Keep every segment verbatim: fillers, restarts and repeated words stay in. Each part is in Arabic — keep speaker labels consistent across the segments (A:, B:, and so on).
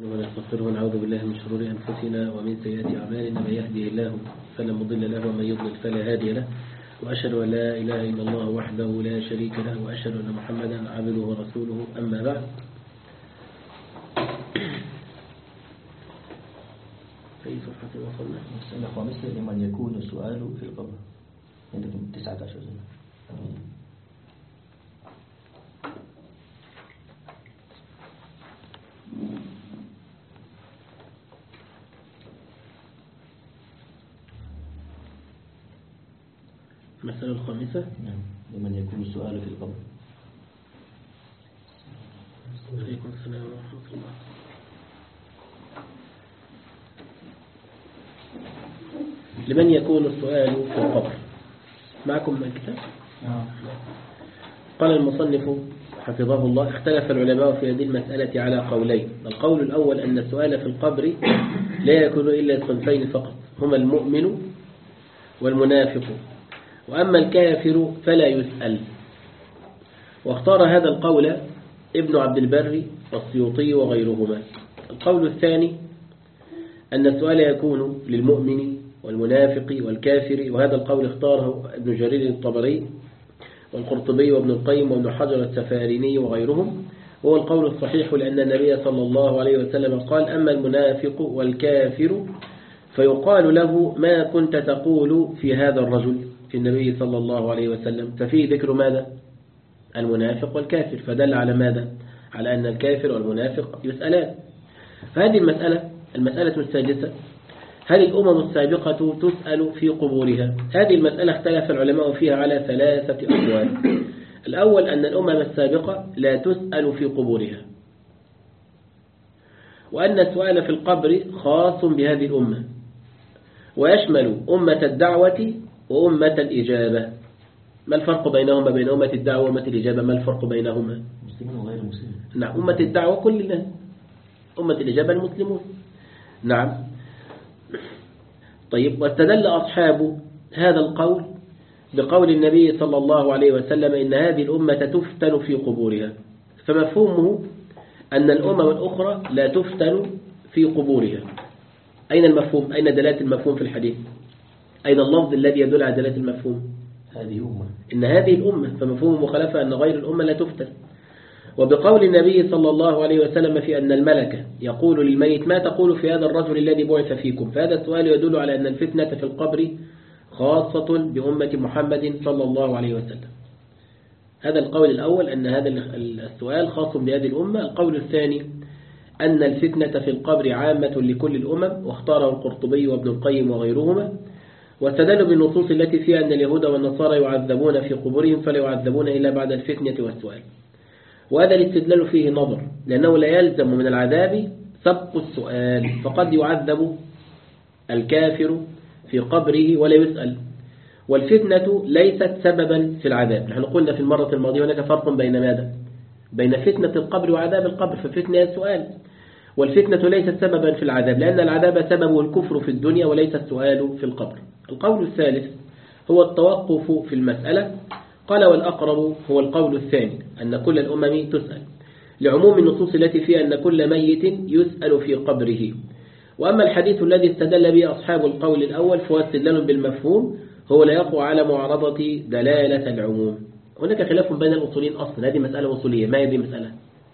A: ونستغفره ونعوذ بالله من شرور أنفسنا ومن سيئات أعمالنا. من يهدي الله فلا مضل له ومن يضلل فلا هادي له، وأشهد أن لا إله إلا الله وحده لا شريك له، وأشهد أن محمدا عبده ورسوله. أما بعد، في صفحة وصلنا
B: السنة الخامسة لمن يكون السؤال في القبر. عندكم تسعة عشر سنة.
A: المسألة الخامسة
B: نعم، لمن يكون السؤال في القبر.
A: عليكم السلام ورحمة الله. لمن يكون السؤال في القبر. معكم من الكتاب؟
B: نعم.
A: قال المصنف حفظه الله: اختلف العلماء في هذه المسألة على قولين. القول الأول أن السؤال في القبر لا يكون إلا صنفين فقط، هما المؤمن والمنافق، وأما الكافر فلا يسأل. واختار هذا القول ابن عبد البر والسيوطي وغيرهما. القول الثاني أن السؤال يكون للمؤمن والمنافق والكافر، وهذا القول اختاره ابن جرير الطبري والقرطبي وابن القيم وابن حجر السفاريني وغيرهم، هو القول الصحيح، لأن النبي صلى الله عليه وسلم قال: أما المنافق والكافر فيقال له ما كنت تقول في هذا الرجل، في النبي صلى الله عليه وسلم، ففيه ذكر ماذا؟ المنافق والكافر، فدل على ماذا؟ على أن الكافر والمنافق يسألان. فهذه المسألة المسألة السادسة: هل الأمم السابقة تسأل في قبورها؟ هذه المسألة اختلف العلماء فيها على ثلاثة أقوال. الأول أن الأمم السابقة لا تسأل في قبورها، وأن السؤال في القبر خاص بهذه الأمة، ويشمل أمة الدعوة وأمة الإجابة. ما الفرق بينهما، بين أمة الدعوة وأمة الإجابة؟ ما الفرق بينهما؟
B: مسلمين وغير مسلمين.
A: نعم، أمة الدعوة كل الناس، أمة الإجابة المسلمون. نعم. طيب، واستدل أصحاب هذا القول بقول النبي صلى الله عليه وسلم: إن هذه الأمة تفتن في قبورها. فمفهومه أن الأمم الأخرى لا تفتن في قبورها. أين المفهوم؟ أين دلالة المفهوم في الحديث؟ أين اللفظ الذي يدل على دلالة المفهوم؟
B: هذه أمة،
A: إن هذه الأمة، فمفهوم المخالفة أن غير الأمة لا تفتن. وبقول النبي صلى الله عليه وسلم في أن الملك يقول للميت: ما تقول في هذا الرجل الذي بعث فيكم؟ فهذا السؤال يدل على أن الفتنة في القبر خاصة بأمة محمد صلى الله عليه وسلم. هذا القول الأول، أن هذا السؤال خاص بهذه الأمة. القول الثاني أن الفتنة في القبر عامة لكل الأمم، واختاره القرطبي وابن القيم وغيرهما، واستدلوا بالنصوص التي فيها أن اليهود والنصارى يعذبون في قبورهم فلا يعذبون إلا بعد الفتنة والسؤال. وهذا الاستدلال فيه نظر، لأنه لا يلزم من العذاب سبق السؤال، فقد يعذب الكافر في قبره ولا يسأل. والفتنة ليست سببا في العذاب. نحن قلنا في المرة الماضية هناك فرق بين ماذا؟ بين فتنة القبر وعذاب القبر. فالفتنة هي السؤال، والفتنة ليست سببا في العذاب، لأن العذاب سببه الكفر في الدنيا وليس السؤال في القبر. القول الثالث هو التوقف في المسألة. قال: والأقرب هو القول الثاني، أن كل الأمم تسأل، لعموم النصوص التي فيها أن كل ميت يسأل في قبره. وأما الحديث الذي استدل به أصحاب القول الأول فهو استدلال بالمفهوم، هو لا يقع على معارضة دلالة العموم. هناك خلاف بين الأصولين أصلا، هذه مسألة أصولية. ما هذه مسألة؟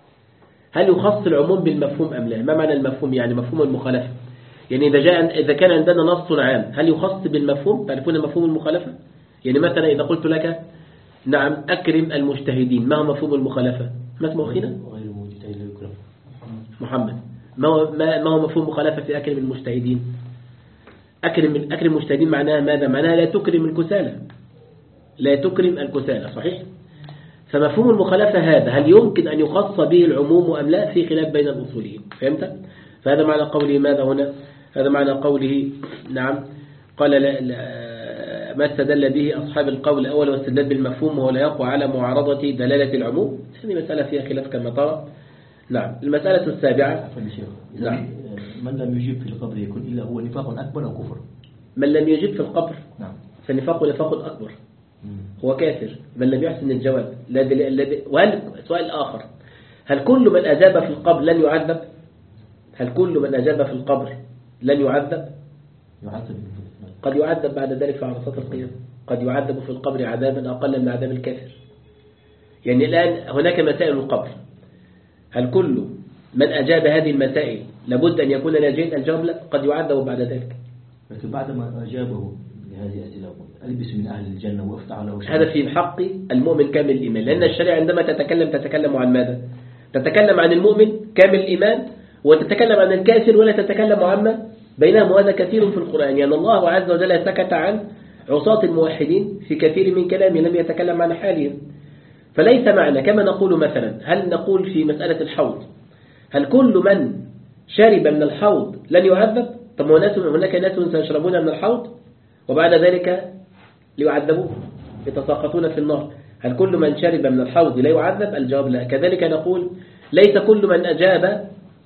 A: هل يخص العموم بالمفهوم أم لا؟ ما معنى المفهوم؟ يعني مفهوم المخالفة. يعني إذا جاء إذا كان عندنا نص عام، هل يخص بالمفهوم؟ تعرفون مفهوم المخالفة؟ يعني مثلا إذا قلت لك: نعم أكرم المجتهدين، ما هو مفهوم المخالفة؟ ما اسمه أخينا؟
B: غير المجتهد لا يكرم.
A: محمد، ما هو ما هو مفهوم مخالفة في أكرم المجتهدين؟ أكرم أكرم المجتهدين معناها ماذا؟ معناها لا تكرم الكسالى، لا تكرم الكسالى، صحيح؟ فمفهوم المخالفة هذا هل يمكن أن يخص به العموم أم لا؟ في خلاف بين الأصوليين. فهمت؟ فهذا معنى قوله ماذا هنا؟ هذا معنى قوله نعم قال لا لا ما استدل به أصحاب القول الأول واستدل بالمفهوم وهو لا يقع على معارضة دلالة العموم. هذه مسألة فيها خلاف كما ترى. نعم. المسألة السابعة:
B: نعم. من لم يجيب في القبر يكون إلا هو نفاق أكبر أو كفر.
A: من لم يجيب في القبر
B: نعم
A: فنفاق نفاق أكبر، هو كافر. من لم يحسن الجواب لا دل... وهل سؤال آخر: هل كل من أجاب في القبر لن يعذب؟ هل كل من أجاب في القبر لن يعذب؟
B: يعذب
A: قد يعذب بعد ذلك في عرصات القيامة، قد يعذب في القبر عذابا أقل من عذاب الكافر. يعني الآن هناك مسائل القبر، هل كل من أجاب هذه المسائل لابد أن يكون ناجين؟ الجواب لا، قد يعذب بعد ذلك.
B: لكن بعد ما أجابه لهذه الأسئلة ألبس من أهل الجنة وأفتح له شيء.
A: هذا في حق المؤمن كامل الإيمان، لأن الشريعة عندما تتكلم تتكلم عن ماذا؟ تتكلم عن المؤمن كامل الإيمان، وتتكلم عن الكافر ولا تتكلم عما بينهم، وهذا كثير في القرآن. يعني الله عز وجل سكت عن عصاة الموحدين في كثير من كلامه، لم يتكلم عن حالهم. فليس معنى كما نقول مثلا، هل نقول في مسألة الحوض هل كل من شرب من الحوض لن يعذب؟ طب هناك ناس سيشربون من الحوض وبعد ذلك ليعذبون يتساقطون في النار، هل كل من شرب من الحوض لا يعذب؟ الجواب لا. كذلك نقول ليس كل من أجاب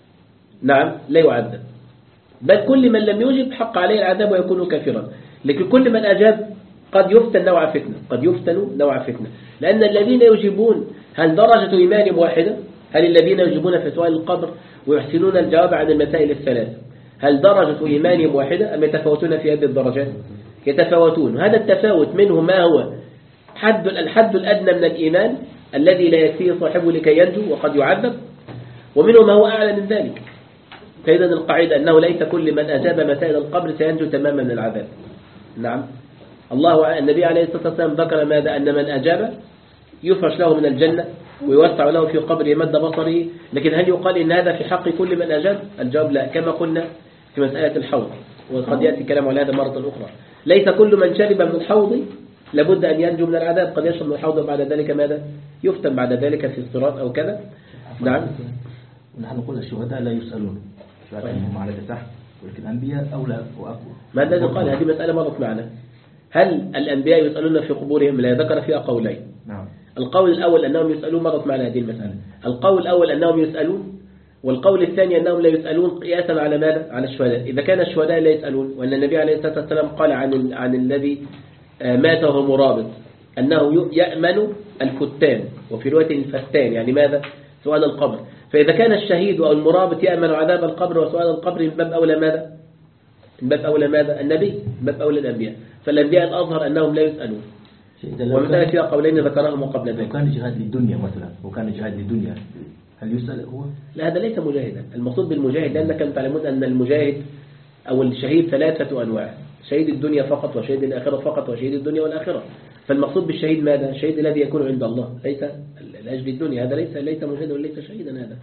A: نعم لا يعذب، بل كل من لم يجب حق عليه العذاب ويكون كافرا. لكن كل من أجاب قد يفتن نوع فتنة، قد يفتن نوع فتنة، لأن الذين يجيبون هل درجة إيمان واحدة؟ هل الذين يجيبون في سؤال القبر ويحسنون الجواب عن المسائل الثلاث هل درجة إيمان واحدة أم يتفاوتون في هذه الدرجات؟ يتفاوتون. هذا التفاوت منه ما هو حد الحد الأدنى من الإيمان الذي لا يكفيه صاحبه لكي ينجو وقد يعذب، ومنه ما هو أعلى من ذلك. فإذا القاعدة أنه ليس كل من أجاب مسائل القبر سينجو تماما من العذاب. نعم، الله النبي عليه الصلاة والسلام ذكر ماذا؟ أن من أجاب يفرش له من الجنة ويوسع له في قبره مد بصره. لكن هل يقال إن هذا في حق كل من أجاب؟ الجواب لا، كما قلنا في مسألة الحوض، وقد يأتي كلام على هذا مرة أخرى. ليس كل من شرب من الحوض لابد أن ينجو من العذاب، قد يشرب من الحوض بعد ذلك ماذا؟ يفتن بعد ذلك في الصراط أو كذا. نعم،
B: نحن نقول الشهداء لا يسألون، الشهداء هم على تحت، ولكن الأنبياء أولى وأقوى.
A: ما الذي قال؟ هذه مسألة مرت معنا. هل الأنبياء يسألون في قبورهم؟ لا، ذكر فيها قولين.
B: نعم.
A: القول الأول أنهم يسألون، مرت معنا هذه المسألة. القول الأول أنهم يسألون، والقول الثاني أنهم لا يسألون قياسا على ماذا؟ على الشهداء. إذا كان الشهداء لا يسألون، وأن النبي عليه الصلاة والسلام قال عن عن الذي مات وهو مرابط أنه يأمن الفتان، وفي رواية الفتان يعني ماذا؟ سؤال القبر. فإذا كان الشهيد أو المرابط يأمن عذاب القبر وسؤال القبر، من باب أولى ماذا؟ من باب أولى ماذا؟ النبي، من باب أولى الأنبياء. فالأنبياء الأظهر أنهم لا يسألون، ومثلا فيها قولين ذكرهم قبل ذلك.
B: وكان جهاد للدنيا مثلا، وكان جهاد للدنيا، هل يسأل هو؟
A: لا، هذا ليس مجاهدا. المقصود بالمجاهد لأنكم تعلمون أن المجاهد أو الشهيد ثلاثة أنواع: شهيد الدنيا فقط، وشهيد الآخرة فقط، وشهيد الدنيا والآخرة. فالمقصود بالشهيد ماذا؟ الشهيد الذي يكون عند الله، ليس لأجل الدنيا. هذا ليس ليس مجاهدا وليس شهيدا هذا.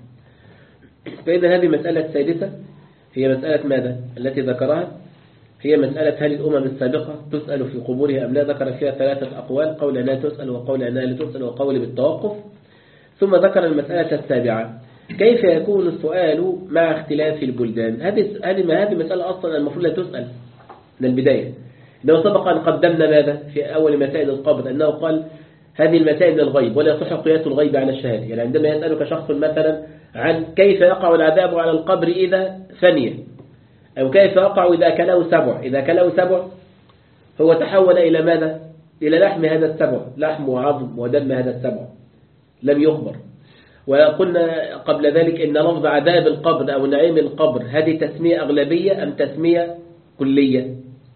A: فإذا هذه مسألة السادسة هي مسألة ماذا؟ التي ذكرها هي مسألة هل الأمم السابقة تسأل في قبورها أم لا؟ ذكر فيها ثلاثة أقوال: قول أنها تسأل، وقول أنها لا تسأل، وقول بالتوقف. ثم ذكر المسألة السابعة: كيف يكون السؤال مع اختلاف البلدان؟ هذه هذه هذه مسألة أصلا المفروض لا تسأل من البداية. إنه سبق أن قدمنا ماذا في أول مسائل القبر؟ أنه قال هذه المسائل من الغيب ولا يصح قياس الغيب على الشهادة. يعني عندما يسألك شخص مثلا عن كيف يقع العذاب على القبر إذا ثني، أو كيف يقع إذا كله سبع، إذا كله سبع هو تحول إلى ماذا؟ إلى لحم هذا السبع، لحم وعظم ودم هذا السبع، لم يخبر. وقلنا قبل ذلك إن لفظ عذاب القبر أو نعيم القبر هذه تسمية أغلبية أم تسمية كلية؟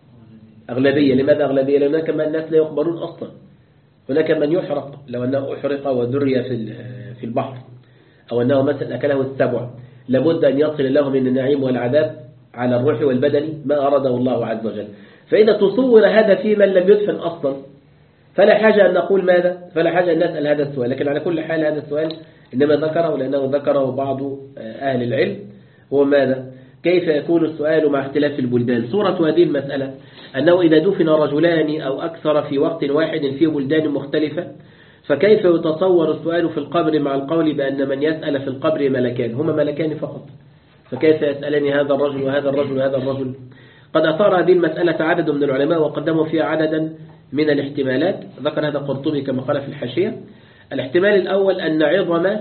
A: أغلبية. لماذا أغلبية؟ لأن هناك من الناس لا يخبرون أصلا. هناك من يحرق لو أنه أحرق وذري في في البحر، أو أنه مثلا أكله السبع، لابد أن يصل له من النعيم والعذاب على الروح والبدن ما أراده الله عز وجل. فإذا تصور هذا في من لم يدفن أصلا فلا حاجة أن نقول ماذا؟ فلا حاجة أن نسأل هذا السؤال. لكن على كل حال هذا السؤال إنما ذكره لأنه ذكره بعض أهل العلم، هو ماذا؟ كيف يكون السؤال مع اختلاف البلدان؟ صورة هذه المسألة أنه إذا دفن رجلان أو أكثر في وقت واحد في بلدان مختلفة، فكيف يتصور السؤال في القبر مع القول بأن من يسأل في القبر ملكان، هما ملكان فقط، فكيف يسألني هذا الرجل وهذا الرجل وهذا الرجل؟ قد أثار هذه المسألة عدد من العلماء وقدموا فيها عددا من الاحتمالات، ذكر هذا قرطبي كما قال في الحاشية. الاحتمال الأول أن عظم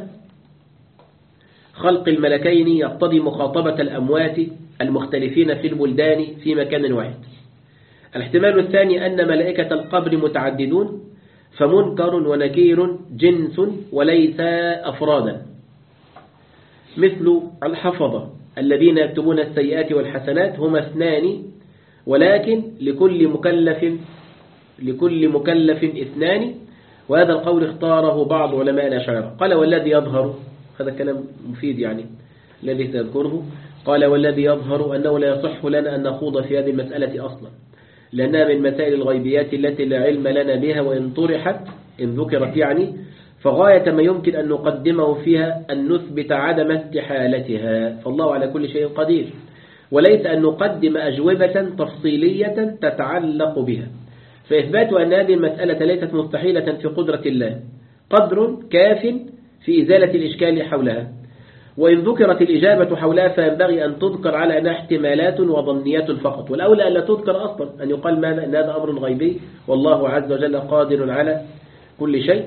A: خلق الملكين يقتضي مخاطبة الأموات المختلفين في البلدان في مكان واحد. الاحتمال الثاني أن ملائكة القبر متعددون، فمنكر ونكير جنس وليس أفرادا، مثل الحفظة الذين يكتبون السيئات والحسنات هما اثنان، ولكن لكل مكلف لكل مكلف اثنان، وهذا القول اختاره بعض علماء الأشاعرة. قال والذي يظهر، هذا كلام مفيد يعني الذي سأذكره، قال والذي يظهر أنه لا يصح لنا أن نخوض في هذه المسألة أصلا، لأنها من مسائل الغيبيات التي لا علم لنا بها، وإن طرحت إن ذكرت يعني فغاية ما يمكن أن نقدمه فيها أن نثبت عدم استحالتها، فالله على كل شيء قدير، وليس أن نقدم أجوبة تفصيلية تتعلق بها. فإثبات أن هذه المسألة ليست مستحيلة في قدرة الله قدر كاف في إزالة الإشكال حولها، وإن ذكرت الإجابة حولها فينبغي أن تذكر على أنها احتمالات وظنيات فقط، والأولى أن لا تذكر أصلا، أن يقال ماذا أن هذا أمر غيبي والله عز وجل قادر على كل شيء.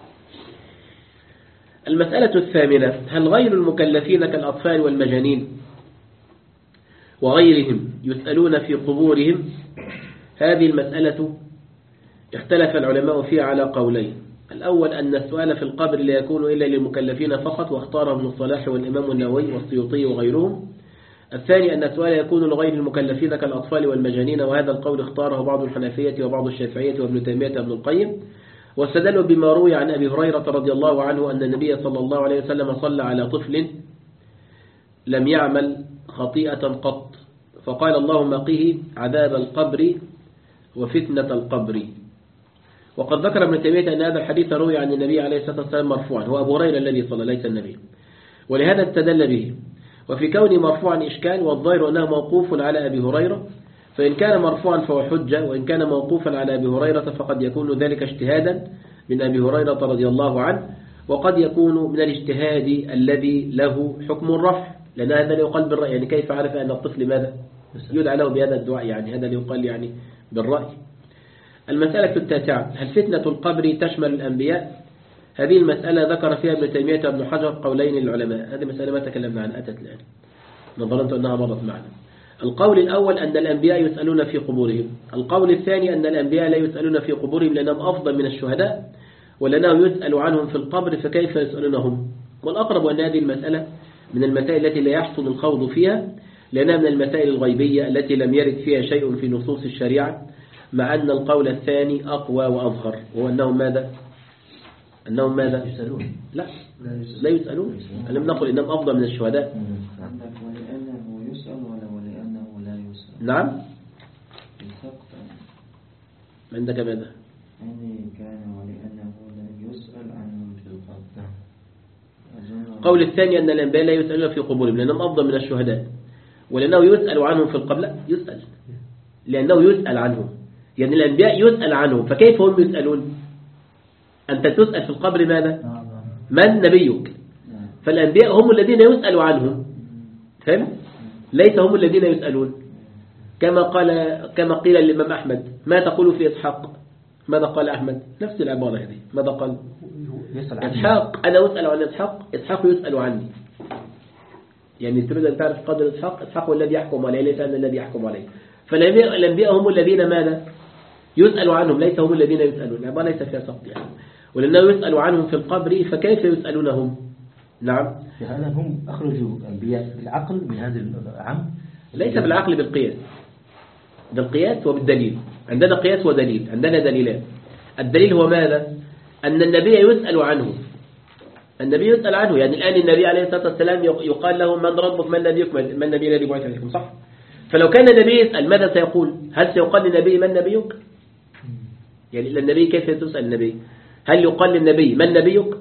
A: المسألة الثامنة: هل غير المكلفين كالأطفال والمجانين وغيرهم يسألون في قبورهم؟ هذه المسألة اختلف العلماء فيها على قولين. الأول أن السؤال في القبر لا يكون إلا للمكلفين فقط، واختاره ابن الصلاح والإمام النووي والسيوطي وغيرهم. الثاني أن السؤال يكون لغير المكلفين كالأطفال والمجانين، وهذا القول اختاره بعض الحنفية وبعض الشافعية وابن تيمية وابن القيم، واستدلوا بما روي عن أبي هريرة رضي الله عنه أن النبي صلى الله عليه وسلم صلى على طفل لم يعمل خطيئة قط، فقال اللهم قه عذاب القبر وفتنة القبر. وقد ذكر ابن تيمية أن هذا الحديث روي عن النبي عليه الصلاة والسلام مرفوعا، هو أبو هريرة الذي صلى ليس النبي، ولهذا استدل به. وفي كونه مرفوعا إشكال، والظاهر أنه موقوف على أبي هريرة، فإن كان مرفوعا فهو حجة، وإن كان موقوفا على أبي هريرة فقد يكون ذلك اجتهادا من أبي هريرة رضي الله عنه، وقد يكون من الاجتهاد الذي له حكم الرفع، لأن هذا لا يقال بالرأي، يعني كيف عرف أن الطفل ماذا يدعى له بهذا الدعاء، يعني هذا لا يقال يعني بالرأي. المسألة التاسعة: هل فتنة القبر تشمل الأنبياء؟ هذه المسألة ذكر فيها ابن تيمية وابن حجر قولين للعلماء، هذه مسألة ما تكلمنا عنها أتت الآن، نظرت أنها مرت معنا. القول الأول أن الأنبياء يسألون في قبورهم، القول الثاني أن الأنبياء لا يسألون في قبورهم لأنهم أفضل من الشهداء، ولأنه يسأل عنهم في القبر فكيف يسألونهم. والأقرب أن هذه المسألة من المسائل التي لا يحصل الخوض فيها، لأنها من المسائل الغيبية التي لم يرد فيها شيء في نصوص الشريعة، مع أن القول الثاني أقوى وأظهر، وهو أنهم ماذا؟ أنهم ماذا؟
B: يسألون.
A: لا لا يسألون، لم نقل إنهم أفضل من الشهداء.
C: ولأنه يسأل ولا ولأنه لا يسأل؟
A: نعم. عندك ماذا؟
C: يعني كان ولأنه لا يسأل عنهم في القبر.
A: قول الثاني أن الأنبياء لا يسألون في قبورهم لأنهم أفضل من الشهداء، ولأنه يسأل عنهم في القبر. لا يسأل، لأنه يسأل عنهم، يعني الأنبياء يسأل عنهم، فكيف هم يسألون؟ أنت تسأل في القبر ماذا؟ من نبيك؟ فالأنبياء هم الذين يسأل عنهم، فهم؟ ليس هم الذين يسألون. كما قال كما قيل للإمام أحمد: ما تقول في إسحاق؟ ماذا قال أحمد؟ نفس العبارة هذه. ماذا قال؟ إسحاق، أنا أسأل عن إسحاق، إسحاق يسأل عني. يعني تريد أن تعرف قدر إسحاق، إسحاق هو الذي يحكم عليه، ليس أنا الذي يحكم عليه. فالأنبياء هم الذين ماذا؟ يسأل عنهم، ليس هم الذين يسألون. العبارة ليس فيها سقط يعني. ولأنه يسأل عنهم في القبر فكيف يسألونهم؟ نعم.
B: هذا هم أخرجوا الأنبياء بالعقل من هذا العام،
A: ليس بالعقل، بالقياس. بالقياس وبالدليل. عندنا قياس ودليل، عندنا دليلان. الدليل هو ماذا؟ أن النبي يسأل عنه، النبي يسأل عنه. يعني الآن النبي عليه الصلاة والسلام يقال له: من ربك؟ من نبيك؟ من النبي الذي بعث فيكم؟ صح؟ فلو كان النبي يسأل ماذا سيقول؟ هل سيقال للنبي: من نبيك؟ يعني النبي كيف تسأل النبي؟ هل يقال للنبي: من نبيك؟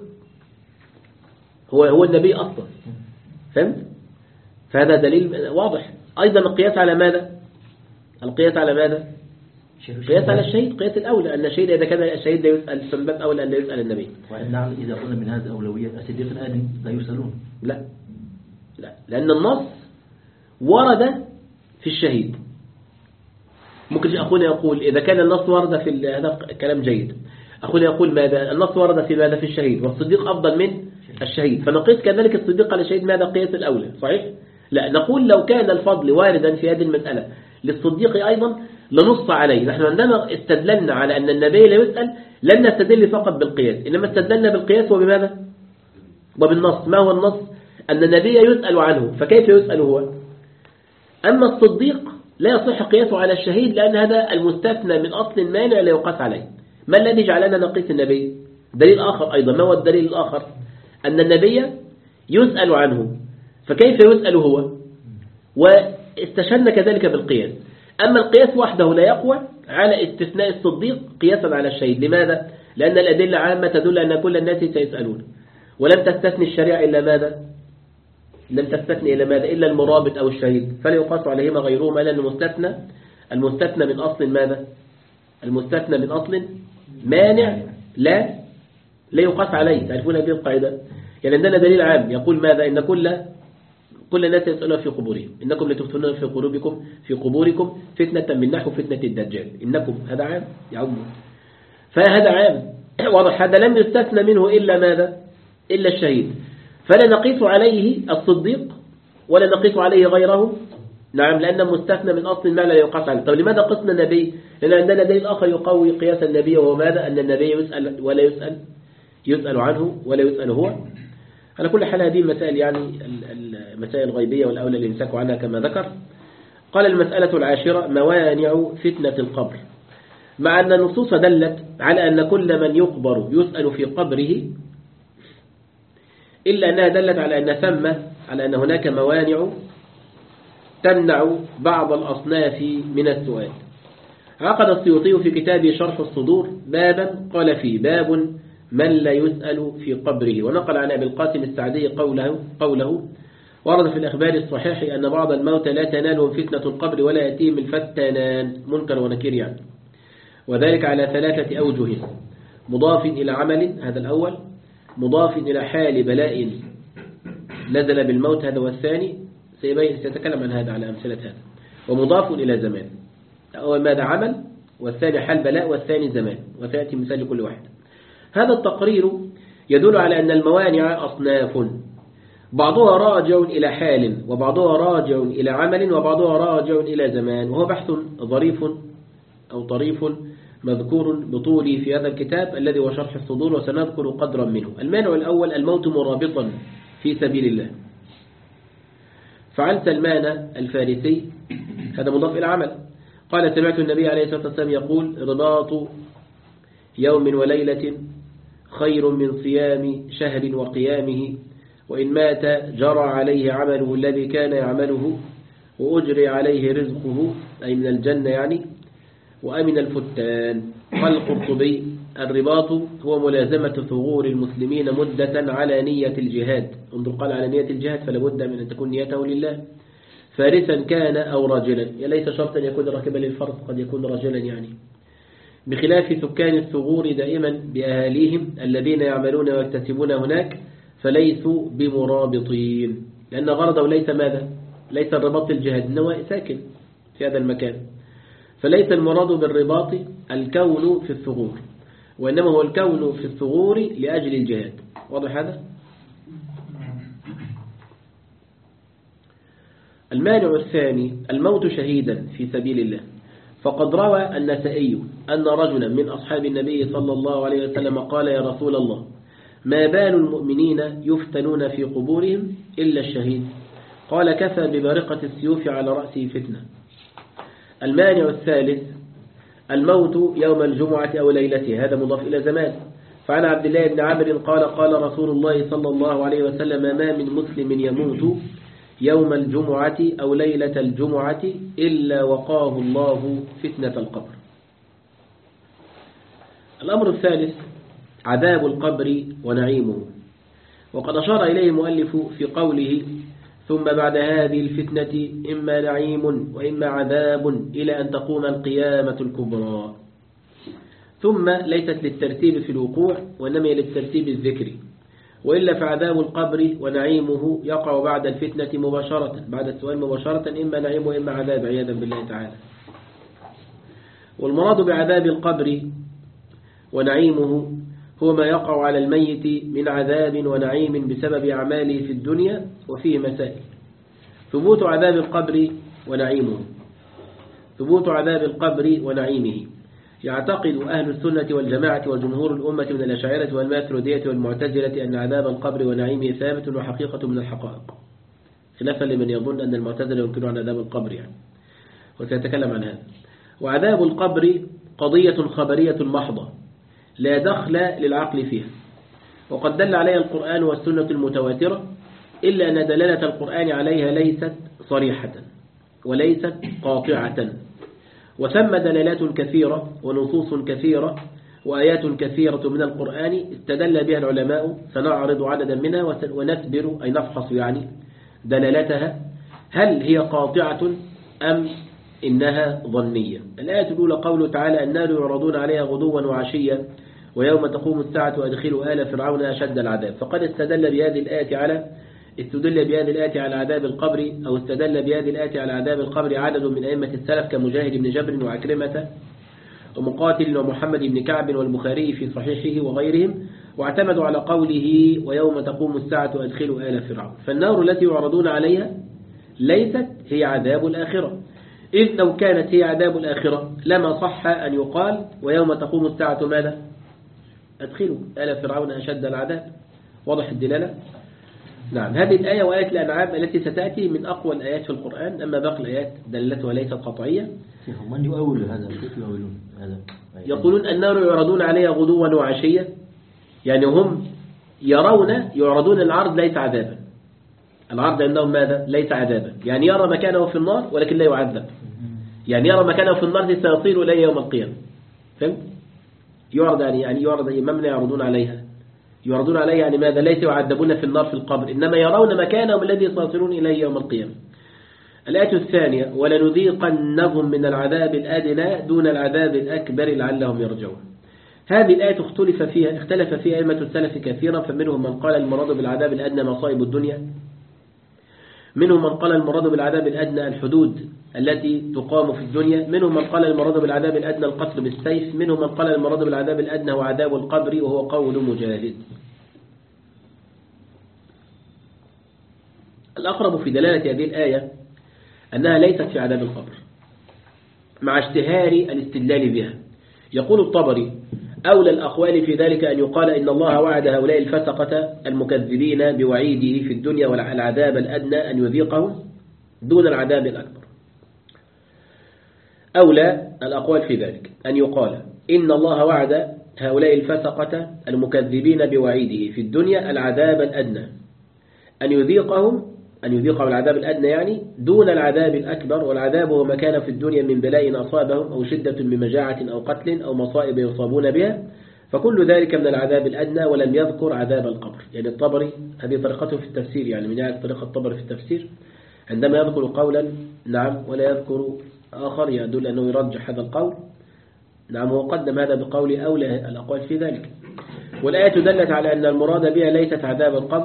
A: هو هو النبي أصلا، فهمت؟ فهذا دليل واضح. أيضا القياس على ماذا؟ القياس على ماذا؟ قياس على الشهيد، قياس الأولى أن الشهيد إذا كان الشهيد لا يسأل فالباب أولى أن لا يسأل النبي.
B: نعم. إذا قلنا من هذه الأولوية الصديق الآدم لا يسألون.
A: لا لا، لأن النص ورد في الشهيد. ممكن أخونا يقول إذا كان النص ورد في هذا كلام جيد. أخونا يقول ماذا؟ النص ورد في ماذا؟ في الشهيد، والصديق أفضل من الشهيد، فنقيس كذلك الصديق على الشهيد ماذا؟ قياس الأولى. صحيح؟ لا، نقول لو كان الفضل واردا في هذه المسألة للصديق أيضا لنص عليه. نحن عندما استدللنا على أن النبي لا يسأل لن نستدل فقط بالقياس، إنما استدللنا بالقياس وبماذا؟ وبالنص. ما هو النص؟ أن النبي يسأل عنه، فكيف يسأل هو؟ أما الصديق لا يصح قياسه على الشهيد، لأن هذا المستثنى من أصل مانع لا يقاس عليه. ما الذي جعلنا نقيس النبي؟ دليل آخر أيضا. ما هو الدليل الآخر؟ أن النبي يسأل عنه، فكيف يسأل هو؟ واستشهدنا كذلك بالقياس. أما القياس وحده لا يقوى على استثناء الصديق قياسا على الشهيد. لماذا؟ لأن الأدلة عامة تدل أن كل الناس سيسألون، ولم تستثني الشريعة إلا ماذا؟ لم تستثني إلا ماذا؟ إلا المرابط أو الشهيد، فلا يقاس عليهما غيرهما، لأن المستثنى المستثنى من أصل ماذا؟ المستثنى من أصل مانع لا لا يقاس عليه. تعرفون هذه القاعدة؟ يعني عندنا دليل عام يقول ماذا؟ إن كل كل الناس يسألون في قبورهم، إنكم لتفتنون في قلوبكم في قبوركم فتنة من نحو فتنة الدجال. إنكم هذا عام يعم، فهذا عام واضح. هذا لم يستثنى منه إلا ماذا؟ إلا الشهيد، فلا نقيس عليه الصديق ولا نقيس عليه غيره. نعم، لأن مستثنى من أصل ما لا يقاس عليه. طب لماذا قسنا النبي؟ لأن عندنا دليل آخر يقوي قياس النبي، وهو ماذا؟ أن النبي يسأل ولا يسأل يسأل عنه ولا يسأل هو. على كل حال هذه المسائل يعني المسائل الغيبية والأولى الإمساك عنها كما ذكر. قال المسألة العاشرة: موانع فتنة القبر. مع أن النصوص دلت على أن كل من يقبر يسأل في قبره، إلا أنها دلت على أن ثم على أن هناك موانع تمنع بعض الأصناف من السؤال. عقد السيوطي في كتابه شرح الصدور بابا قال فيه: باب من لا يسأل في قبره. ونقل عن أبي القاسم السعدي قوله, قوله ورد في الأخبار الصحيح أن بعض الموتى لا تنالهم فتنة القبر ولا يأتيهم الفتانان، منكر ونكير يعني، وذلك على ثلاثة أوجه: مضاف إلى عمل، هذا الأول، مضاف إلى حال بلاء نزل بالموت، هذا والثاني، سيتكلم عن هذا على أمثلة هذا، ومضاف إلى زمان. أول ماذا؟ عمل، والثاني حال بلاء، والثاني زمان، وتأتي مثال لكل واحد. هذا التقرير يدل على أن الموانع أصناف، بعضها راجع إلى حال، وبعضها راجع إلى عمل، وبعضها راجع إلى زمان، وهو بحث ظريف أو طريف مذكور بطولي في هذا الكتاب الذي هو شرح الصدور، وسنذكر قدرا منه. المانع الأول: الموت مرابطا في سبيل الله. فعن سلمان الفارسي، هذا مضاف إلى عمل، قال: سمعت النبي عليه الصلاة والسلام يقول: رباط يوم وليلة خير من صيام شهر وقيامه، وإن مات جرى عليه عمله الذي كان يعمله، وأجري عليه رزقه، أي من الجنة يعني، وأمن الفتان. قال القرطبي: الرباط هو ملازمة ثغور المسلمين مدة على نية الجهاد. انظر، قال على نية الجهاد، فلا بد من أن تكون نيته لله، فارسا كان أو راجلا، ليس شرطا يكون راكبا للفرس، قد يكون راجلا يعني، بخلاف سكان الثغور دائما بأهاليهم الذين يعملون ويكتسبون هناك، فليسوا بمرابطين، لأن غرضه ليس ماذا؟ ليس الرباط الجهاد، إنه ساكن في هذا المكان. فليس المراد بالرباط الكون في الثغور، وإنما هو الكون في الثغور لأجل الجهاد. واضح هذا؟ المانع الثاني: الموت شهيدا في سبيل الله. فقد روى النسائي أن رجلا من أصحاب النبي صلى الله عليه وسلم قال: يا رسول الله، ما بال المؤمنين يفتنون في قبورهم إلا الشهيد؟ قال: كفى ببارقة السيوف على رأسه فتنة. المانع الثالث: الموت يوم الجمعة أو ليلته، هذا مضاف إلى زمان. فعن عبد الله بن عمرو قال: قال رسول الله صلى الله عليه وسلم: ما من مسلم يموت يوم الجمعة أو ليلة الجمعة إلا وقاه الله فتنة القبر. الأمر الثالث: عذاب القبر ونعيمه. وقد أشار إليه المؤلف في قوله: ثم بعد هذه الفتنة إما نعيم وإما عذاب إلى أن تقوم القيامة الكبرى. ثم ليست للترتيب في الوقوع، وإنما للترتيب الذكري، وإلا فعذاب القبر ونعيمه يقع بعد الفتنة مباشرة، بعد السؤال مباشرة، إما نعيم وإما عذاب، عياذا بالله تعالى. والمراد بعذاب القبر ونعيمه هو ما يقع على الميت من عذاب ونعيم بسبب أعماله في الدنيا، وفيه مسائل: ثبوت عذاب القبر ونعيمه. ثبوت عذاب القبر ونعيمه يعتقد أهل السنة والجماعة وجمهور الأمة من الأشاعرة والماتريدية والمعتزلة أن عذاب القبر ونعيمه ثابت وحقيقة من الحقائق، خلافا لمن يظن أن المعتزلة ينكرون عن عذاب القبر يعني، وسيتكلم عن هذا. وعذاب القبر قضية خبرية محضة لا دخل للعقل فيها، وقد دل عليها القرآن والسنة المتواترة، إلا أن دلالة القرآن عليها ليست صريحة وليست قاطعة، وثم دلالات كثيرة ونصوص كثيرة وآيات كثيرة من القرآن استدل بها العلماء، سنعرض عددا منها ونسبر أي نفحص يعني دلالتها، هل هي قاطعة أم إنها ظنية. الآية الأولى قوله تعالى: النار يعرضون عليها غدوا وعشيا ويوم تقوم الساعة وأدخلوا آل فرعون أشد العذاب. فقد استدل بهذه الآية على استدل بهذه الآية على عذاب القبر، أو استدل بهذه الآية على عذاب القبر عدد من أئمة السلف كمجاهد بن جبر وعكرمة ومقاتل ومحمد بن كعب والبخاري في صحيحه وغيرهم، واعتمدوا على قوله: ويوم تقوم الساعة وأدخلوا آل فرعون. فالنار التي يعرضون عليها ليست هي عذاب الآخرة، إذ لو كانت هي عذاب الآخرة لما صح أن يقال: ويوم تقوم الساعة ماذا؟ أدخلوا آل فرعون أشد العذاب. واضح الدلالة؟ نعم. هذه الآية وآية الأنعام التي ستأتي من أقوى الآيات في القرآن، أما باقي الآيات دلالتها ليست قطعية.
B: من يؤول هذا؟ كيف يؤولون هذا؟
A: يقولون النار يعرضون عليها غدوا وعشيا، يعني هم يرون يعرضون العرض ليس عذابا، العرض عندهم ماذا؟ ليس عذابا، يعني يرى مكانه في النار ولكن لا يعذب، يعني يرى مكانه في النار سيصير إليه يوم القيامة. فهمت؟ يعرض يعني يعني يعرض إمامنا يعرضون عليها يعرضون عليها يعني ماذا؟ ليس يعذبون في النار في القبر، إنما يرون مكانهم الذي سيصيرون إليه يوم القيامة. الآية الثانية: ولنذيقنهم من العذاب الأدنى دون العذاب الأكبر لعلهم يرجعون. هذه الآية اختلف فيها اختلف فيها أئمة السلف كثيرا، فمنهم من قال المراد بالعذاب الأدنى مصائب الدنيا، منهم من قال المراد بالعذاب الأدنى الحدود التي تقام في الدنيا، منهم من قال المراد بالعذاب الأدنى القتل بالسيف، منهم من قال المراد بالعذاب الأدنى هو عذاب القبر، وهو قول مجاهد. الأقرب في دلالة هذه الآية أنها ليست في عذاب القبر مع اشتهار الاستدلال بها. يقول الطبري: أولى الأقوال في ذلك أن يقال إن الله وعد هؤلاء الفسقة المكذبين بوعيده في الدنيا والعذاب الأدنى أن يذيقهم دون العذاب الأكبر. أولى الأقوال في ذلك أن يقال إن الله وعد هؤلاء الفسقة المكذبين بوعيده في الدنيا العذاب الأدنى أن يذيقهم أن يذيقهم العذاب الأدنى يعني دون العذاب الأكبر، والعذاب هو ما كان في الدنيا من بلاء أصابهم أو شدة من مجاعة أو قتل أو مصائب يصابون بها، فكل ذلك من العذاب الأدنى، ولم يذكر عذاب القبر. يعني الطبري هذه طريقته في التفسير، يعني من يعرف طريقة الطبري في التفسير عندما يذكر قولا نعم ولا يذكر آخر يدل أنه يرجح هذا القول. نعم، هو قدم هذا بقول أولى الأقوال في ذلك. والآية دلت على أن المراد بها ليست عذاب القبر،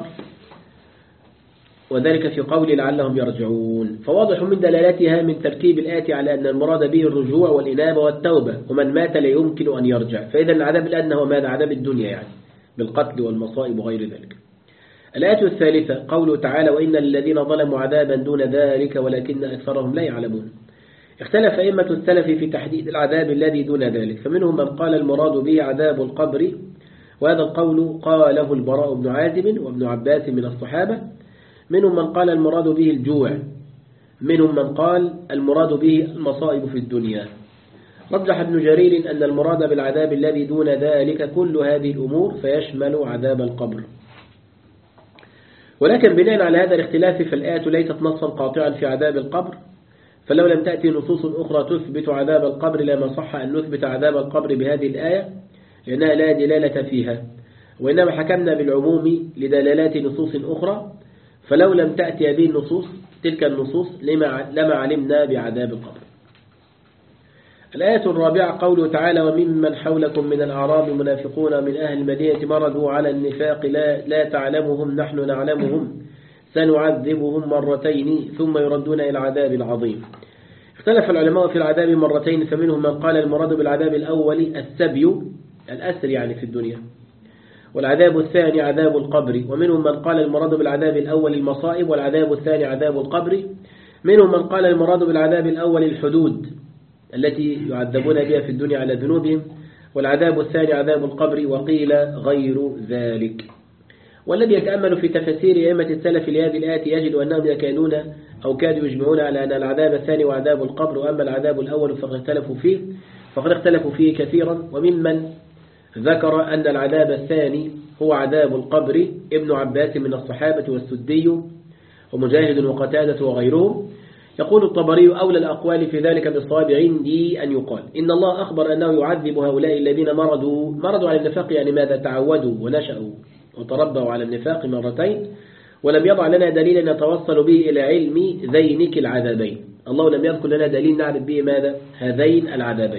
A: وذلك في قول لعلهم يرجعون. فواضح من دلالتها من تركيب الآية على أن المراد به الرجوع والإنابة والتوبة، ومن مات لا يمكن أن يرجع. فإذا العذاب الأدنى هو ماذا؟ عذاب الدنيا يعني بالقتل والمصائب وغير ذلك. الآية الثالثة قوله تعالى: وإن الذين ظلموا عذابا دون ذلك ولكن أكثرهم لا يعلمون. اختلف أئمة السلف في تحديد العذاب الذي دون ذلك، فمنهم من قال المراد به عذاب القبر، وهذا القول قاله البراء بن عازب وابن عباس من الصحابة. منهم من قال المراد به الجوع، منهم من قال المراد به المصائب في الدنيا. رجح ابن جرير أن المراد بالعذاب الذي دون ذلك كل هذه الأمور، فيشمل عذاب القبر. ولكن بناء على هذا الاختلاف فالآية ليست نصا قاطعا في عذاب القبر، فلو لم تأتي نصوص أخرى تثبت عذاب القبر لما صح أن نثبت عذاب القبر بهذه الآية، لأنها لا دلالة فيها، وإنما حكمنا بالعموم لدلالات نصوص أخرى، فلو لم تأتي هذه النصوص تلك النصوص لما, لما علمنا بعذاب القبر. الآية الرابعة قوله تعالى: وممن حولكم من الأعراب منافقون من أهل المدينة مرضوا على النفاق لا, لا تعلمهم نحن نعلمهم سنعذبهم مرتين ثم يردون إلى العذاب العظيم. اختلف العلماء في العذاب مرتين، فمنهم من قال المراد بالعذاب الأول السبي الأسر يعني في الدنيا، والعذاب الثاني عذاب القبر. ومنهم من قال المراد بالعذاب الأول المصائب، والعذاب الثاني عذاب القبر. منهم من قال المراد بالعذاب الأول الحدود، التي يعذبون بها في الدنيا على ذنوبهم، والعذاب الثاني عذاب القبر، وقيل غير ذلك. والذي يتأمل في تفسير أئمة السلف لهذه الآية يجد أنهم يكادون أو كادوا يجمعون على أن العذاب الثاني وعذاب القبر، وأما العذاب الأول فقد اختلفوا فيه فقد اختلفوا فيه كثيرا. وممن ذكر أن العذاب الثاني هو عذاب القبر ابن عباس من الصحابة والسدي ومجاهد وقتادة وغيرهم. يقول الطبري: أولى الأقوال في ذلك بالصواب عندي أن يقال إن الله أخبر أنه يعذب هؤلاء الذين مرضوا مرضوا على النفاق، يعني ماذا تعودوا ونشأوا وتربوا على النفاق مرتين، ولم يضع لنا دليلا نتوصل به إلى علم ذينك العذابين. الله لم يذكر لنا دليل نعرف به ماذا هذين العذابين.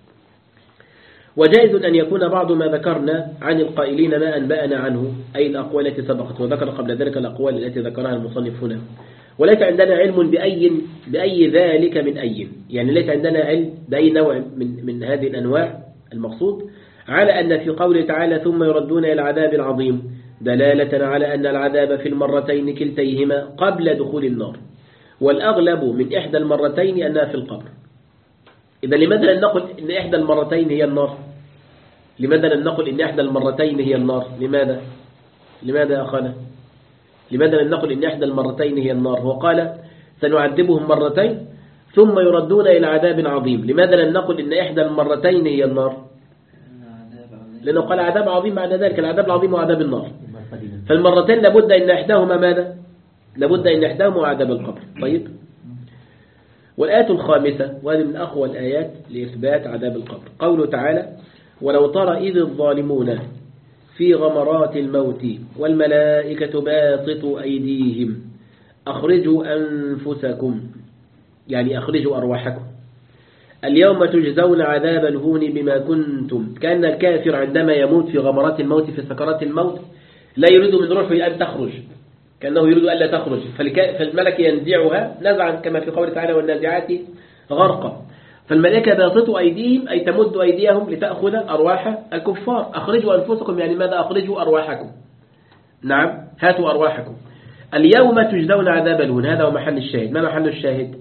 A: وجائز أن يكون بعض ما ذكرنا عن القائلين ما أنبأنا عنه، أي الأقوال التي سبقت، وذكر قبل ذلك الأقوال التي ذكرها المصنف هنا. وليس عندنا علم بأي بأي ذلك من أي، يعني ليس عندنا علم بأي نوع من من هذه الأنواع المقصود، على أن في قوله تعالى ثم يردون إلى العذاب العظيم دلالة على أن العذاب في المرتين كلتيهما قبل دخول النار، والأغلب من إحدى المرتين أنها في القبر. إذا لماذا لن نقل إن إحدى المرتين هي النار؟ لماذا لن نقل إن إحدى المرتين هي النار؟ لماذا؟ لماذا يا أخانا؟ لماذا لن نقل إن إحدى المرتين هي النار؟ هو قال سنعذبهم مرتين ثم يردون إلى عذاب عظيم. لماذا لن نقل إن إحدى المرتين هي النار؟ لأنه قال عذاب عظيم بعد ذلك، العذاب العظيم وعذاب النار. فالمرتين لابد أن إحداهما ماذا؟ لابد أن إحداهما عذاب القبر. طيب، والآية الخامسة وهذه من أقوى الآيات لإثبات عذاب القبر، قوله تعالى ولو ترى إذ الظالمون في غمرات الموت والملائكة باسطوا أيديهم أخرجوا أنفسكم، يعني أخرجوا أرواحكم اليوم تجزون عذاب الهون بما كنتم. كأن الكافر عندما يموت في غمرات الموت في سكرات الموت لا يريد من روحه أن تخرج، كأنه يريد أن لا تخرج، فالملك ينزعها نزعا كما في قوله تعالى والنازعات غرقا. فالملائكة باسطوا أيديهم أي تمد أيديهم لتأخذ أرواح الكفار. أخرجوا أنفسكم يعني ماذا؟ أخرجوا أرواحكم. نعم، هاتوا أرواحكم اليوم تجزون عذاب الهون. هذا هو محل الشاهد. ما محل الشاهد؟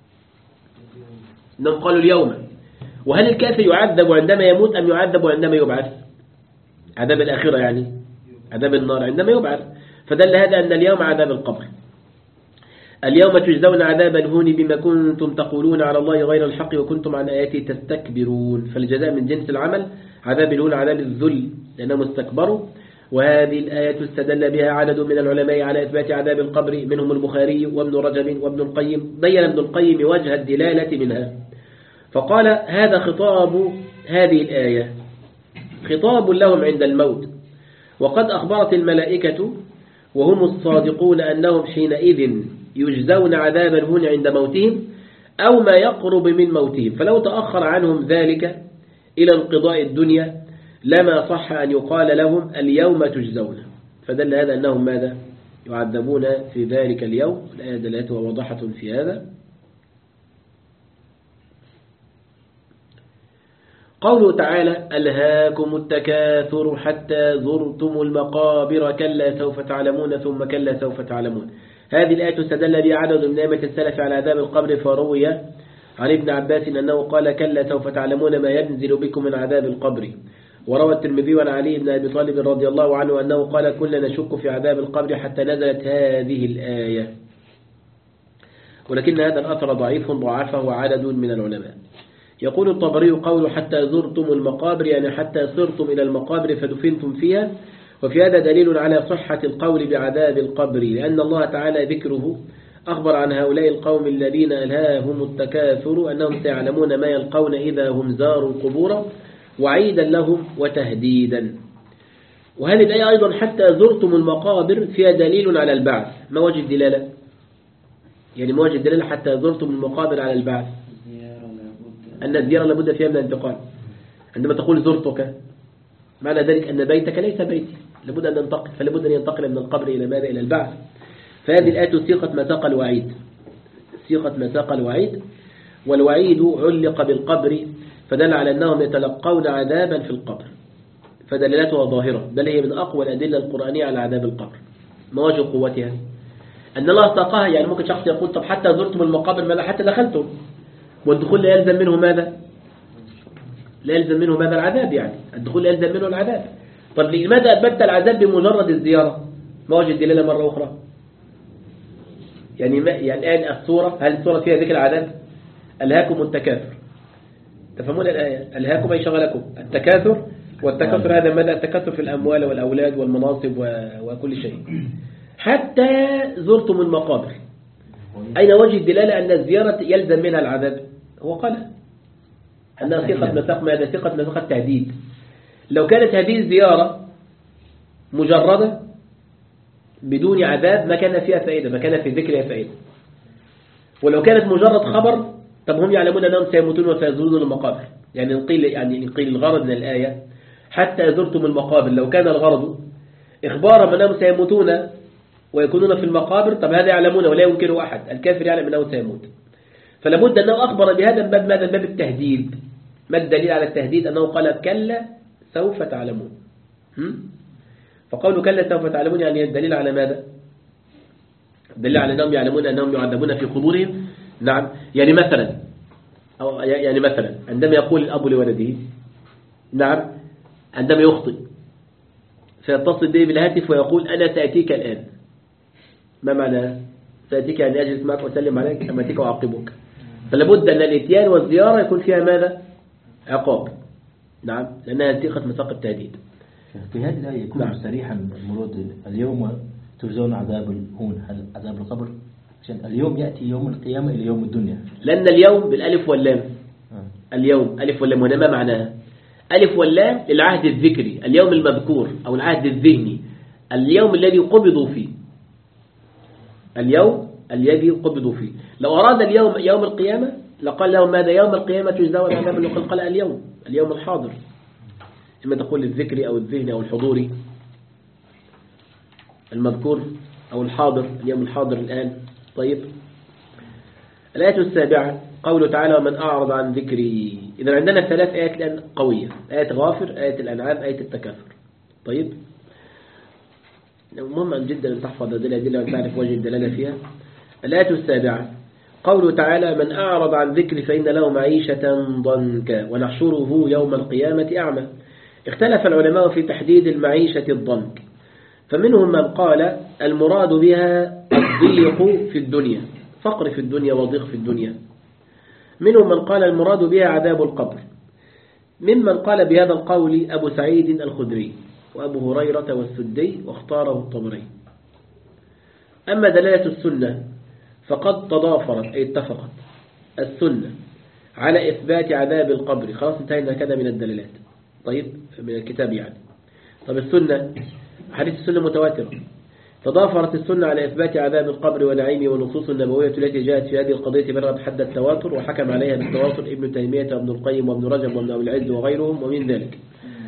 A: إنهم قالوا اليوم. وهل الكافر يعذب عندما يموت أم يعذب عندما يبعث؟ عذاب الآخرة يعني عذاب النار عندما يبعث. فدل هذا أن اليوم عذاب القبر. اليوم تجزون عذاب الهون بما كنتم تقولون على الله غير الحق وكنتم عن آياته تستكبرون. فالجزاء من جنس العمل، عذاب الهون عذاب الذل لأنهم استكبروا. وهذه الآية استدل بها عدد من العلماء على إثبات عذاب القبر، منهم البخاري وابن رجب وابن القيم. بين ابن القيم وجه الدلالة منها فقال هذا خطاب هذه الآية خطاب لهم عند الموت، وقد أخبرت الملائكة وهم الصادقون أنهم حينئذ يجزون عذاب الهون عند موتهم أو ما يقرب من موتهم، فلو تأخر عنهم ذلك إلى انقضاء الدنيا لما صح أن يقال لهم اليوم تجزون. فدل هذا أنهم ماذا؟ يعذبون في ذلك اليوم. الآية دلالتها واضحة في هذا. قوله تعالى ألهاكم التكاثر حتى زرتم المقابر كلا سوف تعلمون ثم كلا سوف تعلمون. هذه الآية استدل بها عدد من أئمة السلف على عذاب القبر، فروي عن ابن عباس أنه قال كلا سوف تعلمون ما ينزل بكم من عذاب القبر. وروى الترمذي عن علي بن أبي طالب رضي الله عنه أنه قال كلنا نشك في عذاب القبر حتى نزلت هذه الآية. ولكن هذا الأثر ضعيف ضعفه عدد من العلماء. يقول الطبري قول حتى زرتم المقابر يعني حتى صرتم إلى المقابر فدفنتم فيها. وفي هذا دليل على صحة القول بعذاب القبر، لأن الله تعالى ذكره أخبر عن هؤلاء القوم الذين ألهاهم التكاثر أنهم سيعلمون ما يلقون إذا هم زاروا القبور وعيدا لهم وتهديدا. وهذه الآية أيضا حتى زرتم المقابر فيها دليل على البعث. ما وجه الدلالة؟ يعني ما وجه الدلالة حتى زرتم المقابر على البعث؟ أن الزيارة لابد فيها من الانتقال. عندما تقول زرتك معنى ذلك أن بيتك ليس بيتي، لابد أن ننتقل، فلابد أن ينتقل من القبر إلى ماذا؟ إلى البعث. فهذه الآية سيقة ما ساق الوعيد، سيقة ما ساق الوعيد، والوعيد علق بالقبر فدل على أنهم يتلقون عذابا في القبر، فدلالتها ظاهرة، بل هي من أقوى الأدلة القرآنية على عذاب القبر. ما وجه قوتها؟ أن الله ساقها. يعني ممكن شخص يقول طب حتى زرتم المقابر ماذا؟ حتى دخلتم. والدخول لا يلزم منه ماذا؟ لا يلزم منه ماذا؟ العذاب. يعني الدخول لا يلزم منه العذاب. طب لماذا أثبت العذاب بمجرد الزيارة؟ ما وجد دلالة مرة أخرى. يعني ما يعني الآن السورة، هل السورة فيها ذكر العذاب؟ ألهاكم التكاثر. تفهمون الآية؟ ألهاكم أي شغلكم التكاثر، والتكاثر هذا ماذا؟ التكاثر في الأموال والأولاد والمناصب وكل شيء. حتى زرتم المقابر، أين وجه الدلالة أن الزيارة يلزم منها العذاب؟ هو قال أنها ثقة مساق ماذا؟ ثقة مساق التهديد. لو كانت هذه الزيارة مجردة بدون عذاب ما كان فيها فائدة، ما كان في ذكرها فائدة. ولو كانت مجرد خبر، طب هم يعلمون أنهم سيموتون وسيزورون المقابر. يعني نقيل يعني نقيل الغرض من الآية حتى زرتم المقابر. لو كان الغرض إخبار أنهم سيموتون ويكونون في المقابر، طب هذا يعلمون ولا ينكره أحد. الكافر يعلم أنه سيموت، فلابد أنه أخبر بهذا الباب. ماذا؟ باب التهديد. ما الدليل على التهديد؟ أنه قال كلا سوف تعلمون. فقولوا كلا سوف تعلمون يعني الدليل على ماذا؟ الدليل على أنهم يعلمون أنهم يعذبون في قبورهم. نعم. يعني مثلا أو يعني مثلا عندما يقول الأب لولده، نعم، عندما يخطئ فيتصل به بالهاتف ويقول أنا سأتيك الآن. ما معنى سأتيك؟ يعني أجلس معك وأسلم عليك، أما أتيك وأعقبك. فلابد أن الاتيان والزيارة يكون فيها ماذا؟ عقاب. نعم، لأنها ثقة مساق التهديد.
B: في هذه الآية يكون نعم. صريحا المراد اليوم تجزون عذاب الهون، هل عذاب القبر؟ عشان اليوم يأتي يوم القيامة إلى يوم الدنيا.
A: لأن اليوم بالألف واللام. آه. اليوم ألف واللام، هنا ما معناها؟ ألف واللام للعهد الذكري، اليوم المذكور أو العهد الذهني، اليوم الذي قبضوا فيه. اليوم الذي قبضوا فيه. لو أراد اليوم يوم القيامة لقال لهم ماذا؟ يوم القيامة تجزون عذاب الهون. قال اليوم، اليوم الحاضر. إما تقول الذكري أو الذهني أو الحضوري، المذكور أو الحاضر، اليوم الحاضر الآن. طيب، الآية السابعة قوله تعالى ومن أعرض عن ذكري. إذا عندنا ثلاث آيات الآن قوية: آية غافر، آية الأنعام، آية التكاثر. طيب، مهم جدا أن تحفظ هذه الأدلة وتعرف وجه الدلالة فيها. الآية السابعة قوله تعالى من أعرض عن ذكري فإن له معيشة ضنكا ونحشره يوم القيامة أعمى. اختلف العلماء في تحديد المعيشة الضنك، فمنهم من قال المراد بها الضيق في الدنيا، فقر في الدنيا وضيق في الدنيا. منهم من قال المراد بها عذاب القبر. ممن قال بهذا القول أبو سعيد الخدري وأبو هريرة والسدي، واختاره الطبري. أما دلالة السنة فقد تضافرت أي اتفقت السنة على إثبات عذاب القبر. خلاص انتهينا كذا من الدلالات. طيب، من الكتاب يعني. طب السنة، حديث السنة متواترة. تضافرت السنة على إثبات عذاب القبر ونعيمه، والنصوص النبوية التي جاءت في هذه القضية بلغت حد التواتر، وحكم عليها بالتواتر ابن تيمية وابن القيم وابن رجب وابن أبي العز وغيرهم. ومن ذلك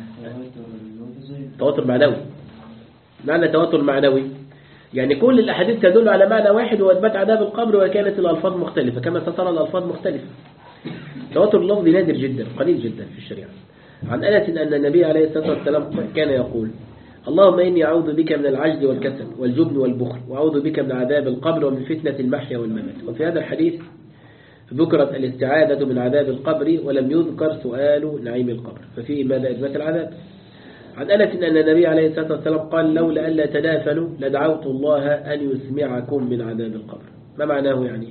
A: تواتر معنوي. معنى تواتر معنوي يعني كل الأحاديث تدل على معنى واحد هو إثبات عذاب القبر، وكانت الألفاظ مختلفة كما سترى الألفاظ مختلفة. تواتر اللفظ نادر جدا، قليل جدا في الشريعة. عن أنس أن النبي عليه الصلاة والسلام كان يقول اللهم إني أعوذ بك من العجز والكسل والجبن والبخل، وأعوذ بك من عذاب القبر ومن فتنة المحيا والممات. وفي هذا الحديث ذكرت الاستعاذة من عذاب القبر ولم يذكر سؤال نعيم القبر، ففيه ماذا؟ إثبات العذاب. عن أنس أن النبي عليه الصلاة والسلام قال لولا ألا تدافنوا لدعوت الله أن يسمعكم من عذاب القبر. ما معناه يعني؟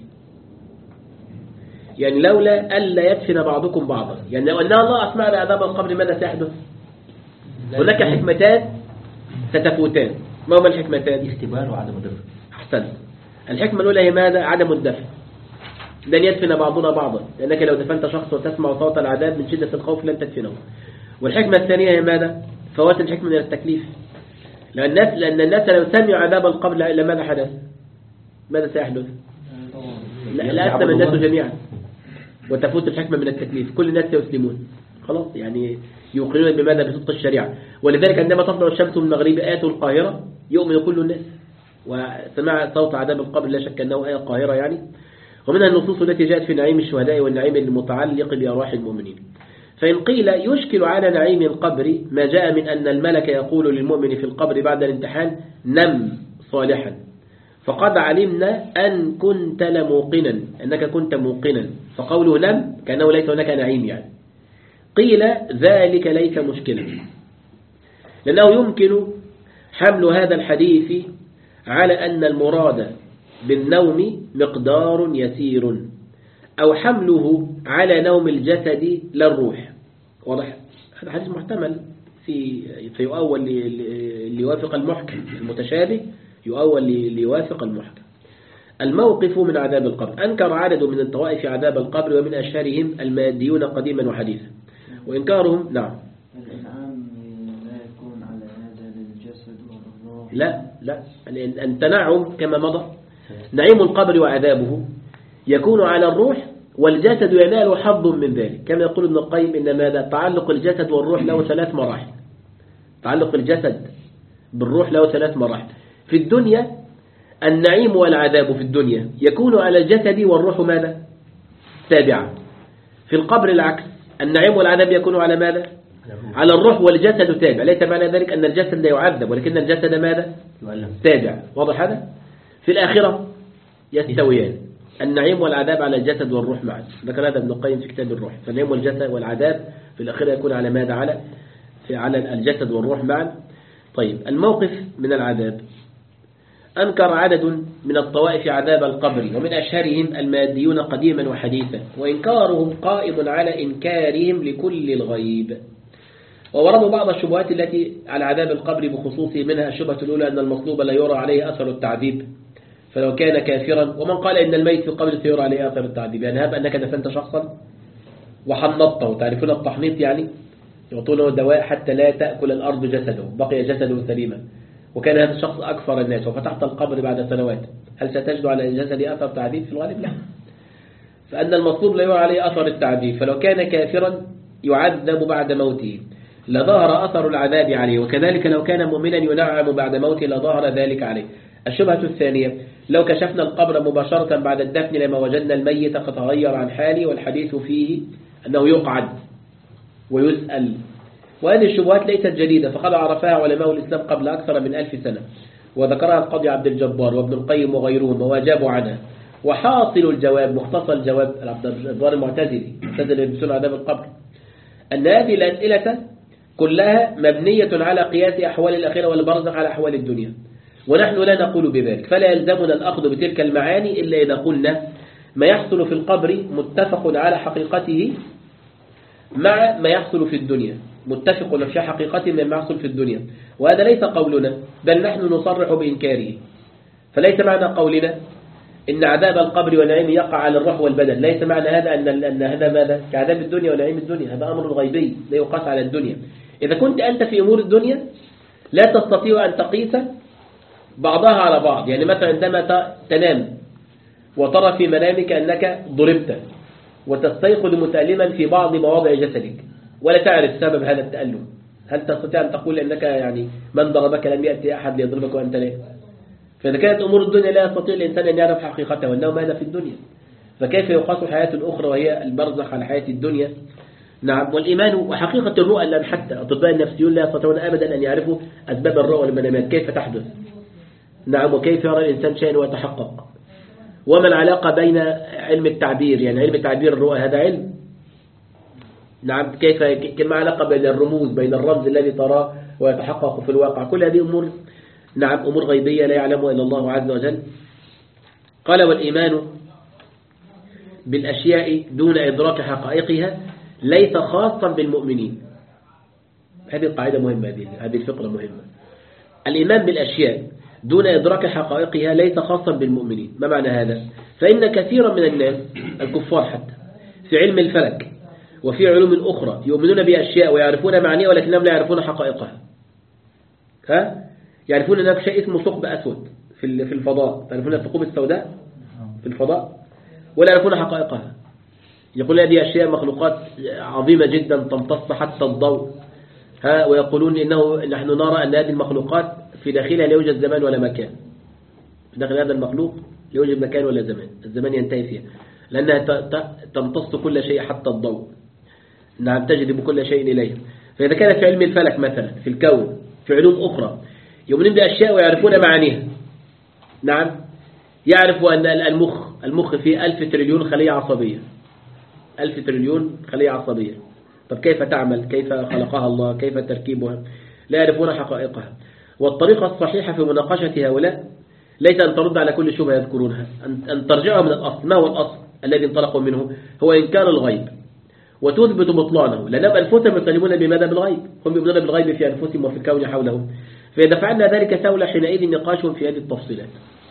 A: يعني لولا ألا يدفن بعضكم بعضا، يعني لو أن الله أسمعنا عذاب القبر ماذا سيحدث؟ هناك حكمتان ستفوتان. ما هما الحكمتان؟
B: اختبار وعدم الدفن.
A: أحسنت. الحكمة الأولى هي ماذا؟ عدم الدفن، لن يدفن بعضنا بعضا، لأنك لو دفنت شخص وتسمع صوت العذاب من شدة الخوف لن تدفنه. والحكمة الثانية هي ماذا؟ فوات الحكمة من التكليف. لأن الناس لأن الناس لو سمعوا عذاب القبر لماذا حدث؟ ماذا سيحدث؟ لا, لا أسلم الناس جميعا، وتفوت الحكمة من التكليف. كل الناس يسلمون خلاص، يعني يوقنون بماذا؟ بصدق الشريعة. ولذلك عندما تطلع الشمس من المغرب آية القاهرة يؤمن كل الناس، وسماع صوت عذاب القبر لا شك أنه آية قاهرة يعني. ومنها النصوص التي جاءت في نعيم الشهداء والنعيم المتعلق بأرواح المؤمنين. فإن قيل يشكل على نعيم القبر ما جاء من أن الملك يقول للمؤمن في القبر بعد الامتحان نم صالحا، فقد علمنا أن كنت لموقنا، أنك كنت موقنا، فقوله نم كأنه ليس هناك نعيم يعني. قيل ذلك ليس مشكلة، لأنه يمكن حمل هذا الحديث على أن المراد بالنوم مقدار يسير، أو حمله على نوم الجسد لا الروح. واضح؟ هذا حديث محتمل في فيؤول ليوافق المحكم، المتشابه يؤول ليوافق المحكم. الموقف من عذاب القبر. أنكر عدد من الطوائف عذاب القبر، ومن أشهرهم الماديون قديما وحديثا، وإنكارهم نعم.
C: الإنعام لا يكون على هذا للجسد والروح.
A: لا لا، التنعم كما مضى، نعيم القبر وعذابه يكون على الروح، والجسد ينال حظ من ذلك، كما يقول ابن القيم إن ماذا تعلق الجسد والروح له ثلاث مراحل. تعلق الجسد بالروح له ثلاث مراحل. في الدنيا النعيم والعذاب في الدنيا يكون على الجسد والروح ماذا؟ تابعة. في القبر العكس، النعيم والعذاب يكون على ماذا؟ على الروح والجسد تابع. ليس معنى ذلك أن الجسد لا يعذب، ولكن الجسد ماذا؟ تابع. واضح هذا؟ في الآخرة يستويان، النعيم والعذاب على الجسد والروح معا. ذكر هذا ابن القيم في كتاب الروح. فالنعيم والجسد والعذاب في الآخرة يكون على ماذا؟ على على الجسد والروح معا. طيب، الموقف من العذاب. أنكر عدد من الطوائف عذاب القبر، ومن أشهرهم الماديون قديما وحديثا، وإنكارهم قائم على إنكارهم لكل الغيب. ووردوا بعض الشبهات التي على عذاب القبر بخصوصه، منها الشبهة الأولى أن المصلوب لا يرى عليه أثر التعذيب فلو كان كافرا، ومن قال إن الميت في القبر سيرى عليه أثر التعذيب، يعني هب أنك دفنت شخصا وحنطته، تعرفون التحنيط يعني يعطونه دواء حتى لا تأكل الأرض جسده، بقي جسده سليما، وكان هذا الشخص أكثر الناس، وفتحت القبر بعد سنوات، هل ستجد على الجسد أثر تعذيب؟ في الغالب لا. فأن المصلوب لا يرى عليه أثر التعذيب، فلو كان كافرا يعذب بعد موته لظهر أثر العذاب عليه، وكذلك لو كان مؤمنا ينعم بعد موته لظهر ذلك عليه. الشبهة الثانية، لو كشفنا القبر مباشرة بعد الدفن لما وجدنا الميت قد تغير عن حاله، والحديث فيه أنه يقعد ويسأل. وهذه الشبهات ليست جديدة، فقد عرفها علماء الإسلام قبل أكثر من ألف سنة، وذكرها القاضي عبد الجبار وابن القيم وغيرهم وأجابوا عنها. وحاصل الجواب، مختصر الجواب عبد الجبار المعتزلي معتزلي يلبسون عذاب القبر، أن هذه الأسئلة كلها مبنية على قياس أحوال الآخرة والبرزخ على أحوال الدنيا، ونحن لا نقول بذلك، فلا يلزمنا الأخذ بتلك المعاني إلا إذا قلنا ما يحصل في القبر متفق على حقيقته مع ما يحصل في الدنيا، متفق في حقيقته مما يحصل في الدنيا، وهذا ليس قولنا، بل نحن نصرح بإنكاره. فليس معنى قولنا إن عذاب القبر والنعيم يقع على الروح والبدن، ليس معنى هذا أن أن هذا ماذا كعذاب الدنيا ونعيم الدنيا، هذا أمر غيبي لا يقاس على الدنيا. إذا كنت أنت في أمور الدنيا لا تستطيع أن تقيس بعضها على بعض، يعني مثلا عندما تنام وترى في منامك أنك ضربت وتستيقظ متألما في بعض مواضع جسدك ولا تعرف سبب هذا التألم، هل تستطيع أن تقول أنك يعني من ضربك لم يأتي أحد ليضربك وأنت لا؟ فإذا كانت أمور الدنيا لا يستطيع الإنسان أن يعرف حقيقتها، وأنه ماذا في الدنيا، فكيف يقاس الحياة الأخرى وهي البرزخ على حياة الدنيا؟ نعم. والإيمان وحقيقة الرؤى، لأن حتى أطباء النفسيون لا يستطيعون أبدا أن يعرفوا أسباب الرؤى والمنامات كيف تحدث. نعم. وكيف يرى الإنسان شيئا ويتحقق، وما العلاقة بين علم التعبير، يعني علم تعبير الرؤى هذا علم، نعم، كيف كما علاقة بين الرموز، بين الرمز الذي تراه ويتحقق في الواقع، كل هذه أمور نعم أمور غيبية لا يعلمها إلا الله عز وجل. قال والإيمان بالأشياء دون إدراك حقائقها ليس خاصا بالمؤمنين. هذه القاعدة مهمة، هذه الفقرة مهمة. الإيمان بالأشياء دون إدراك حقائقها ليس خاصا بالمؤمنين. ما معنى هذا؟ فإن كثيرا من الناس الكفار حتى في علم الفلك وفي علوم أخرى يؤمنون بأشياء ويعرفون معانيها ولكنهم لا يعرفون حقائقها. ها؟ يعرفون أن هناك شيء اسمه ثقب أسود في في الفضاء، تعرفون الثقوب السوداء في الفضاء، ولا يعرفون حقائقها. يقول هذه أشياء مخلوقات عظيمة جدا تمتص حتى الضوء، ها، ويقولون إنه نحن نرى أن هذه المخلوقات في داخلها لا يوجد زمان ولا مكان، في داخل هذا المخلوق لا يوجد مكان ولا زمان، الزمان ينتهي فيها لأنها تمتص كل شيء حتى الضوء، نعم، تجذب كل شيء إليه. فإذا كان في علم الفلك مثلا في الكون في علوم أخرى يؤمنون بأشياء ويعرفون معانيها، نعم، يعرف أن المخ المخ فيه ألف تريليون خلية عصبية، ألف تريليون خلية عصبية. طب كيف تعمل؟ كيف خلقها الله؟ كيف تركيبها؟ لا يعرفون حقائقها. والطريقة الصحيحة في مناقشة هؤلاء ليس أن ترد على كل شبهة يذكرونها، أن ترجعوا من الأصل. ما هو الأصل الذي انطلقوا منه؟ هو إنكار الغيب وتثبت بطلانه، لأنهم أنفسهم يسلمون بماذا؟ بالغيب. هم يؤمنون بالغيب في أنفسهم وفي الكون حولهم. فإذا فعلنا ذلك سهل حينئذ نقاشهم في هذه التفصيلات.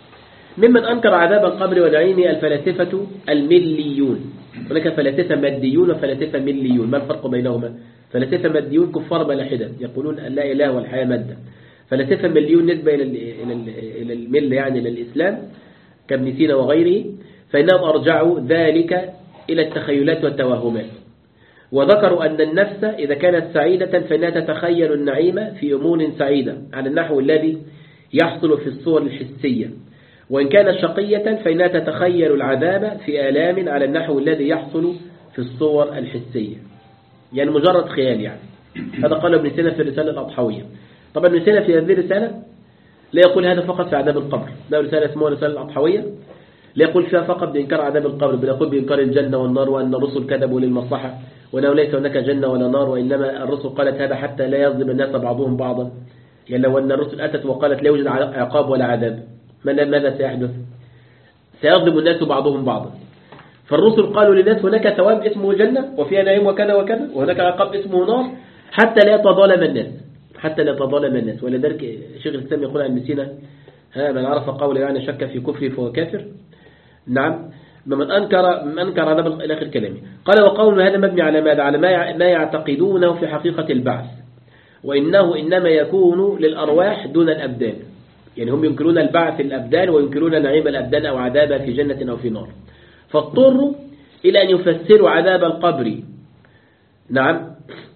A: ممن أنكر عذاب القبر ونعيمه الفلاسفة المليون. هناك فلاسفة ماديون وفلاسفة مليون. ما الفرق بينهما؟ فلاسفة ماديون كفار ملاحدة يقولون لا إله والحياة مادة. فلاسفة مليون نسبة إلى المل يعني إلى الإسلام كابن سينا وغيره، فإنهم أرجعوا ذلك إلى التخيلات والتوهمات، وذكروا أن النفس إذا كانت سعيدة فإنها تتخيل النعيم في أمور سعيدة على النحو الذي يحصل في الصور الحسية، وإن كانت شقية فإنها تتخيل العذاب في آلام على النحو الذي يحصل في الصور الحسية، يعني مجرد خيال. يعني هذا قال ابن سينا في الرسالة الأضحوية. طبعا ابن سينا في هذه الرسالة لا يقول هذا فقط في عذاب القبر، لا رسالة اسمها الرسالة الأضحوية لا يقول فيها فقط بإنكار عذاب القبر، بل يقول بإنكار الجنة والنار، وأن الرسل كذبوا للمصلحة، وأنه ليس هناك جنة ولا نار، وإنما الرسل قالت هذا حتى لا يظلم الناس بعضهم بعضا. يعني لو أن الرسل أتت وقالت لا يوجد عقاب ولا عذاب ماذا سيحدث؟ سيظلم الناس بعضهم بعضا. فالرسل قالوا للناس هناك ثواب اسمه جنة وفيها نعيم وكذا وكذا، وهناك عقاب اسمه نار، حتى لا يتظالم الناس، حتى لا يتظالم الناس. ولذلك شيخ الإسلام يقول عن ابن سينا ها من عرف قوله يعني شك في كفره فهو كافر. نعم. من أنكر من أنكر هذا إلى آخر كلامه. قال وقول هذا مبني على ماذا؟ على ما يعتقدونه في حقيقة البعث، وإنه إنما يكون للأرواح دون الأبدان. يعني هم ينكرون البعث الأبدان وينكرون نعيم الأبدان أو عذابها في جنة أو في نار، فاضطروا إلى أن يفسروا عذاب القبر نعم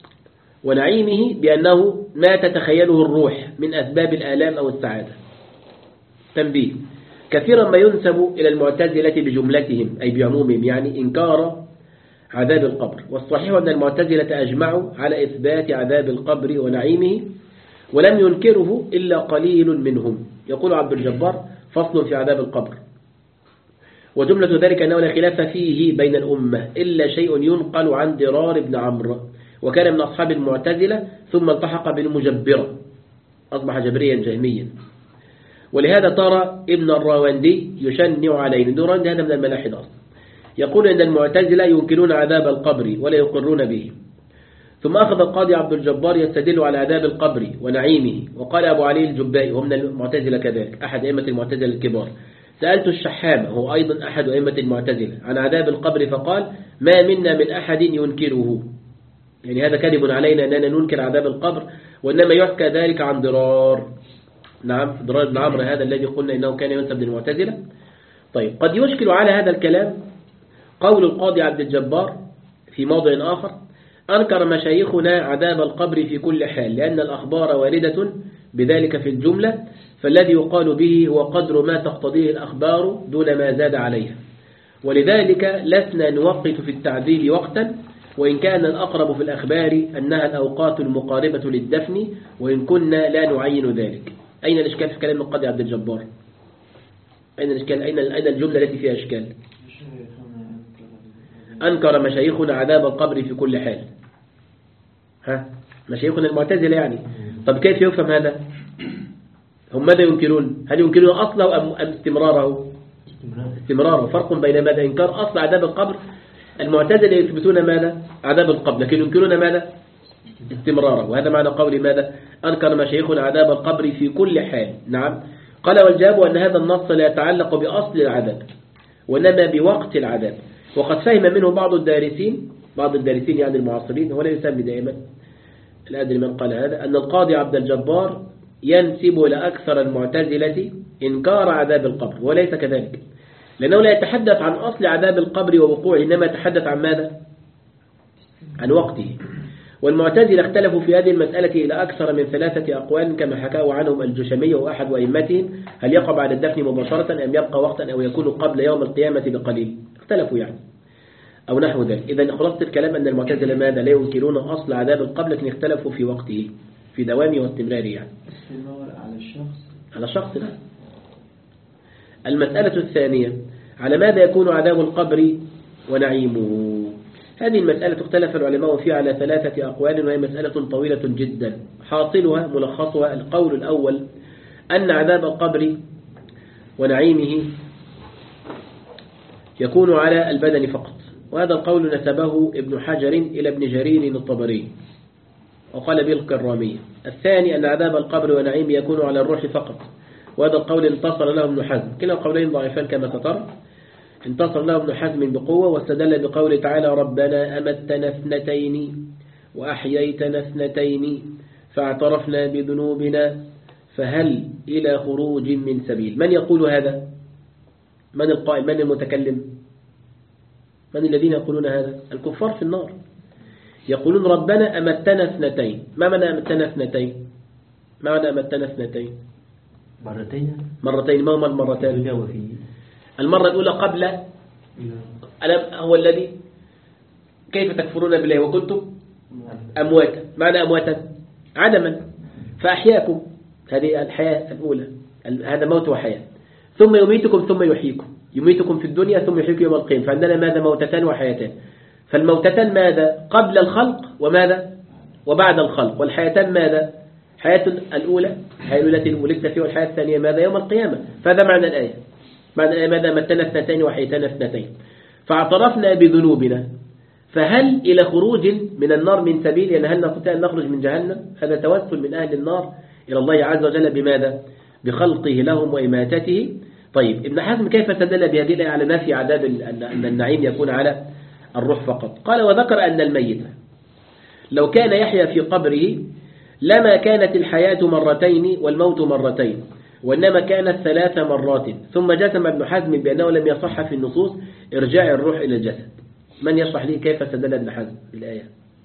A: ونعيمه بأنه ما تتخيله الروح من أسباب الآلام أو السعادة. تنبيه: كثيرا ما ينسب إلى المعتزلة بجملتهم أي بعمومهم يعني إنكار عذاب القبر، والصحيح أن المعتزلة أجمعوا على إثبات عذاب القبر ونعيمه ولم ينكره إلا قليل منهم. يقول عبد الجبار: فصل في عذاب القبر، وجملة ذلك أنه لا خلاف فيه بين الأمة إلا شيء ينقل عن ضرار بن عمرو، وكان من أصحاب المعتزلة ثم التحق بالمجبرة أصبح جبريا جهميا. ولهذا ترى ابن الراوندي يشنع عليه، الراوندي هذا من الملاحدة أصلا، يقول أن المعتزلة ينكرون عذاب القبر ولا يقرون به. ثم أخذ القاضي عبد الجبار يستدل على عذاب القبر ونعيمه، وقال أبو علي الجبائي ومن المعتزلة كذلك أحد أئمة المعتزلة الكبار: سألت الشحام هو أيضا أحد أئمة المعتزلة عن عذاب القبر فقال: ما منا من أحد ينكره. يعني هذا كذب علينا أننا ننكر عذاب القبر، وإنما يحكى ذلك عن ضرار نعم ضرار بن عمرو هذا الذي قلنا إنه كان ينسب للمعتزلة. طيب، قد يشكل على هذا الكلام قول القاضي عبد الجبار في موضع آخر: أنكر مشايخنا عذاب القبر في كل حال لأن الأخبار واردة بذلك في الجملة، فالذي يقال به هو قدر ما تقتضيه الأخبار دون ما زاد عليها، ولذلك لسنا نوقت في التعذيب وقتا، وإن كان الأقرب في الأخبار أنها الأوقات المقاربة للدفن، وإن كنا لا نعين ذلك. أين الإشكال في كلام القاضي عبد الجبار؟ أين الإشكال؟ أين أين الجملة التي فيها إشكال؟ أنكر مشايخنا عذاب القبر في كل حال. ها مشايخنا المعتزلة يعني. طب كيف يفهم هذا؟ هم ماذا ينكرون؟ هل ينكرون أصله أم استمراره؟ استمراره. فرق بين ماذا؟ إنكار أصل عذاب القبر. المعتزلة يثبتون ماذا؟ عذاب القبر، لكن ينكرون ماذا؟ استمراره. وهذا معنى قول ماذا؟ أنكر مشايخنا عذاب القبر في كل حال. نعم. قال والجواب أن هذا النص لا يتعلق بأصل العذاب وإنما بوقت العذاب، وقد فهم منه بعض الدارسين بعض الدارسين يعني المعاصرين، هو لا يسمي دائما، لا أدري من قال هذا، أن القاضي عبد الجبار ينسب إلى أكثر المعتزلة إنكار عذاب القبر، وليس كذلك، لأنه لا يتحدث عن أصل عذاب القبر ووقوعه، إنما يتحدث عن ماذا؟ عن وقته. والمعتزلة اختلفوا في هذه المسألة إلى أكثر من ثلاثة أقوال كما حكاه عنهم الجشمي وأحد أئمتهم: هل يقع بعد الدفن مباشرة أم يبقى وقتا أو يكون قبل يوم القيامة بقليل؟ اختلفوا يعني أو نحو ذلك. إذن خلاصة الكلام أن المعتزلة ماذا؟ لا ينكرون أصل عذاب القبر، لكن اختلفوا في وقته في دوامه واستمراره يعني.
C: استمرار على الشخص
A: على الشخص لا. المسألة الثانية على ماذا يكون عذاب القبر ونعيمه؟ هذه المسألة اختلف العلماء فيها على ثلاثة أقوال، وهي مسألة طويلة جدا. حاصلها ملخصها القول الأول أن عذاب القبر ونعيمه يكون على البدن فقط، وهذا القول نسبه ابن حجر إلى ابن جرير الطبري وقال به الكرامية. الثاني أن عذاب القبر ونعيمه يكون على الروح فقط، وهذا القول انتصر له ابن حزم. كلا القولين ضعيفان كما سترى. انتصر له ابن حزم بقوة واستدل بقوله تعالى ربنا أمتنا اثنتين وأحييتنا اثنتين فاعترفنا بذنوبنا فهل إلى خروج من سبيل. من يقول هذا؟ من القائل؟ من المتكلم؟ من الذين يقولون هذا؟ الكفار في النار يقولون ربنا أمتنا اثنتين. ما معنى أمتنا اثنتين؟ ما معنى أمتنا اثنتين؟
B: مرتين
A: مرتين. ما هما المرتين؟ المرة الأولى قبل ألم هو الذي كيف تكفرون بالله وكنتم أمواتا. معنى أمواتا عدما فأحياكم، هذه الحياة الأولى، هذا موت وحياة. ثم يميتكم ثم يحييكم، يميتكم في الدنيا ثم يحييكم يوم القيامة. فعندنا ماذا؟ موتتان وحياتان. فالموتتان ماذا؟ قبل الخلق وماذا؟ وبعد الخلق. والحياتان ماذا؟ حياة الأولى حياة التي ولدت فيها، والحياة الثانية ماذا؟ يوم القيامة. فهذا معنى الآية. معنى الآية ماذا؟ متنا اثنتين وحيتنا اثنتين فاعترفنا بذنوبنا فهل إلى خروج من النار من سبيل؟ يعني هل نستطيع أن نخرج من جهنم؟ هذا توسل من أهل النار إلى الله عز وجل بماذا؟ بخلقه لهم وإماتته. طيب ابن حزم كيف استدل بهذه الآية على نفي عذاب أن النعيم يكون على الروح فقط؟ قال وذكر أن الميت لو كان يحيا في قبره لما كانت الحياة مرتين والموت مرتين، وإنما كانت ثلاث مرات. ثم جزم ابن حزم بأنه لم يصح في النصوص إرجاع الروح إلى الجسد. من يشرح لي كيف استدل ابن حزم بالآية؟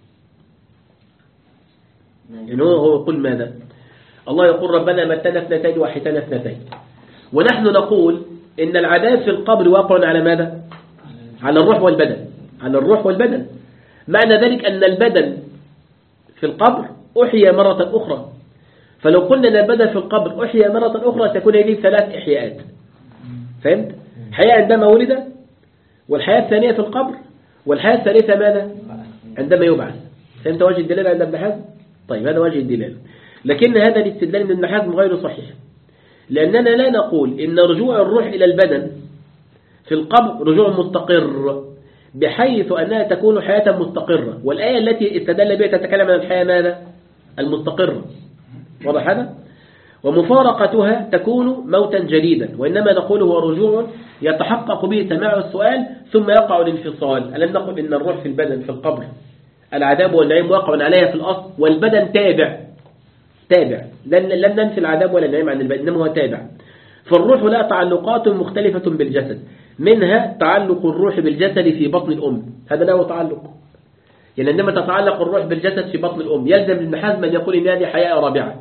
A: يعني هو يقول ماذا؟ الله يقول ربنا متنا اثنتين وحيتنا اثنتين، ونحن نقول إن العذاب في القبر واقع على ماذا؟ على الروح والبدن. على الروح والبدن. معنى ذلك أن البدن في القبر أحيا مرة أخرى. فلو قلنا أن البدن في القبر أحيا مرة أخرى تكون هذه ثلاث إحياءات. فهمت؟ حياة عندما ولد، والحياة الثانية في القبر، والحياة الثالثة ماذا؟ عندما يبعث. فهمت وجه الدلالة عند ابن حزم؟ طيب هذا وجه الدلالة. لكن هذا الاستدلال من ابن حزم غير صحيح، لأننا لا نقول إن رجوع الروح إلى البدن في القبر رجوع مستقر بحيث أنها تكون حياة مستقرة، والآية التي استدل بها تتكلم عن الحياة ماذا؟ المستقرة. واضح هذا؟ ومفارقتها تكون موتا جديدا، وإنما نقول هو رجوع يتحقق به سماع السؤال ثم يقع الانفصال. ألم نقل إن الروح في البدن في القبر العذاب والنعيم واقع عليها في الأصل، والبدن تابع تابع لن ننفي العذاب ولا النعيم عن البدن، إنما هو تابع. فالروح لها تعلقات مختلفة بالجسد، منها تعلق الروح بالجسد في بطن الأم، هذا له تعلق. يعني عندما تتعلق الروح بالجسد في بطن الأم يلزم ابن حزم أن يقول إن هذه حياة رابعة.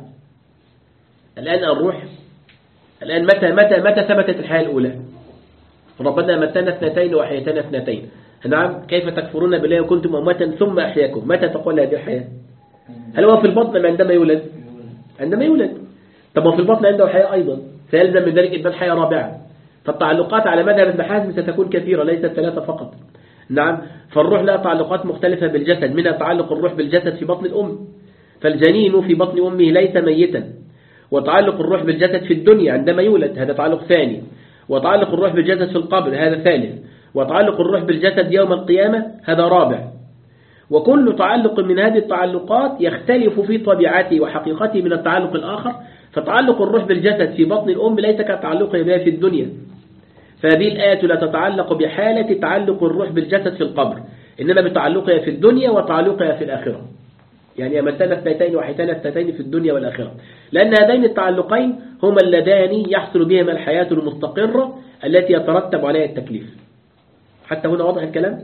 A: الآن الروح الآن متى متى متى ثبتت الحياة الأولى؟ ربنا متنا اثنتين وحيتنا اثنتين. نعم. كيف تكفرون بالله وكنتم أمواتا ثم أحياكم؟ متى تقول هذه الحياة؟ هل هو في البطن عندما يولد؟ عندما يولد. طب في البطن عنده حياة أيضا، سيلزم من ذلك إبان حياة رابعة. فالتعلقات على مذهب ابن حزم ستكون كثيرة ليست ثلاثة فقط. نعم. فالروح لها تعلقات مختلفة بالجسد، منها تعلق الروح بالجسد في بطن الأم، فالجنين في بطن أمه ليس ميتا. وتعلق الروح بالجسد في الدنيا عندما يولد، هذا تعلق ثاني. وتعلق الروح بالجسد في القبر هذا ثالث. وتعلق الروح بالجسد يوم القيامة هذا رابع. وكل تعلق من هذه التعلقات يختلف في طبيعته وحقيقته من التعلق الآخر. فتعلق الروح بالجسد في بطن الأم ليس كتعلقه بها في الدنيا. فهذه الآية لا تتعلق بحالة تعلق الروح بالجسد في القبر، إنما بتعلقها في الدنيا وتعلقها في الآخرة. يعني أمتنا اثنتين وحيتنا اثنتين في الدنيا والآخرة، لأن هذين التعلقين هما اللذان يحصل بهما الحياة المستقرة التي يترتب عليها التكليف. حتى هنا واضح الكلام؟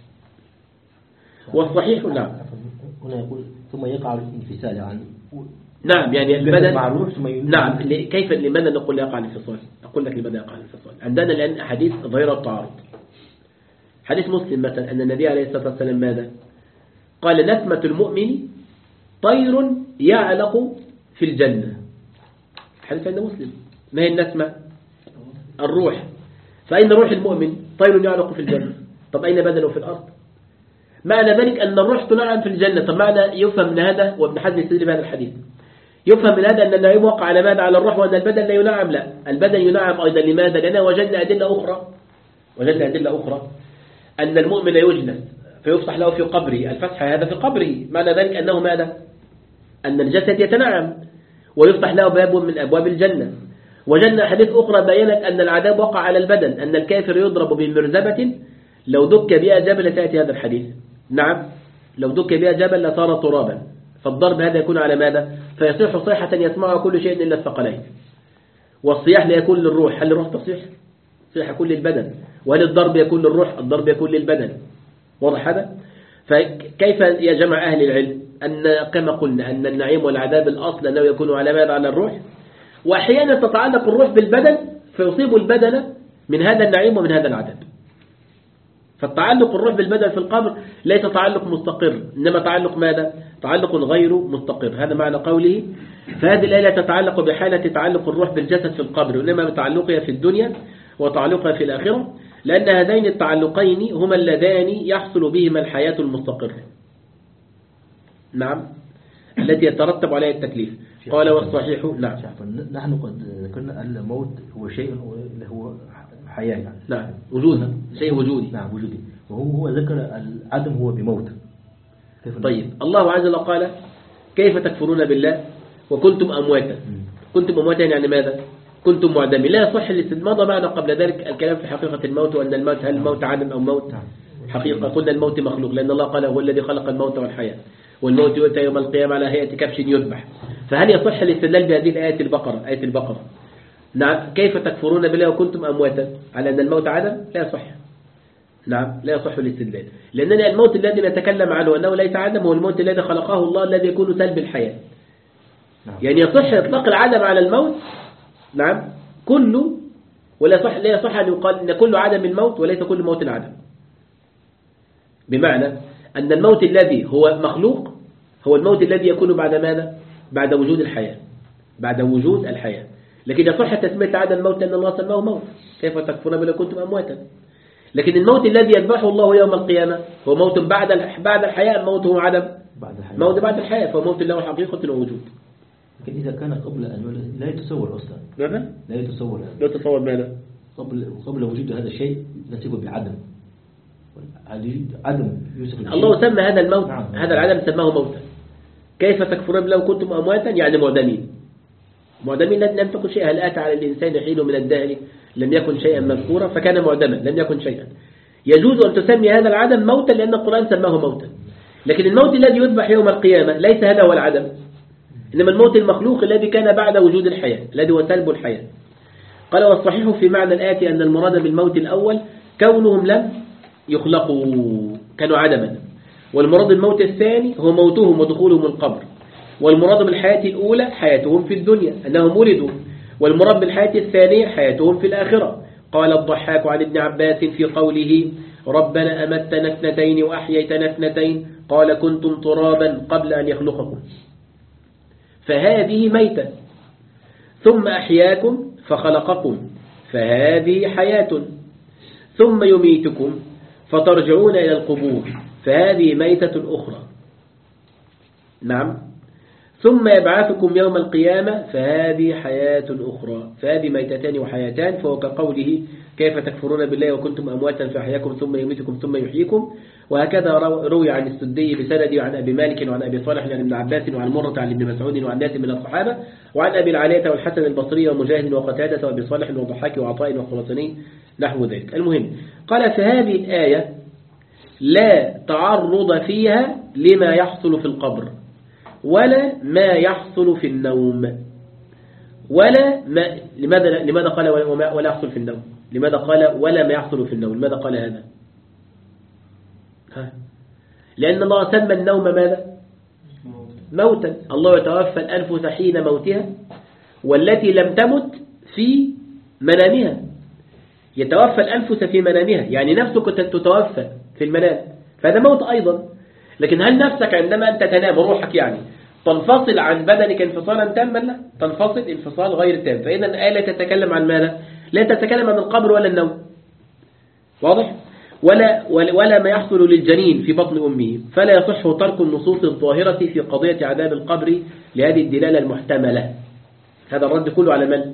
A: والصحيح نعم.
B: هنا يقول ثم يقع الانفصال عن
A: نعم. يعني البدن
B: معروف ثم
A: نعم. كيف لماذا نقول يقع الانفصال؟ أقول لك لماذا يقع الانفصال. عندنا الآن حديث ظاهرة التعارض. حديث مسلم مثلا أن النبي عليه الصلاة والسلام ماذا قال؟ نسمة المؤمن طير يعلق في الجنة. حديث عند مسلم. ما هي النسمة؟ الروح، فأين روح المؤمن؟ طير يعلق في الجنة. طب أين بدنه في الأرض؟ معنى ذلك أن الروح تنعم في الجنة. طب معنى يفهم من هذا، وابن حزم يستدل بهذا الحديث، يفهم من هذا أن النعيم وقع على ماذا؟ على الروح، وأن البدن لا ينعم. لا، البدن ينعم أيضا. لماذا؟ لأننا وجدنا أدلة أخرى وجدنا أدلة أخرى أن المؤمن يجلس فيفتح له في قبره. الفتح هذا في قبره، معنى ذلك أنه ماذا؟ أن الجسد يتنعم ويفتح له باب من أبواب الجنة. وجدنا حديث أخرى بيّنت أن العذاب وقع على البدن، أن الكافر يضرب بمرزبة لو دك بها جبل. تأتي هذا الحديث، نعم، لو دك بها جبل لصار ترابا. فالضرب هذا يكون على ماذا؟ فيصيح صيحة يسمعها كل شيء إلا الثقلين. والصياح لا يكون للروح. هل الروح تصيح؟ صيح كل البدن. وهل الضرب يكون للروح؟ الضرب يكون للبدن. واضح هذا؟ فكيف يا جماعة أهل العلم أن كما قلنا أن النعيم والعذاب الأصل أنه يكون على ماذا؟ على الروح. وأحيانا تتعلق الروح بالبدن فيصيب البدن من هذا النعيم ومن هذا العذاب. فالتعلق الروح بالبدن في القبر ليس تعلق مستقر، إنما تعلق ماذا؟ تعلق غير مستقر. هذا معنى قوله. فهذه الآية لا تتعلق بحالة تعلق الروح بالجسد في القبر، وإنما بتعلقها في الدنيا وتعلقها في الآخرة، لأن هذين التعلقين هما اللذان يحصل بهما الحياة المستقرة، نعم، التي يترتب عليها التكليف. قال والصحيح، نعم،
B: نحن قد ذكرنا أن الموت هو شيء هو حياة، يعني.
A: نعم، وجود، شيء وجودي.
B: نعم، وجودي. وهو هو ذكر العدم هو بموت.
A: طيب، الله عز وجل قال كيف تكفرون بالله وكنتم أمواتا. كنتم أمواتا يعني ماذا؟ كنتم معدمين. لا يصح الاستدمار. مضى معنا قبل ذلك الكلام في حقيقة الموت، وأن الموت هل الموت عدم أو موت حقيقة. قلنا الموت مخلوق، لأن الله قال هو الذي خلق الموت والحياة، والموت يؤتى يوم القيامة على هيئة كبش يذبح. فهل يصح الاستدلال بهذه الآية البقرة، آية البقرة، نعم، كيف تكفرون بالله وكنتم أمواتا، على أن الموت عدم؟ لا يصح. نعم، لا يصح الاستدلال، لأننا الموت الذي نتكلم عنه أنه ليس عدم هو الموت الذي خلقه الله، الذي يكون سلب الحياة. يعني يصح إطلاق العدم على الموت، نعم، كله، ولا يصح لا يصح أن يقال أن كل عدم الموت وليس كل موت عدم. بمعنى أن الموت الذي هو مخلوق هو الموت الذي يكون بعد ماذا؟ بعد وجود الحياة، بعد وجود الحياة. لكن يصح تسمية عدم الموت لأن الله سماه موت. كيف تكفرون بالله كنتم أمواتا. لكن الموت الذي يذبحه الله يوم القيامة هو موت بعد بعد الحياة. الموت هو عدم
B: بعد الحياة.
A: موت بعد الحياة، فهو موت له حقيقة ووجود.
B: لكن إذا كان قبل أن يولد لا يتصور أصلا.
A: ماذا؟
B: لا يتصور.
A: لا يتصور ماذا؟
B: قبل قبل وجود هذا الشيء نسيبه بعدم. عدم يوسف.
A: الله سمى هذا الموت،
B: نعم.
A: هذا العدم سماه موتا. كيف تكفرون بالله وكنتم أمواتا يعني معدمين. معدمين لم تكن شيئا. هل أتى على الإنسان حين من الدهر لم يكن شيئا مذكورا فكان معدما، لم يكن شيئا. يجوز أن تسمي هذا العدم موتا لأن القرآن سماه موتا. لكن الموت الذي يذبح يوم القيامة ليس هذا هو العدم، إنما الموت المخلوق الذي كان بعد وجود الحياة، الذي هو سلب الحياة. قال والصحيح في معنى الآتي أن المراد بالموت الأول كونهم لم يخلقوا، كانوا عدما. والمراد بالموت الثاني هو موتهم ودخولهم القبر. والمراد بالحياة الأولى حياتهم في الدنيا أنهم ولدوا. والمراد بالحياة الثانية حياتهم في الآخرة. قال الضحاك عن ابن عباس في قوله ربنا أمتنا اثنتين وأحييتنا اثنتين قال كنتم ترابا قبل أن يخلقكم، فهذه ميتة، ثم أحياكم فخلقكم، فهذه حياة، ثم يميتكم فترجعون إلى القبور، فهذه ميتة أخرى، نعم، ثم يبعثكم يوم القيامة، فهذه حياة أخرى. فهذه ميتتان وحياتان. فهو كقوله كيف تكفرون بالله وكنتم أمواتا فأحياكم ثم يميتكم ثم يحييكم. وهكذا روي عن السدي بسند عن أبي مالك وعن أبي صالح عن ابن عباس وعن مرة عن ابن مسعود وعن ناس من الصحابة وعن أبي العالية والحسن البصري ومجاهد وقتادة وأبي صالح وضحاك وعطاء وخراساني نحو ذلك. المهم قال فهذه الآية لا تعرض فيها لما يحصل في القبر ولا ما يحصل في النوم ولا ما. لماذا لماذا قال وما ولا يحصل في النوم؟ لماذا قال ولا ما يحصل في النوم؟ لماذا قال هذا؟ ها؟ لأن الله سمى النوم ماذا؟ موتا. الله يتوفى الأنفس حين موتها والتي لم تمت في منامها. يتوفى الأنفس في منامها يعني نفسك تتوفى في المنام، فهذا موت أيضا. لكن هل نفسك عندما أنت تنام روحك يعني تنفصل عن بدنك انفصالا تاما؟ لا، تنفصل انفصال غير تام. فإذا الآية تتكلم عن ماذا؟ لا تتكلم عن القبر ولا النوم، واضح؟ ولا, ولا, ولا ما يحصل للجنين في بطن أمه، فلا يصح ترك النصوص الظاهرة في قضية عذاب القبر لهذه الدلالة المحتملة. هذا الرد كله على من؟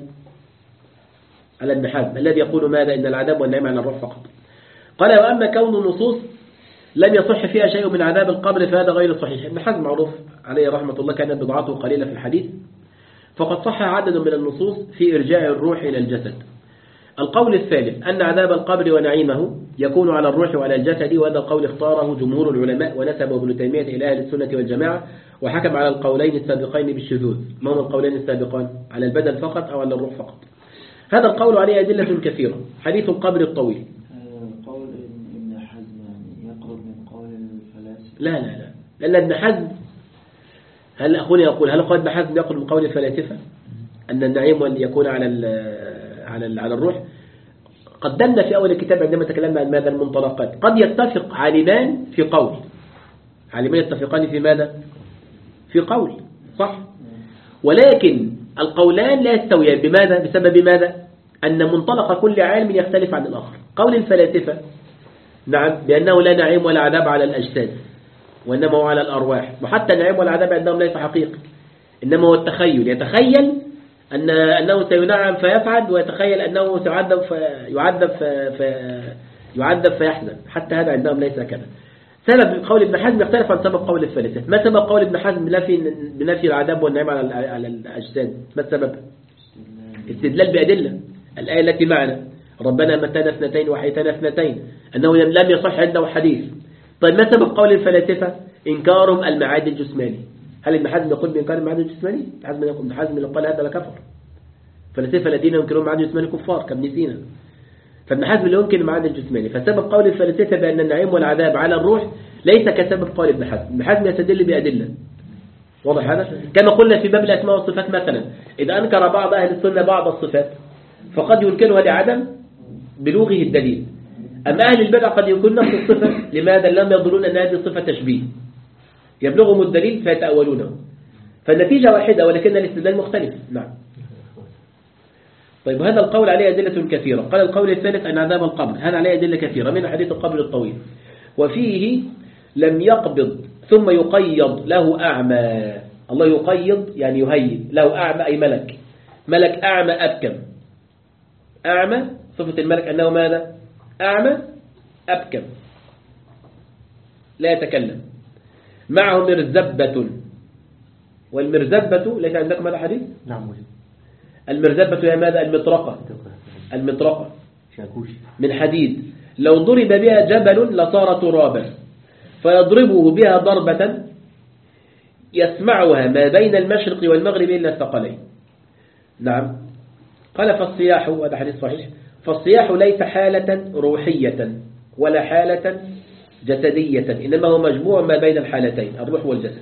A: على ابن حزم الذي يقول ماذا؟ إن العذاب والنعيم على الروح فقط. قال وأما كون النصوص لم يصح فيها شيء من عذاب القبر فهذا غير صحيح. ابن حزم معروف عليه رحمة الله كانت بضعته قليلة في الحديث، فقد صح عدد من النصوص في إرجاع الروح إلى الجسد. القول الثالث أن عذاب القبر ونعيمه يكون على الروح وعلى الجسد، وهذا القول اختاره جمهور العلماء ونسب ابن تيمية إلى أهل السنة والجماعة، وحكم على القولين السابقين بالشذوذ. ما هم القولين السابقان؟ على البدن فقط أو على الروح فقط؟ هذا القول عليه أدلة كثيرة. حديث القبر الطويل،
C: قول ابن حزم يعني يقرب من قول الفلاسفة.
A: لا لا لا لأن ابن حزم، هل أخوني يقول هل قول ابن حزم يقرب من قول الفلاسفة أن النعيم يكون على ال على ال على الروح؟ قدمنا في أول الكتاب عندما تكلمنا عن ماذا المنطلقات، قد يتفق عالمان في قول، عالمان يتفقان في ماذا؟ في قول، صح؟ ولكن القولان لا يستويان. بماذا؟ بسبب ماذا؟ أن منطلق كل عالم يختلف عن الآخر. قول الفلاسفة نعم بأنه لا نعيم ولا عذاب على الأجساد، وإنما هو على الأرواح، وحتى النعيم والعذاب عندهم ليس حقيقي، إنما هو التخيل. يتخيل أن أنه سينعم فيفعل، ويتخيل أنه سيعذب فيعذب فيعذب فيحزن، حتى هذا عندهم ليس كذا. سبب قول ابن حزم يختلف عن سبب قول الفلاسفة. ما سبب قول ابن حزم بنفي بنفي العذاب والنعيم على على الأجساد؟ ما السبب؟ استدلال بأدلة. الآية التي معنا ربنا متنا اثنتين وحيتنا اثنتين، أنه لم يصح عنده حديث. طيب ما سبب قول الفلاسفة؟ إنكارهم المعاد الجسماني. هل ابن حزم يقول بإنكار المعاد الجسماني؟ ابن حزم لو قال هذا لكفر. فلاسفة الذين ينكرون المعاد الجسماني كفار كابن سينا. فابن حزم اللي يمكن المعاد الجسماني. فسبب قول الفلاسفة بأن النعيم والعذاب على الروح ليس كسبب قول ابن حزم. ابن حزم يستدل بأدلة، واضح هذا؟ كما قلنا في باب الأسماء والصفات مثلا، إذا أنكر بعض أهل السنة بعض الصفات فقد ينكرها لعدم بلوغه الدليل. أما أهل البدع قد يكون نفس الصفة، لماذا؟ لم يظنون أن هذه الصفة تشبيه، يبلغهم الدليل فيتأولونه، فالنتيجة واحدة ولكن الاستدلال مختلف. نعم. طيب هذا القول عليه أدلة كثيرة. قال القول الثالث أن عذاب القبر هذا عليه أدلة كثيرة، من حديث القبر الطويل، وفيه لم يقبض ثم يقيض له أعمى. الله يقيض يعني يهيئ له أعمى، أي ملك، ملك أعمى أبكم. أعمى صفة الملك أنه ماذا؟ أعمى أبكم لا يتكلم، معه مرزبة. والمرزبة ليس عندكم هذا حديث؟
B: نعم.
A: المرزبة هي ماذا؟ المطرقة. المطرقة
B: شاكوش
A: من حديد، لو ضرب بها جبل لصار ترابا، فيضربه بها ضربة يسمعها ما بين المشرق والمغرب إلا الثقلين. نعم. قال فالصياح، هذا حديث صحيح، فالصياح ليس حالة روحية ولا حالة جسدية، إنما هو مجموع ما بين الحالتين الروح والجسد.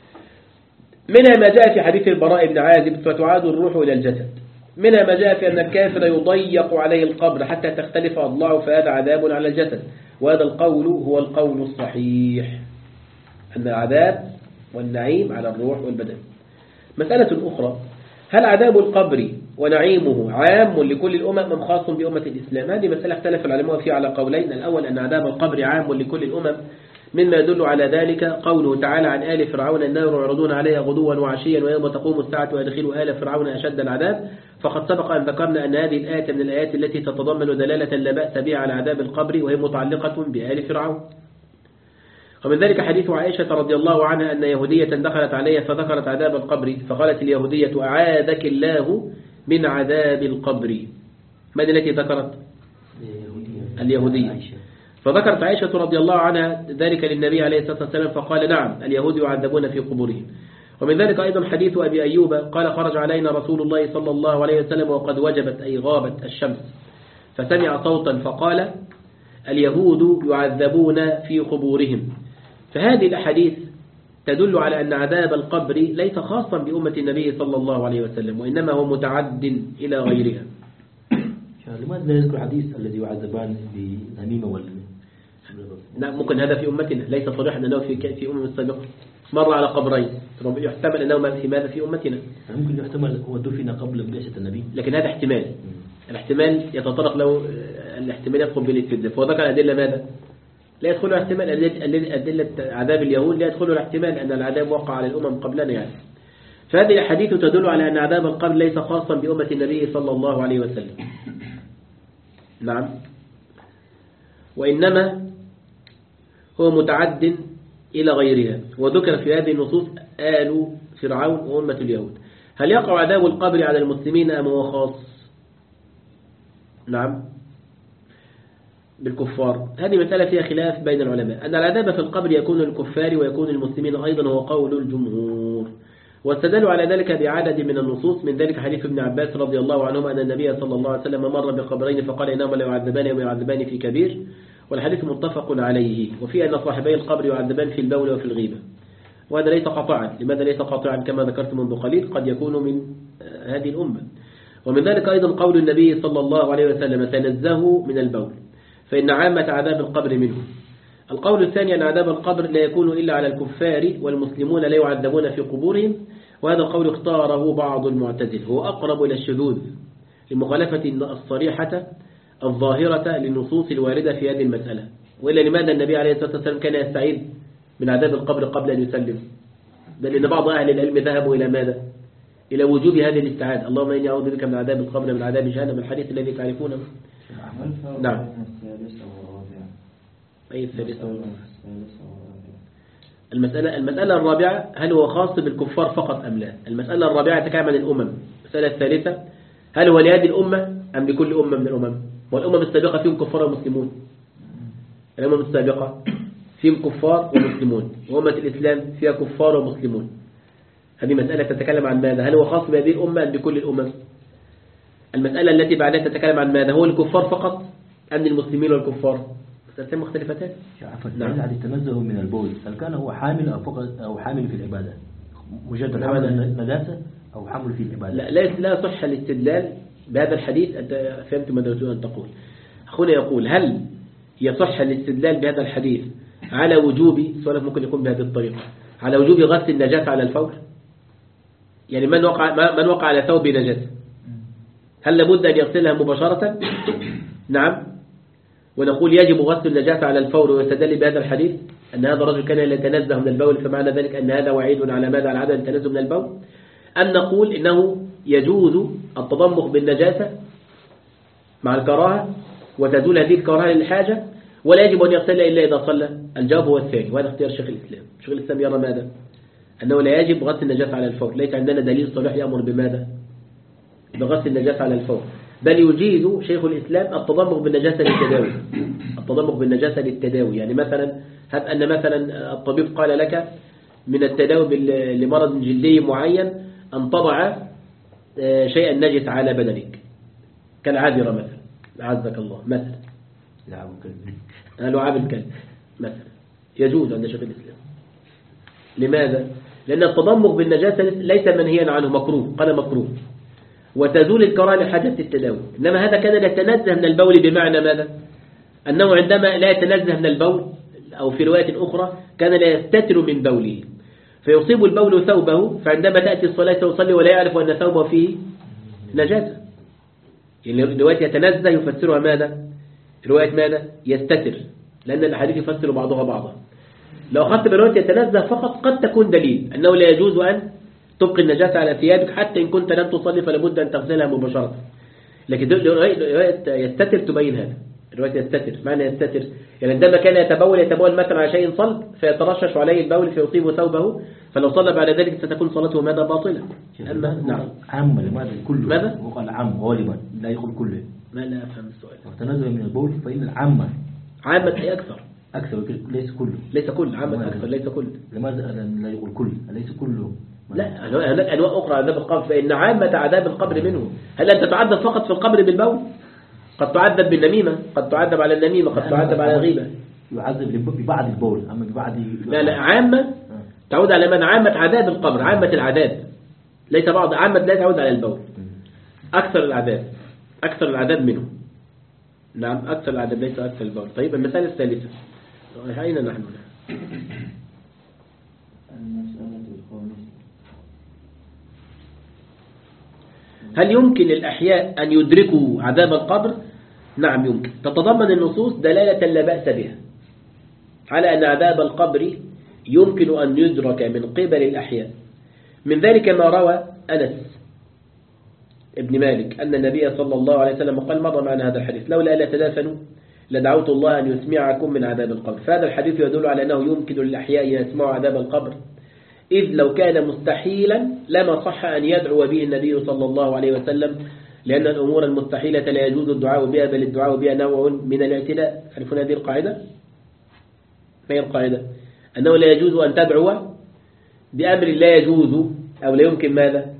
A: منها ما جاء في حديث البراء بن عازب فتعاد الروح إلى الجسد. منها ما جاء في أن الكافر يضيق عليه القبر حتى تختلف أضلاعه فهذا عذاب على الجسد، وهذا القول هو القول الصحيح، أن العذاب والنعيم على الروح والبدن. مسألة أخرى، هل عذاب القبر ونعيمه عام لكل الأمم أم خاص بأمة الإسلام؟ هذه مسألة اختلف العلماء فيها على قولين. الأول أن عذاب القبر عام لكل الأمم، مما يدل على ذلك قوله تعالى عن آل فرعون النار يعرضون عليها غدوا وعشيا ويوم تقوم الساعة ويدخلوا آل فرعون أشد العذاب. فقد سبق أن ذكرنا أن هذه الآية من الآيات التي تتضمن دلالة لا بأس بها على عذاب القبر، وهي متعلقة بآل فرعون. ومن ذلك حديث عائشة رضي الله عنها أن يهودية دخلت عليها فذكرت عذاب القبر، فقالت اليهودية أعاذك الله من عذاب القبر. من التي ذكرت؟ اليهودية. فذكرت عائشة رضي الله عنها ذلك للنبي عليه الصلاة والسلام فقال نعم اليهود يعذبون في قبورهم. ومن ذلك أيضا حديث أبي أيوب قال خرج علينا رسول الله صلى الله عليه وسلم وقد وجبت أي غابت الشمس، فسمع صوتا فقال اليهود يعذبون في قبورهم. فهذه الأحاديث تدل على أن عذاب القبر ليس خاصا بأمة النبي صلى الله عليه وسلم، وإنما هو متعد إلى غيرها.
B: لماذا لا يذكر الحديث الذي يعذبان بالنميمة وال
A: نعم ممكن هذا في أمتنا، ليس صريحا أنه في في أمم السابقة مر على قبرين، يحتمل أنه في ماذا في أمتنا.
B: ممكن يحتمل هو دفن قبل بعثة النبي،
A: لكن هذا احتمال. الاحتمال يتطرق له الاحتمال يدخل بالاستدلال، فذكر أدلة ماذا؟ لا يدخل احتمال أدلة عذاب اليهود لا يدخل الاحتمال أن العذاب وقع على الأمم قبلنا يعني. فهذه الحديث تدل على أن عذاب القبر ليس خاصا بأمة النبي صلى الله عليه وسلم. نعم. وإنما هو متعد إلى غيرها، وذكر في هذه النصوص آل فرعون وأمة اليهود. هل يقع عذاب القبر على المسلمين أم هو خاص؟ نعم بالكفار. هذه مسألة فيها خلاف بين العلماء. أن العذاب في القبر يكون للكفار ويكون المسلمين أيضا، هو قول الجمهور، واستدلوا على ذلك بعدد من النصوص، من ذلك حديث ابن عباس رضي الله عنهما أن النبي صلى الله عليه وسلم مر بقبرين فقال إنهما لا يعذبان ويعذبان في كبير، والحديث متفق عليه، وفي أن صاحبي القبر يعذبان في البول وفي الغيبة، وهذا ليس قطعا. لماذا ليس قطعا؟ كما ذكرت منذ قليل قد يكون من هذه الأمة. ومن ذلك أيضا قول النبي صلى الله عليه وسلم تنزهوا من البول فإن عامة عذاب القبر منه. القول الثاني أن عذاب القبر لا يكون إلا على الكفار، والمسلمون لا يعذبون في قبورهم، وهذا القول اختاره بعض المعتزلة، هو أقرب إلى الشذوذ لمخالفة الصريحة الظاهرة للنصوص الواردة في هذه المسألة. وإلا لماذا النبي عليه الصلاة والسلام كان يستعيد من عذاب القبر قبل أن يسلم؟ بل إن بعض أهل العلم ذهبوا إلى ماذا؟ إلى وجوب هذه الاستعادة. اللهم إني أعوذ بك من عذاب القبر من عذاب جهنم، الحديث الذي تعرفونه. نعم. أي الثالثة؟ المسألة المسألة الرابعة هل هو خاص بالكفار فقط أم لا؟ المسألة الرابعة تتكلم عن الأمم. المسألة الثالثة هل هو لهذه الأمة أم لكل أمة من الأمم؟ والأمم السابقة فيهم كفار ومسلمون. الأمم السابقة فيهم كفار ومسلمون، وأمة الإسلام فيها كفار ومسلمون. هذه مسألة تتكلم عن ماذا؟ هل هو خاص بهذه الأمة أم بكل الأمم؟ المسألة التي بعدها تتكلم عن ماذا؟ هو الكفار فقط أم المسلمين والكفار؟ مسألتين مختلفتان.
B: نعم. على التنزه من البول، هل كان هو حامل أو فقط أو حامل في العبادة؟ مجرد حمل النجاسة أو حمل في العبادة؟
A: لا لا, لا صح الاستدلال بهذا الحديث. أنت فهمت ما تريد أن تقول. أخونا يقول هل يصح الاستدلال بهذا الحديث على وجوب، سؤالك ممكن يكون بهذه الطريقة، على وجوب غسل النجاسة على الفور؟ يعني من وقع من وقع على ثوب نجاسة هل لابد أن يغسلها مباشرة؟ نعم. ونقول يجب غسل النجاسة على الفور، ويستدل بهذا الحديث أن هذا الرجل كان يتنزه من البول، فمعنى ذلك أن هذا وعيد على ماذا؟ على عدم التنزه من البول. أم نقول إنه يجوز التضمخ بالنجاسة مع الكراهة وتزول هذه الكراهة للحاجة، ولا يجب أن يغسلها إلا إذا صلى؟ الجواب هو الثاني، وهذا اختيار شيخ الإسلام. شيخ الإسلام يرى ماذا؟ أنه لا يجب غسل النجاسة على الفور. ليس عندنا دليل صريح يأمر بماذا؟ بغسل النجاسة على الفور، بل يجيز شيخ الإسلام التضمخ بالنجاسة للتداوي. التضمخ بالنجاسة للتداوي، يعني مثلا هب أن مثلا الطبيب قال لك من التداوي لمرض جلدي معين أن تضع شيئا نجس على بدنك كالعابرة مثلا، عزك الله مثلا،
B: لعاب الكلب،
A: لعاب الكلب مثلا، يجوز عند شيخ الإسلام. لماذا؟ لأن التضمخ بالنجاسة ليس منهيا عنه، مكروه، قال مكروه، وتزول الكراهة لحاجة التداوي. إنما هذا كان لا يتنزه من البول، بمعنى ماذا؟ أنه عندما لا يتنزه من البول، أو في رواية أخرى كان لا يستتر من بوله، فيصيب البول ثوبه، فعندما تأتي الصلاة يصلي ولا يعرف أن ثوبه فيه نجاسة. يعني رواية يتنزه يفسرها ماذا؟ رواية ماذا؟ يستتر، لأن الحديث يفسر بعضها بعضا. لو أخذت برواية يتنزه فقط قد تكون دليل أنه لا يجوز أن تبقي النجاسة على ثيابك حتى إن كنت لم تصلي فلابد أن تغسلها مباشرة. لكن رواية يستتر تبين هذا. رواية يستتر معنى يستتر يعني عندما كان يتبول يتبول مثلا على شيء صلب فيترشش عليه البول فيصيب ثوبه، فلو صلى بعد ذلك ستكون صلاته ماذا؟ باطلة.
B: أما نعم عام لماذا كله؟
A: ماذا؟
B: وقال عام غالبا لا يقول كله.
A: ما لا أفهم السؤال.
B: وتنزه من البول فإن العامة
A: عامة أي أكثر
B: أكثر ليس كله.
A: ليس كل عامة أكثر ليس كل.
B: لماذا لا يقول كل؟ ليس كله.
A: لا هناك أنواع أخرى عذاب القبر، فإن عامة عذاب القبر منه. هل أنت تعذب فقط في القبر بالبول؟ قد تعذب بالنميمة، قد تعذب على النميمة، قد تعذب على الغيبة.
B: يعذب ببعض البول أما ببعض.
A: لا لا عامة تعود على من؟ عامة عذاب القبر، عامة العذاب، ليس بعض. عامة لا تعود على البول، أكثر العذاب، أكثر العذاب منه. نعم أكثر العذاب ليس أكثر البول. طيب المسألة الثالثة أين نحن؟
C: المسألة الخامسة
A: هل يمكن للأحياء أن يدركوا عذاب القبر؟ نعم يمكن. تتضمن النصوص دلالة لا بأس بها على أن عذاب القبر يمكن أن يدرك من قبل الأحياء. من ذلك ما روى أنس ابن مالك أن النبي صلى الله عليه وسلم قال مر معنا هذا الحديث لولا ألا تدافنوا لدعوت الله أن يسمعكم من عذاب القبر. فهذا الحديث يدل على أنه يمكن للأحياء أن يسمعوا عذاب القبر، إذ لو كان مستحيلا لما صح أن يدعو به النبي صلى الله عليه وسلم، لأن الأمور المستحيلة لا يجوز الدعاء بها، بل الدعاء بها نوع من الاعتداء. تعرفون هذه القاعدة؟ ما هي القاعدة؟ أنه لا يجوز أن تدعو بأمر لا يجوز أو لا يمكن ماذا؟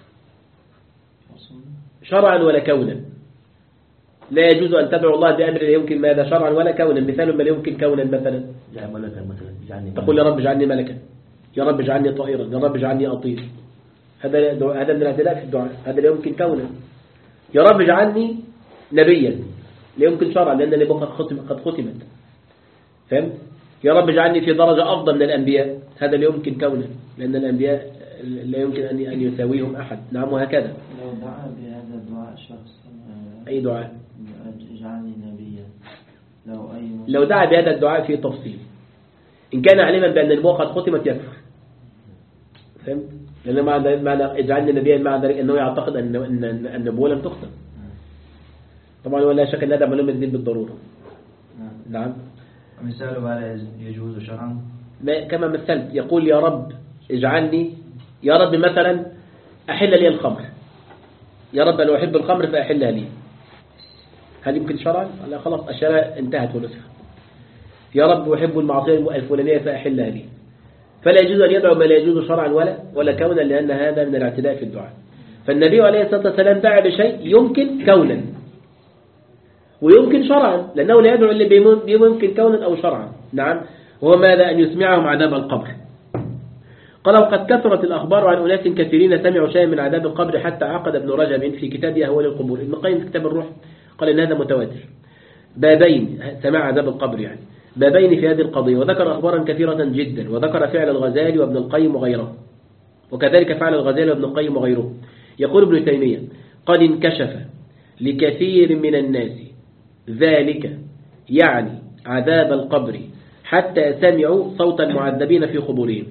A: شرعا ولا كونا. لا يجوز أن تدعو الله بأمر لا يمكن ماذا؟ شرعا ولا كونا. مثال ما لا يمكن كونا مثلا
B: يعني ملكا مثلا يعني
A: تقول يا رب اجعلني ملكا، يا رب اجعلني طائرا، يا رب اجعلني أطير. هذا هذا من الاعتداء في الدعاء، هذا لا يمكن كونا. يا رب اجعلني نبيا لا يمكن شرعا لأن النبوة قد ختمت. فهمت؟ يا رب اجعلني في درجة أفضل من الأنبياء، هذا لا يمكن كونا لأن الأنبياء لا يمكن أن يساويهم أحد. نعم وهكذا.
C: لو دعا بهذا الدعاء شخص
A: أي دعاء؟
C: اجعلني نبيا، لو أي
A: لو دعا بهذا الدعاء في تفصيل إن كان علما بأن النبوة قد ختمت يكفر. فهمت؟ لأن معنى معنى اجعلني نبيا معنى أنه يعتقد أن أن النبوة لم تختم. طبعا ولا شك أن هذا معلوم الدين بالضرورة. نعم.
C: مثاله ولا يجوز شرعا
A: كما مثلت يقول يا رب اجعلني، يا رب مثلا أحل لي الخمر، يا رب أنا أحب الخمر فأحلها لي، هل يمكن شرعا؟ لا خلاص أشياء انتهت ونسخت. يا رب أحب المعصية الفلانية فأحلها لي. فلا يجوز أن يدعو ما لا يجوز شرعا ولا ولا كونا، لأن هذا من الاعتداء في الدعاء. فالنبي عليه الصلاة والسلام دعا بشيء يمكن كونا ويمكن شرعا، لأنه لا يدعو اللي بيمكن كونا أو شرعا. نعم. وهو ماذا؟ أن يسمعهم عذاب القبر. قال وقد كثرت الأخبار عن أناس كثيرين سمعوا شيئا من عذاب القبر، حتى عقد ابن رجب في كتابه أهوال القبور. ابن القيم في كتاب الروح قال إن هذا متواتر، بابين سماع عذاب القبر يعني بابين في هذه القضية، وذكر أخبارا كثيرة جدا، وذكر فعل الغزالي وابن القيم وغيره، وكذلك فعل الغزالي وابن القيم وغيره. يقول ابن تيمية قد انكشف لكثير من الناس ذلك، يعني عذاب القبر، حتى سمعوا صوت المعذبين في قبورهم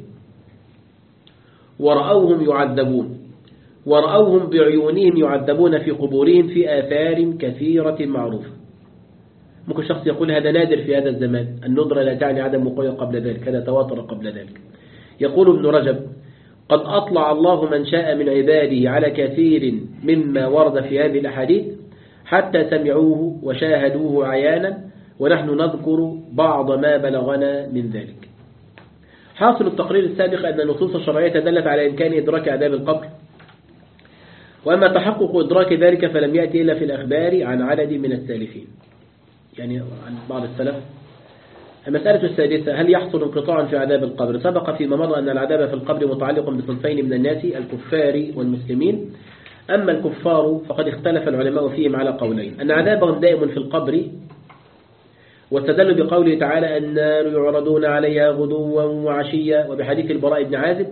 A: ورأوهم يعذبون، ورأوهم بعيونهم يعذبون في قبورهم في آثار كثيرة معروفة. ممكن شخص يقول هذا نادر في هذا الزمان، الندرة لا تعني عدم وقوعه قبل ذلك، هذا تواتر قبل ذلك. يقول ابن رجب قد أطلع الله من شاء من عباده على كثير مما ورد في هذه الأحاديث حتى سمعوه وشاهدوه عيانا، ونحن نذكر بعض ما بلغنا من ذلك. حاصل التقرير السابق أن النصوص الشرعية دلت على إمكان إدراك عذاب القبر، وأما تحقق إدراك ذلك فلم يأتي إلا في الأخبار عن عدد من السالفين، يعني عن بعض السلف. المسألة السادسة هل يحصل انقطاع في عذاب القبر؟ سبق فيما مضى أن العذاب في القبر متعلق بصنفين من الناس، الكفار والمسلمين. أما الكفار فقد اختلف العلماء فيهم على قولين، أن عذابهم دائم في القبر، واستدلوا بقوله تعالى النار يعرضون عليها غدوا وعشيا، وبحديث البراء بن عازب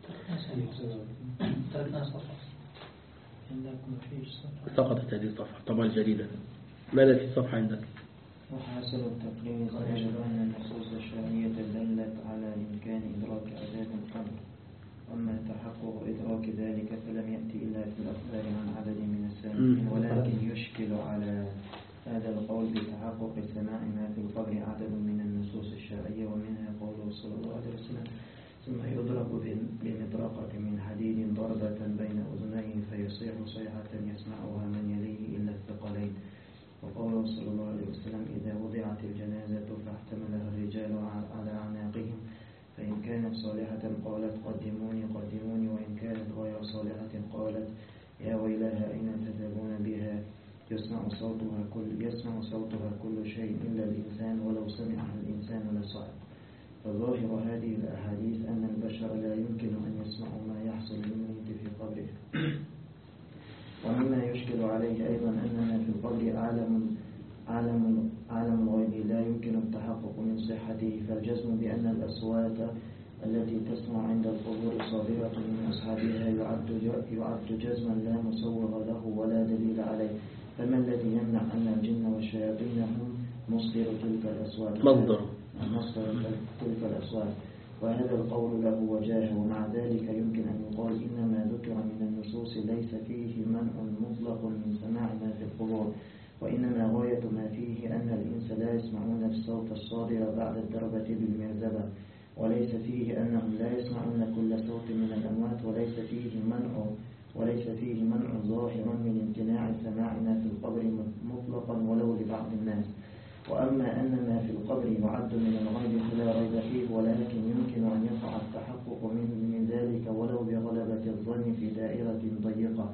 A: سقطت هذه الصفحة طبعا جديدة. ماذا في الصفحة عندك؟
C: وحاصل التقرير السابق أن النصوص الشرعية دلت على إمكان إدراك عذاب القبر، أما تحقق إدراك ذلك فلم يأتي إلا في الأخبار عن عدد من السامعين، ولكن يشكل على هذا القول بتحقق سماع ما في القبر عدد من النصوص الشرعية، ومنها قوله صلى الله عليه وسلم ثم يضرب بمطرقة من حديد ضربة بين أذنيه فيصيح صيحة يسمعها من يليه إلا الثقلين، وقوله صلى الله عليه وسلم إذا وضعت الجنازة فاحتملها الرجال على أعناقهم فإن كانت صالحة قالت قدموني قدموني، وإن كانت غير صالحة قالت يا ويلها أين تذهبون بها، يسمع صوتها كل يسمع صوتها كل شيء إلا الإنسان ولو سمعها الإنسان لصعق. فظاهر هذه الأحاديث أن البشر لا يمكن أن يسمعوا ما يحصل للميت في قبره. ومما يشكل عليه أيضا أننا في القبر عالم عالم عالم الغيب لا يمكن التحقق من صحته، فالجزم بأن الأصوات التي تسمع عند القبور صادرة من أصحابها يعد يعد جزما لا مسوغ له ولا دليل عليه. فما الذي يمنع أن الجن والشياطين هم مصدر تلك الأصوات
A: مصدر
C: مصدر تلك الأصوات؟ وهذا القول له وجاهه، ومع ذلك يمكن أن يقال إنما ذكر من النصوص ليس فيه منع مطلق من سماع ما في القبور، وإنما غاية ما فيه أن الإنس لا يسمعون الصوت الصادر بعد الضربة بالمرزبة، وليس فيه أنهم لا يسمعون كل صوت من الأموات، وليس فيه منع وليس فيه منع ظاهر من امتناع سماعنا في القبر مطلقا ولو لبعض الناس. وأما أن ما في القبر يعد من الغيب فلا ريب فيه، ولكن يمكن أن يقع التحقق منه من ذلك ولو بغلبة الظن في دائرة ضيقة،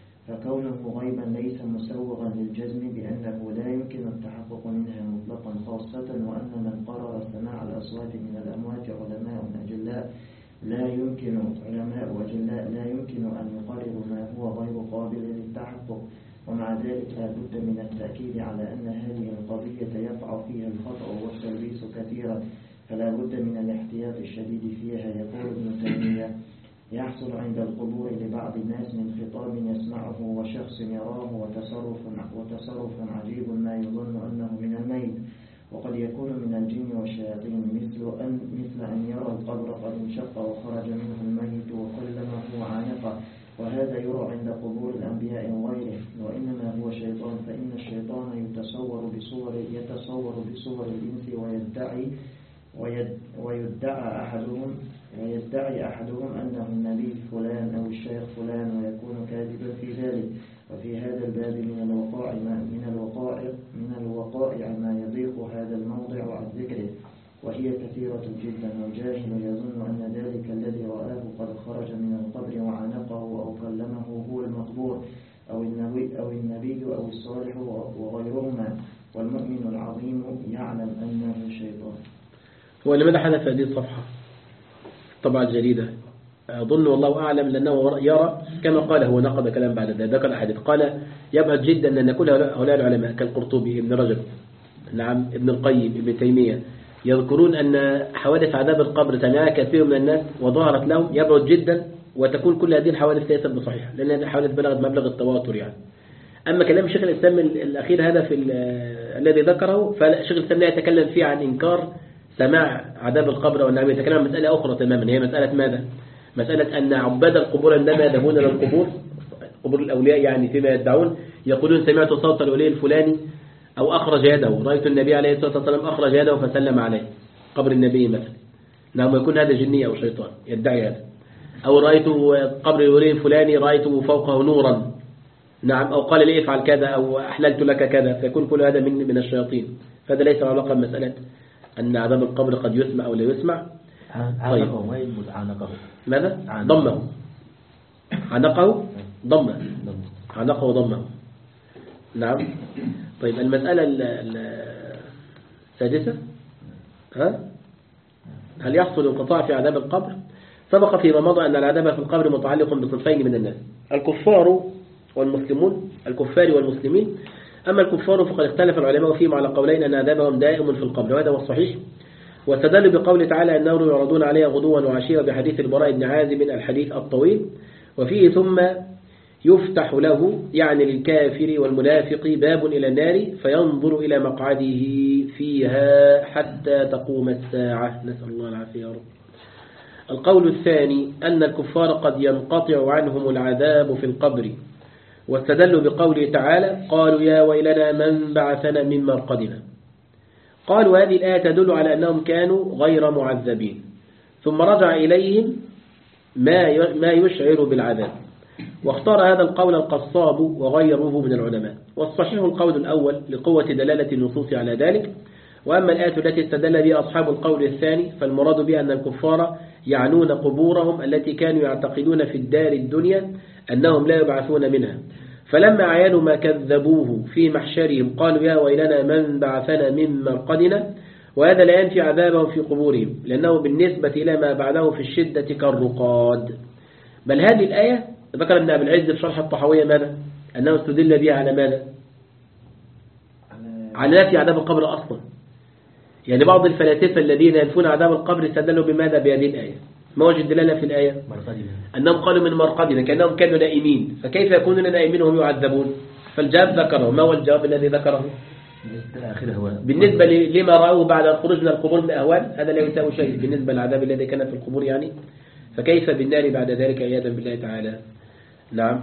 C: فكونه غيبا ليس مسوغا للجزم بأنه لا يمكن التحقق منها مطلقا، خاصة وأن من قرر سماع الأصوات من الأموات علماء أجلاء لا يمكن علماء أجلاء لا يمكن أن يقرروا ما هو غير قابل للتحقق. ومع ذلك لا بد من التأكيد على أن هذه القضية يقع فيها الخطأ والتلبيس كثيرا، فلا بد من الاحتياط الشديد فيها. يقول ابن تيمية: يحصل عند القبور لبعض الناس من خطاب يسمعه وشخص يراه وتصرف, وتصرف عجيب ما يظن أنه من الميت، وقد يكون من الجن والشياطين، مثل أن, مثل أن يرى القبر قد انشق وخرج منه الميت وكلمه عانقه، وهذا يرى عند قبور الأنبياء وغيره. وإنما هو شيطان، فإن الشيطان يتصور بصور يتصور بصور الإنس ويدعي ويد ويدعى أحدهم ويدعي أحدهم أنه النبي فلان أو الشيخ فلان، ويكون كاذبا في ذلك. وفي هذا الباب من الوقائع ما من الوقائع من الوقائع ما يضيق هذا الموضع عن ذكره، وهي كثيرة جدا. والجاهل يظن أن ذلك الذي رآه قد خرج من القبر وعانقه أو كلمه هو المقبور أو النبي أو النبي أو الصالح وغيرهما، والمؤمن العظيم يعلم أنه شيطان.
A: هو لماذا حدث هذه الصفحة طبعا الجديدة؟ أظن والله أعلم لأنه يرى كما قال، هو نقد كلام بعد ذلك، ذكر أحاديث قال يبعد جدا أن كل هؤلاء العلماء كالقرطبي، ابن رجب، نعم، ابن القيم، ابن تيمية، يذكرون أن حوادث عذاب القبر سمعها كثير من الناس وظهرت لهم، يبعد جدا وتكون كل هذه الحوادث ليست بصحيحة، لأن هذه الحوادث بلغت مبلغ التواتر يعني. أما كلام شيخ الإسلام الأخير هذا في الذي ذكره، فشيخ الإسلام لا يتكلم فيه عن إنكار سماع عذاب القبر، وأنه يتكلم عن مسألة أخرى تماما، هي مسألة ماذا؟ مسألة أن عباد القبور عندما يذهبون إلى القبور، قبور الأولياء يعني، فيما يدعون يقولون سمعت صوت الولي الفلاني، أو أخرج يده، رأيت النبي عليه الصلاة والسلام أخرج يده فسلم عليه، قبر النبي مثلا، نعم، ويكون هذا جني أو شيطان يدعي هذا. أو رأيت قبر الولي الفلاني رأيته فوقه نورا، نعم، أو قال لي افعل كذا أو أحللت لك كذا، فيكون كل هذا من من الشياطين. فهذا ليس له علاقة بمسألة أن عذاب القبر قد يسمع أو لا يسمع.
B: عانقه ما يجوز عانقه.
A: ماذا؟ ضمه. عانقه ضمه. عانقه ضمه. نعم. طيب المسألة السادسة، ها؟ هل يحصل انقطاع في عذاب القبر؟ سبق فيما مضى أن العذاب في القبر متعلق بصنفين من الناس: الكفار والمسلمون، الكفار والمسلمين. أما الكفار فقد اختلف العلماء فيهم على قولين أن عذابهم دائم في القبر، وهذا هو الصحيح، واستدل بقول تعالى النار يعرضون عليها غدوا وعشيا بحديث البراء بن عازب الحديث الطويل، وفيه ثم يفتح له يعني للكافر والمنافق باب إلى النار فينظر إلى مقعده فيها حتى تقوم الساعة، نسأل الله العافية يا رب. القول الثاني أن الكفار قد ينقطع عنهم العذاب في القبر، واستدلوا بقوله تعالى قالوا يا ويلنا من بعثنا من مرقدنا. قالوا هذه الآية تدل على أنهم كانوا غير معذبين، ثم رجع إليهم ما ما يشعر بالعذاب، واختار هذا القول القصاب وغيره من العلماء، والصحيح القول الأول لقوة دلالة النصوص على ذلك. وأما الآية التي استدل بها أصحاب القول الثاني فالمراد بها أن الكفار يعنون قبورهم التي كانوا يعتقدون في الدار الدنيا أنهم لا يبعثون منها، فلما عينوا ما كذبوه في محشرهم قالوا يا ويلنا من بعثنا من مرقدنا، وهذا لا ينفي عذابهم في قبورهم، لأنه بالنسبة إلى ما بعده في الشدة كالرقاد. بل هذه الآية ذكر ابن أبي العز في شرح الطحاوية ماذا؟ أنه استدل بها على ماذا؟ على نفي عذاب القبر أصلا. يعني بعض الفلاسفة الذين ينفون عذاب القبر استدلوا بماذا بهذه الآية؟ ما وجد الدلالة في الآية؟ أنهم قالوا من مرقدنا كأنهم كانوا نائمين، فكيف يكونون نائمين وهم يعذبون؟ فالجواب ذكره. ما هو الجواب الذي ذكره؟ بالنسبة لما رأوه بعد الخروج من القبور من أهوال، هذا لا يساوي شيء بالنسبة للعذاب الذي كان في القبور يعني، فكيف بالنار بعد ذلك عياذا بالله تعالى. نعم.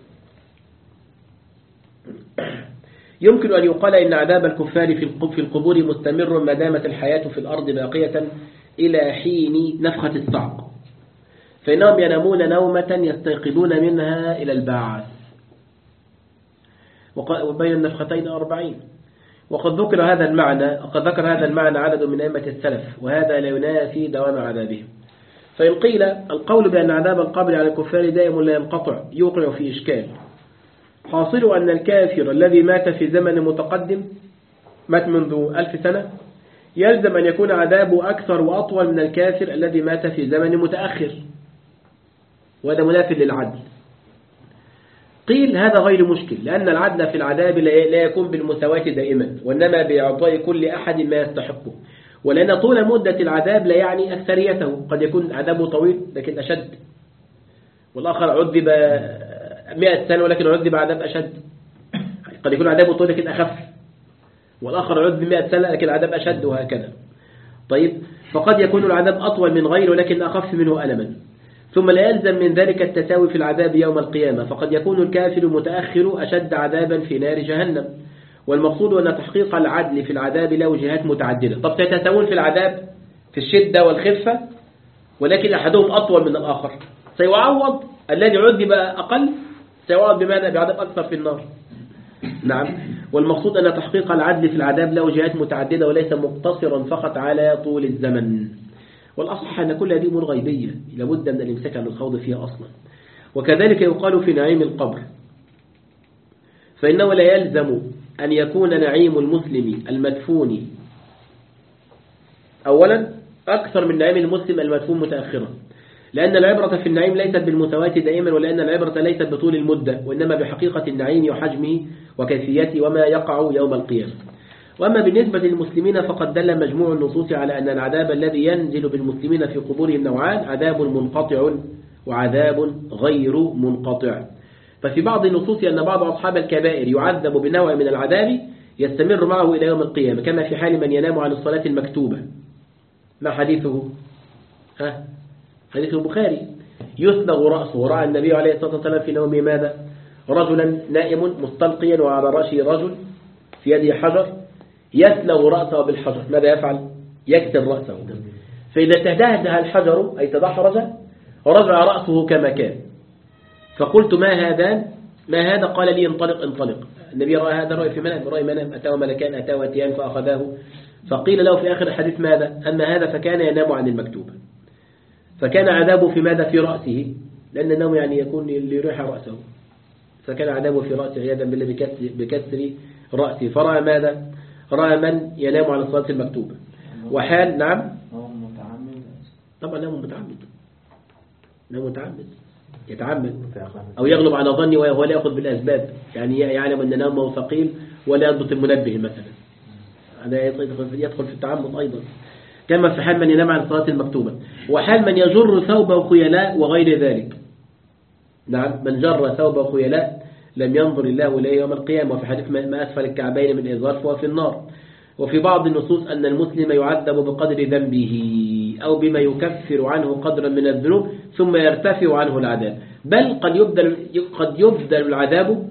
A: يمكن أن يقال إن عذاب الكفار في القبور مستمر ما دامت الحياة في الأرض باقية إلى حين نفخة الصعق، فإنهم ينامون نومة يستيقظون منها إلى البعث، وبين النفختين أربعين. وقد ذكر هذا المعنى وقد ذكر هذا المعنى عدد من أئمة السلف، وهذا لا ينافي دوام عذابهم. فإن قيل القول بأن عذاب القبر على الكفار دائم لا ينقطع يوقع في إشكال. حاصل أن الكافر الذي مات في زمن متقدم، مات منذ ألف سنة، يلزم أن يكون عذابه أكثر وأطول من الكافر الذي مات في زمن متأخر، وهذا منافي للعدل. قيل هذا غير مشكل، لأن العدل في العذاب لا يكون بالمساواة دائما، وإنما بإعطاء كل أحد ما يستحقه، ولأن طول مدة العذاب لا يعني أكثريته. قد يكون عذابه طويل لكن أشد، والآخر عذب مئة سنة ولكن عذب عذاب أشد. قد يكون عذابه طويل لكن أخف، والآخر عذب مئة سنة لكن عذاب أشد، وهكذا. طيب، فقد يكون العذاب أطول من غيره لكن أخف منه ألما. ثم لا يلزم من ذلك التساوي في العذاب يوم القيامة، فقد يكون الكافر المتأخر أشد عذابا في نار جهنم. والمقصود أن تحقيق العدل في العذاب له جهات متعددة. طب سيتساوون في العذاب في الشدة والخفة، ولكن أحدهم أطول من الآخر. سيعوض الذي عذب أقل، سيعوض بماذا؟ بعذاب أكثر في النار. نعم. والمقصود أن تحقيق العدل في العذاب له جهات متعددة وليس مقتصرا فقط على طول الزمن. والأصح أن كل هذه أمور غيبية لابد من الامساك عن الخوض فيها أصلا. وكذلك يقال في نعيم القبر، فإنه لا يلزم أن يكون نعيم المسلم المدفون أولا أكثر من نعيم المسلم المدفون متأخرا، لأن العبرة في النعيم ليست بالمساواة دائما، ولأن العبرة ليست بطول المدة، وإنما بحقيقة النعيم وحجمه وكيفيته وما يقع يوم القيامة. وأما بالنسبة للمسلمين فقد دل مجموع النصوص على أن العذاب الذي ينزل بالمسلمين في قبورهم نوعان: عذاب منقطع وعذاب غير منقطع. ففي بعض النصوص أن بعض أصحاب الكبائر يعذب بنوع من العذاب يستمر معه إلى يوم القيامة، كما في حال من ينام عن الصلاة المكتوبة. ما حديثه؟ ها؟ حديث البخاري: يسلغ رأسه. رأى النبي عليه الصلاة والسلام في نومه ماذا؟ رجلا نائم مستلقيا وعلى رأسه رجل في يده حجر يسلغ رأسه بالحجر. ماذا يفعل؟ يكسر رأسه. فإذا تهدهده الحجر أي تدحرج رجع رأسه كما كان. فقلت ما هذا؟ ما هذا؟ قال لي انطلق انطلق. النبي رأى هذا رأي في منام، رأي منام أتاه ملكان أتاه أتيان فأخذاه، فقيل له في آخر الحديث ماذا؟ أما هذا فكان ينام عن المكتوب، فكان عذابه في ماذا؟ في رأسه، لأن النوم يعني يكون ليريح رأسه، فكان عذابه في رأسه عياذا بالله بكسر, بكسر رأسه. فرأى ماذا؟ رأى من ينام على الصلاة المكتوبة. وحال نعم
C: نوم متعمد،
A: طبعا نوم متعمد، نوم متعمد يتعمد أو يغلب على ظني وهو لا يأخذ بالأسباب، يعني يعلم أن نومه ثقيل ولا يضبط المنبه مثلا، هذا يدخل في التعمد أيضا، كما في حال من ينام على الصلاة المكتوبة. وحال من يجر ثوبه خيلاء وغير ذلك. نعم، من جر ثوبه خيلاء لم ينظر الله إليه يوم القيامة. وفي حديث ما أسفل الكعبين من إزار فهو في النار. وفي بعض النصوص أن المسلم يعذب بقدر ذنبه أو بما يكفر عنه قدرا من الذنوب ثم يرتفع عنه العذاب، بل قد يبدل قد يبدل العذاب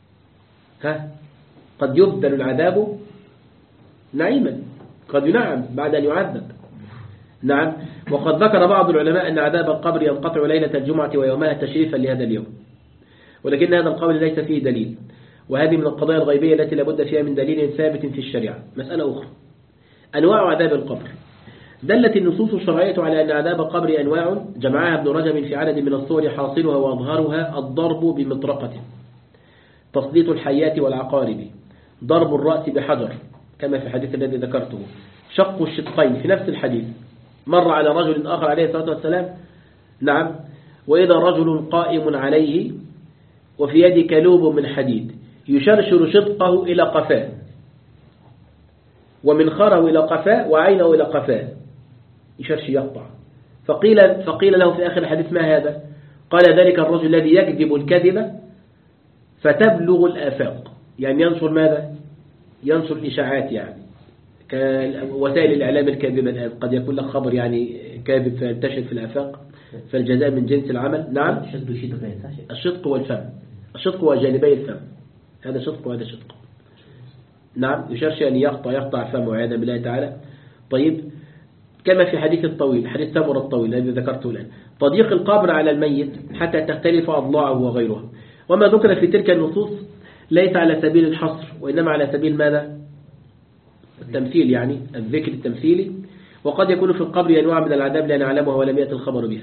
A: ها قد يبدل العذاب نعيما، قد ينعم بعد أن يعذب. نعم. وقد ذكر بعض العلماء أن عذاب القبر ينقطع ليلة الجمعة ويومها تشريفا لهذا اليوم، ولكن هذا القول ليس فيه دليل، وهذه من القضايا الغيبية التي لابد فيها من دليل ثابت في الشريعة. مسألة أخرى: أنواع عذاب القبر. دلت النصوص الشرعية على أن عذاب القبر أنواع جمعها ابن رجب في عدد من الصور، حاصلها وأظهرها الضرب بمطرقة، تسليط الحيات والعقارب، ضرب الرأس بحجر كما في الحديث الذي ذكرته، شق الشقين في نفس الحديث، مر على رجل آخر عليه الصلاة والسلام نعم وإذا رجل قائم عليه وفي يد كلوب من حديد يشرشر شقه إلى قفاه، ومنخره إلى قفاه وعينه إلى قفاه يشرش يقطع. فقيل, فقيل له في آخر الحديث ما هذا؟ قال ذلك الرجل الذي يكذب الكذبة فتبلغ الآفاق، يعني ينشر ماذا؟ ينشر الإشاعات، يعني كوسائل الإعلام الكاذبة الآن قد يكون لك خبر يعني كاذب فينتشر في الآفاق، فالجزاء من جنس العمل. نعم. الشدق والفم، الشدق وجانبي الفم، هذا شدق وهذا شدق. نعم. يشرش أن يقطع يقطع فمه والعياذ بالله تعالى. طيب، كما في حديث الطويل، حديث سمر الطويل الذي ذكرته الآن، تضييق القبر على الميت حتى تختلف أضلاعه وغيرها. وما ذكر في تلك النصوص ليس على سبيل الحصر، وإنما على سبيل ماذا؟ التمثيل، يعني الذكر التمثيلي. وقد يكون في القبر أنواع من العذاب لا نعلمها ولم يأتي الخبر بها.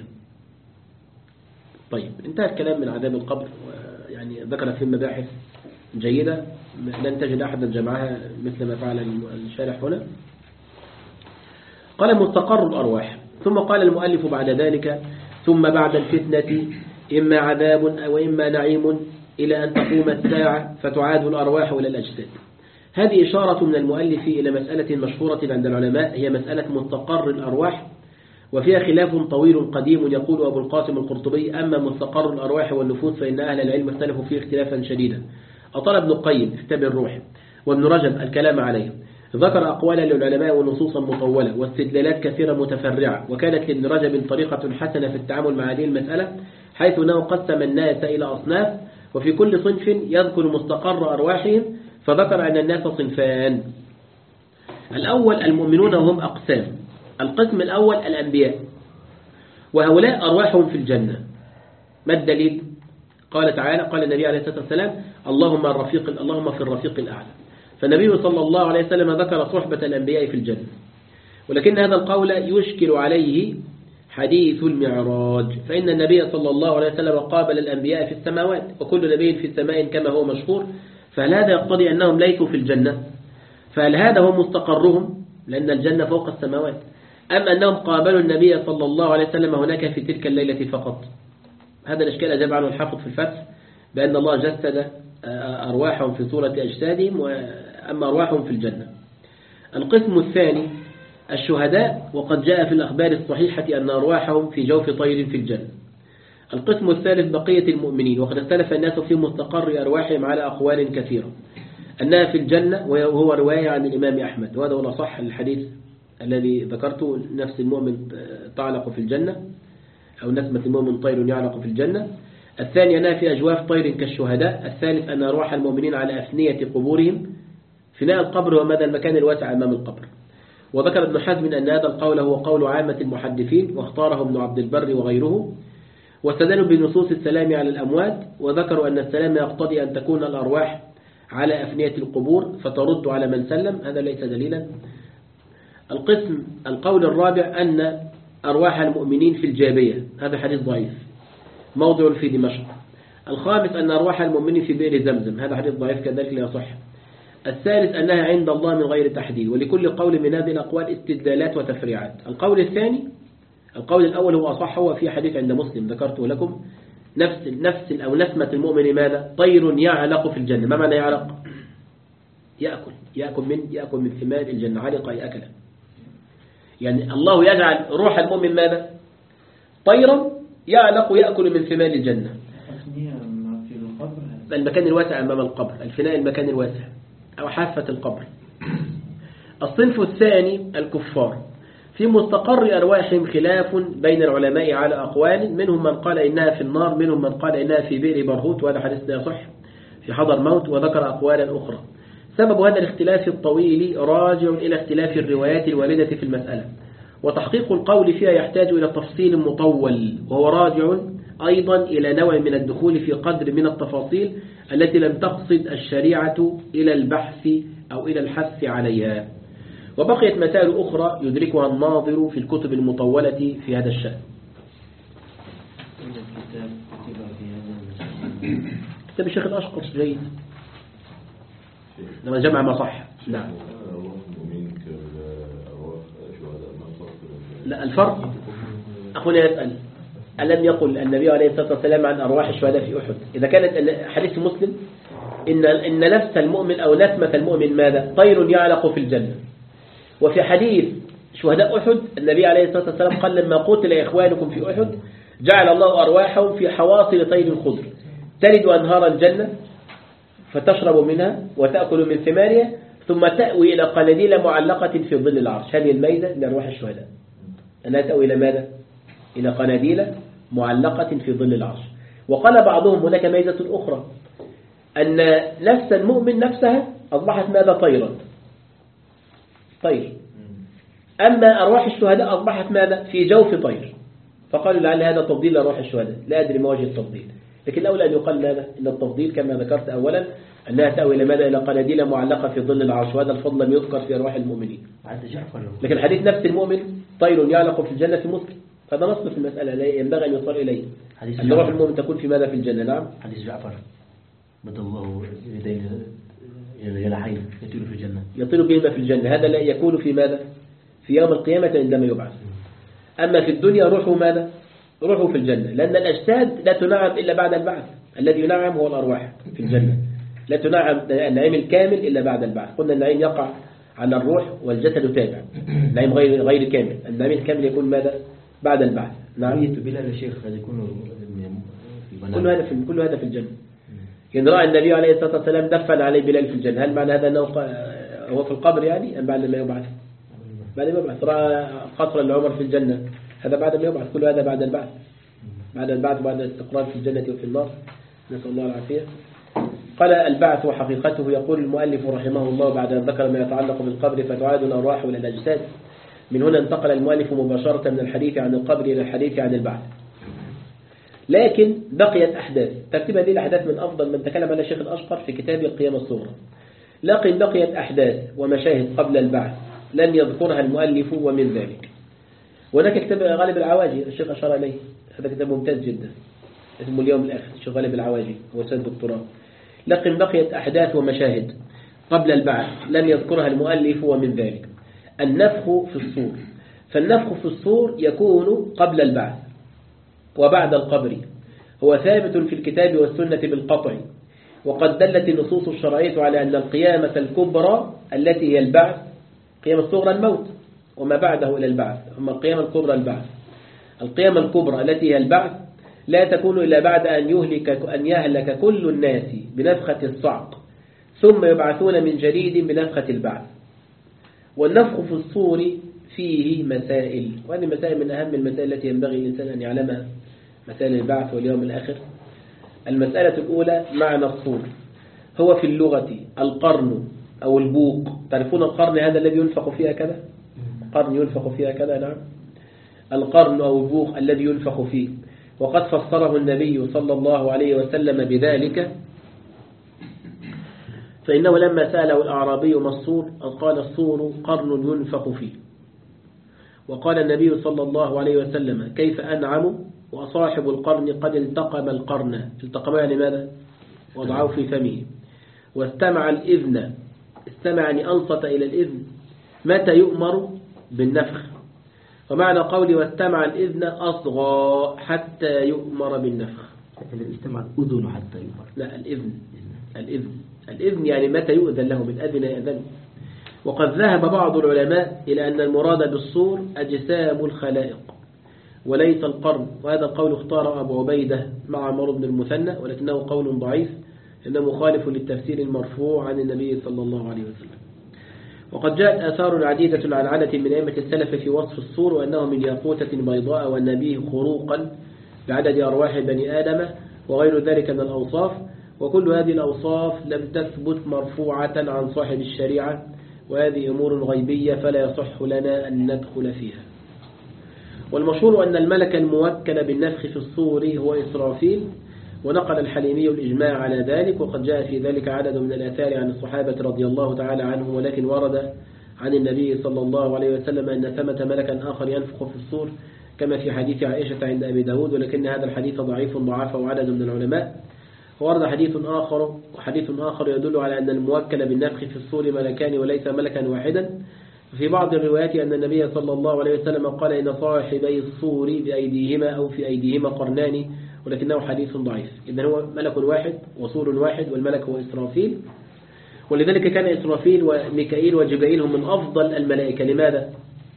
A: طيب، انتهى الكلام من عذاب القبر، يعني ذكر في مباحث جيدة لن تجد أحدا جمعها مثل ما فعل الشارح هنا. قال مستقر الأرواح، ثم قال المؤلف بعد ذلك ثم بعد الفتنة إما عذاب وإما نعيم إلى أن تقوم الساعة فتعاد الأرواح إلى الأجساد. هذه إشارة من المؤلف إلى مسألة مشهورة عند العلماء، هي مسألة مستقر الأرواح، وفيها خلاف طويل قديم. يقول أبو القاسم القرطبي أما مستقر الأرواح والنفوس فإن أهل العلم اختلفوا فيه اختلافا شديدا. أطال ابن القيم في كتاب الروح وابن رجب الكلام عليه، ذكر أقوالا للعلماء ونصوصا مطولة واستدلالات كثيرة متفرعة. وكانت لابن رجب طريقة حسنة في التعامل مع هذه المسألة، حيث أنه قسم الناس إلى أصناف، وفي كل صنف يذكر مستقر أرواحهم، فذكر أن الناس صنفان. الأول المؤمنون وهم أقسام. القسم الأول الأنبياء، وهؤلاء أرواحهم في الجنة. ما الدليل؟ قال تعالى، قال النبي عليه الصلاة والسلام اللهم الرفيق اللهم في الرفيق الأعلى. فالنبي صلى الله عليه وسلم ذكر صحبة الأنبياء في الجنة، ولكن هذا القول يشكل عليه حديث المعراج، فإن النبي صلى الله عليه وسلم قابل الأنبياء في السماوات، وكل نبي في السماء كما هو مشهور. فهل هذا يقتضي أنهم ليسوا في الجنة؟ فهل هذا هو مستقرهم؟ لأن الجنة فوق السماوات. أم أنهم قابلوا النبي صلى الله عليه وسلم هناك في تلك الليلة فقط؟ هذا الإشكال أجاب عنه الحافظ في الفتح بأن الله جسد أرواحهم في صورة أجسادهم، وأما أرواحهم في الجنة. القسم الثاني الشهداء، وقد جاء في الأخبار الصحيحة أن أرواحهم في جوف طير في الجنة. القسم الثالث بقية المؤمنين، وقد اختلف الناس في مستقر أرواحهم على أقوال كثيرة، أنها في الجنة، وهو رواية عن الإمام أحمد، وهذا هو الأصح الحديث الذي ذكرته، نفس المؤمن تعلق في الجنة، أو نسمة المؤمن طير يعلق في الجنة. الثاني أنها في أجواف طير كالشهداء. الثالث أن أرواح المؤمنين على أفنية قبورهم. فناء القبر ومدى المكان الواسع أمام القبر. وذكر ابن حزم أن هذا القول هو قول عامة المحدثين، واختاره ابن عبد البر وغيره، واستدلوا بنصوص السلام على الأموات، وذكروا أن السلام يقتضي أن تكون الأرواح على أفنية القبور فترد على من سلم، هذا ليس دليلا. القسم القول الرابع أن أرواح المؤمنين في الجابية، هذا حديث ضعيف موضع في دمشق. الخامس أن أرواح المؤمنين في بئر زمزم، هذا حديث ضعيف كذلك لا يصح. الثالث أنها عند الله من غير تحديد، ولكل قول من هذه الأقوال استدلالات وتفريعات. القول الثاني، القول الأول هو أصح، هو في حديث عند مسلم ذكرته لكم، نفس نفس أو نسمة المؤمن ماذا؟ طير يعلق في الجنة. ما معنى يعلق؟ يأكل يأكل من يأكل من ثمار الجنة، علق أي أكل. يعني الله يجعل روح المؤمن ماذا؟ طيرا يعلق يأكل من ثمار الجنة. المكان الواسع أمام القبر، الفناء المكان الواسع أو حافة القبر. الصنف الثاني الكفار، في مستقر أرواحهم خلاف بين العلماء على أقوال، منهم من قال إنها في النار، منهم من قال إنها في بئر برهوت، وهذا حديث لا يصح، في حضر موت، وذكر أقوالا أخرى. سبب هذا الاختلاف الطويل راجع إلى اختلاف الروايات الواردة في المسألة، وتحقيق القول فيها يحتاج إلى تفصيل مطول، وهو راجع أيضا إلى نوع من الدخول في قدر من التفاصيل التي لم تقصد الشريعة إلى البحث أو إلى الحث عليها. وبقيت مسائل أخرى يدركها الناظر في الكتب المطولة في هذا الشأن. كتاب الشيخ الأشقر جيد لما جمع ما صح. نعم. لا، الفرق أخونا يسأل، ألم يقل النبي عليه الصلاة والسلام عن أرواح الشهداء في أحد؟ إذا كانت حديث مسلم إن إن نفس المؤمن أو نسمة المؤمن ماذا؟ طير يعلق في الجنة، وفي حديث شهداء أحد النبي عليه الصلاة والسلام قال لما قتل إخوانكم في أحد جعل الله أرواحهم في حواصل طير خضر تلد أنهار الجنة فتشرب منها وتأكل من ثمارها ثم تأوي إلى قناديل معلقة في ظل العرش. هذه الميزة لأرواح الشهداء أنها تأوي إلى ماذا؟ إلى قناديل معلقة في ظل العرش. وقال بعضهم هناك ميزة أخرى أن نفس المؤمن نفسها أصبحت ماذا؟ طيرا طير. أما أرواح الشهداء أصبحت ماذا؟ في جوف طير. فقالوا لعل هذا تفضيل لأرواح الشهداء. لا أدري ما وجه التفضيل، لكن الأولى أن يقال ماذا؟ إن التفضيل كما ذكرت أولا أنها تأوي إلى ماذا؟ إلى قناديل معلقة في ظل العرش، وهذا الفضل لم يذكر في أرواح المؤمنين. لكن الحديث نفس المؤمن طير يعلق في الجنة في مسلم، هذا نص في المسألة لا ينبغي أن يصل إليه. أن روح المؤمن تكون في ماذا؟ في الجنة. نعم.
B: حديث جعفر بدأ الله يدين جناحين يطير في الجنة،
A: يطير بهما في الجنة. هذا لا يكون في ماذا؟ في يوم القيامة عندما يبعث. أما في الدنيا روحه ماذا؟ روحه في الجنة، لأن الأجساد لا تنعم إلا بعد البعث. الذي ينعم هو الأرواح في الجنة، لا تنعم النعيم الكامل إلا بعد البعث. قلنا النعيم يقع على الروح والجسد تابع، النعيم غير غير كامل. النعيم الكامل يكون ماذا؟ بعد البعث. نعم.
B: بلال الشيخ هذا يكون
A: كل هذا في كل هذا في الجنة. إن رأى النبي عليه الصلاة والسلام دفن عليه بلال في الجنة، هل معنى هذا أنه هو في القبر يعني أم بعد ما يبعث؟ بعد ما يبعث. رأى قصر العمر في الجنة، هذا بعد ما يبعث. كل هذا بعد البعث، بعد البعث بعد الاستقرار في الجنة وفي النار، نسأل الله العافية. قال البعث وحقيقته. يقول المؤلف رحمه الله بعد أن ذكر ما يتعلق بالقبر فتعاد الأرواح إلى الأجساد. من هنا انتقل المؤلف مباشرة من الحديث عن القبر إلى الحديث عن البعث. لكن بقيت أحداث. ترتيب هذه الأحداث من أفضل من تكلم على الشيخ الأشقر في كتاب القيامة الصغرى. لكن بقيت أحداث ومشاهد قبل البعث لم يذكرها المؤلف، ومن ذلك وهناك كتاب غالب العواجي الشيخ أشار إليه، هذا كتاب ممتاز جدا اسمه اليوم الآخر، الشيخ غالب العواجي هو أستاذ دكتوراه. لكن بقيت أحداث ومشاهد قبل البعث لم يذكرها المؤلف، ومن ذلك النفخ في الصور. فالنفخ في الصور يكون قبل البعث وبعد القبر، هو ثابت في الكتاب والسنة بالقطع. وقد دلت النصوص الشرعية على أن القيامة الكبرى التي هي البعث، القيامة الصغرى الموت وما بعده إلى البعث، أما القيامة الكبرى البعث. القيامة الكبرى التي هي البعث لا تكون إلا بعد أن يهلك أن يهلك كل الناس بنفخة الصعق، ثم يبعثون من جديد بنفخة البعث. والنفخ في الصور فيه مسائل، وهذه مسائل من أهم المسائل التي ينبغي الإنسان أن يعلمها، مسائل البعث واليوم الآخر. المسألة الأولى معنى الصور. هو في اللغة القرن أو البوق. تعرفون القرن هذا الذي ينفخ فيها كذا؟ قرن ينفخ فيها كذا. نعم. القرن أو البوق الذي ينفخ فيه، وقد فسره النبي صلى الله عليه وسلم بذلك، فإنه لما سأله الأعرابي ما الصور قال الصور قرن ينفخ فيه. وقال النبي صلى الله عليه وسلم كيف أنعم وصاحب القرن قد التقم القرن. التقم يعني ماذا؟ وضعه في فمه. واستمع الإذن، استمع يعني أنصت إلى الإذن متى يؤمر بالنفخ. ومعنى قولي واستمع الإذن أصغى حتى يؤمر بالنفخ.
B: استمع الأذن حتى يؤمر.
A: لا، الإذن. الإذن الإذن يعني متى يؤذن له، من أذن يأذن. وقد ذهب بعض العلماء إلى أن المراد بالصور أجسام الخلائق وليس القرن، وهذا القول اختار أبو عبيدة مع عمرو بن المثنى، ولكنه قول ضعيف إنه مخالف للتفسير المرفوع عن النبي صلى الله عليه وسلم. وقد جاءت آثار عديدة عن عدد من أئمة السلف في وصف الصور، وأنه من ياقوتة بيضاء والنبيه خروقا بعدد أرواح بني آدم وغير ذلك من الأوصاف. وكل هذه الأوصاف لم تثبت مرفوعة عن صاحب الشريعة، وهذه أمور غيبية فلا يصح لنا أن ندخل فيها. والمشهور أن الملك الموكل بالنفخ في الصور هو إسرافيل، ونقل الحليمي الإجماع على ذلك. وقد جاء في ذلك عدد من الآثار عن الصحابة رضي الله تعالى عنهم، ولكن ورد عن النبي صلى الله عليه وسلم أن ثمة ملكا آخر ينفخ في الصور كما في حديث عائشة عند أبي داود، ولكن هذا الحديث ضعيف ضعفه عدد من العلماء. ورد حديث آخر وحديث آخر يدل على أن الموكل بالنفخ في الصور ملكان وليس ملكا واحدا. في بعض الروايات أن النبي صلى الله عليه وسلم قال إن صاحبي الصور بأيديهما أو في أيديهما قرنان، ولكنه حديث ضعيف. إذن هو ملك واحد وصور واحد، والملك هو إسرافيل. ولذلك كان إسرافيل وميكائيل وجبريل هم من أفضل الملائكة. لماذا؟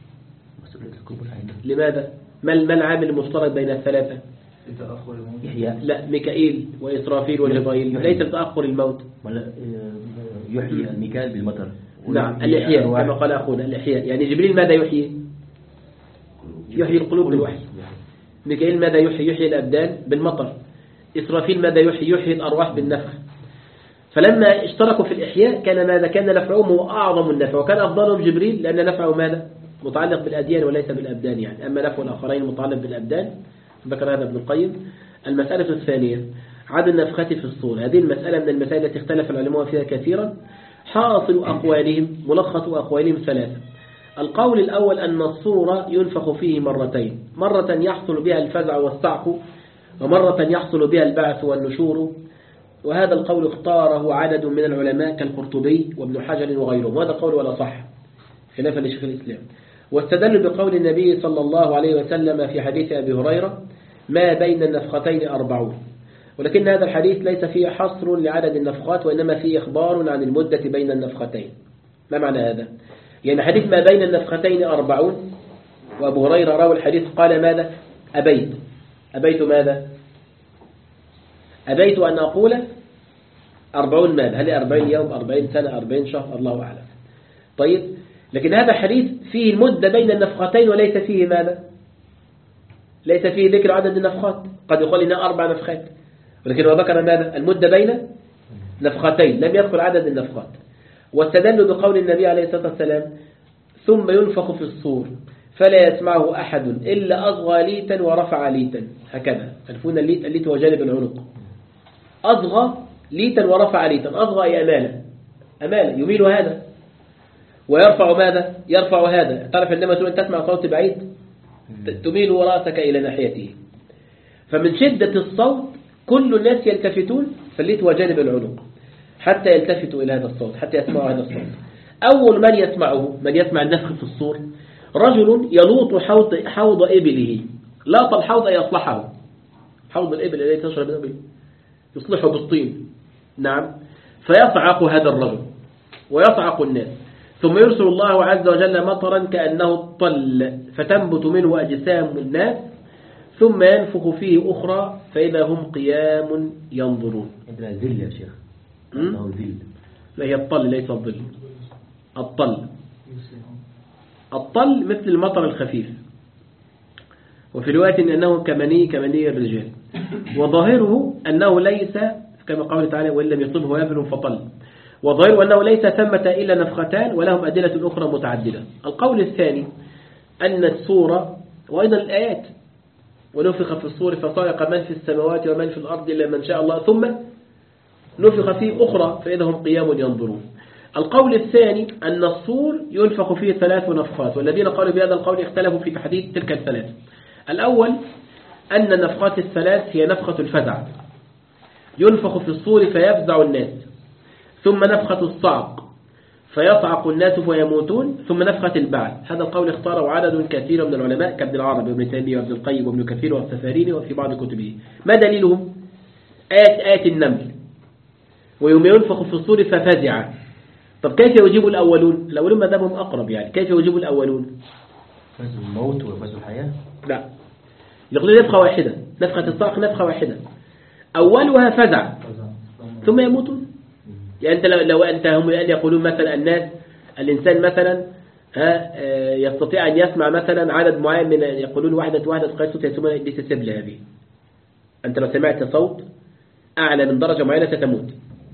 A: لماذا؟ ما العامل المشترك بين الثلاثة؟ لا، ميكائيل وإسرافيل وجبريل ليس تأخر الموت.
B: يحيي الميكائيل بالمطر.
A: نعم، الإحياء كما قال أخونا، الإحياء. يعني جبريل ماذا يحيي؟ يحيي القلوب بالوحي. ميكائيل ماذا يحيي؟ يحيي الأبدان بالمطر. إسرافيل ماذا يحيي؟ يحيي الأرواح بالنفخ. فلما اشتركوا في الإحياء كان ماذا؟ كان نفعهم هو أعظم النفع، وكان أفضلهم جبريل لأن نفعه ماذا؟ متعلق بالأديان وليس بالأبدان يعني. أما نفع الآخرين متعلق بالأبدان، ذكر هذا ابن القيم. المسألة الثانية عدد النفخات في الصور. هذه المسألة من المسائل التي اختلف العلماء فيها كثيرا. حاصل أقوالهم، ملخص أقوالهم ثلاثة. القول الأول أن الصورة ينفخ فيه مرتين، مرة يحصل بها الفزع والصعق، ومرة يحصل بها البعث والنشور. وهذا القول اختاره عدد من العلماء كالقرطبي وابن حجر وغيرهم، وهذا قول ولا صح خلافا لشيخ الإسلام. واستدل بقول النبي صلى الله عليه وسلم في حديث أبي هريرة: ما بين النفختين أربعون. ولكن هذا الحديث ليس فيه حصر لعدد النفخات، وإنما فيه إخبار عن المدة بين النفختين. ما معنى هذا؟ يعني حديث ما بين النفختين أربعون، وأبو هريرة راوي الحديث قال ماذا؟ أبيت. أبيت ماذا؟ أبيت أن أقول أربعون ماذا؟ هل أربعين يوم، أربعين سنة، أربعين شهر، الله أعلم. طيب، لكن هذا حديث فيه المدة بين النفختين وليس فيه ماذا؟ ليس فيه ذكر عدد النفخات. قد يقول لنا أربع نفخات، ولكن هو ذكر ماذا؟ المدة بين نفختين، لم يذكر عدد النفخات. واستدلوا بقول النبي عليه الصلاة والسلام: ثم ينفخ في الصور فلا يسمعه أحد إلا أصغى ليتا ورفع ليتا. هكذا تعرفون الليت، الليت هو جانب العنق. أصغى ليتا ورفع ليتا. أصغى أي أمالة، أمالة يميل هذا، ويرفع ماذا؟ يرفع هذا. تعرف عندما تقول تسمع صوت بعيد تميل رأسك إلى ناحيته. فمن شدة الصوت كل الناس يلتفتون، فالليت هو جانب العنق، حتى يلتفتوا إلى هذا الصوت، حتى يسمعوا هذا الصوت. أول من يسمعه، من يسمع النفخ في الصور، رجل يلوط حوض, حوض إبله. لاط الحوض يصلحه، حوض الإبل الذي تشرب الإبل يصلحه بالطين. نعم. فيصعق هذا الرجل ويصعق الناس، ثم يرسل الله عز وجل مطرا كأنه الطل، فتنبت منه أجسام الناس، ثم ينفخ فيه أخرى فإذا هم قيام ينظرون.
B: عندنا ذل يا شيخ. أنه ذل.
A: لا، هي الطل ليس الظل. الطل الطل مثل المطر الخفيف، وفي رواية أنه كمني كمني الرجال. وظاهره أنه ليس كما قال تعالى: وإن لم يصبه وابل فطل. وظاهره أنه ليس ثمة إلا نفختان، ولهم أدلة أخرى متعددة. القول الثاني أن الصورة وأيضا الآيات: ونفخ في الصور فصعق من في السماوات ومن في الأرض إلا من شاء الله، ثم نفخ فيه أخرى فإذا هم قيام ينظرون. القول الثاني أن الصور ينفخ فيه ثلاث نفخات، والذين قالوا بهذا القول اختلفوا في تحديد تلك الثلاث. الأول أن النفخات الثلاث هي نفخة الفزع، ينفخ في الصور فيفزع الناس، ثم نفخة الصعق فيصعق الناس ويموتون، ثم نفخة البعث. هذا القول اختاره عدد كثير من العلماء كابن العربي وابن تيمية وابن القيم وابن كثير والسفاريني وفي بعض كتبه. ما دليلهم؟ آية آية النمل: ويوم ينفخ في الصور ففزع. طب كيف يجيب الأولون؟ الأولون مذهبهم أقرب، يعني كيف يجيب الأولون؟
B: فز الموت وفز الحياة؟
A: لا، يقولون نفخة واحدة، نفخة الصعق نفخة واحدة، أولها فزع ثم يموتون. يعني أنت لو, لو أنت هم يقولون مثلا الناس الإنسان مثلا ها يستطيع أن يسمع مثلا عدد معين من، يقولون واحدة واحدة قيد صوت يسمونها ديسيبل. هذه أنت لو سمعت صوت أعلى من درجة معينة ستموت،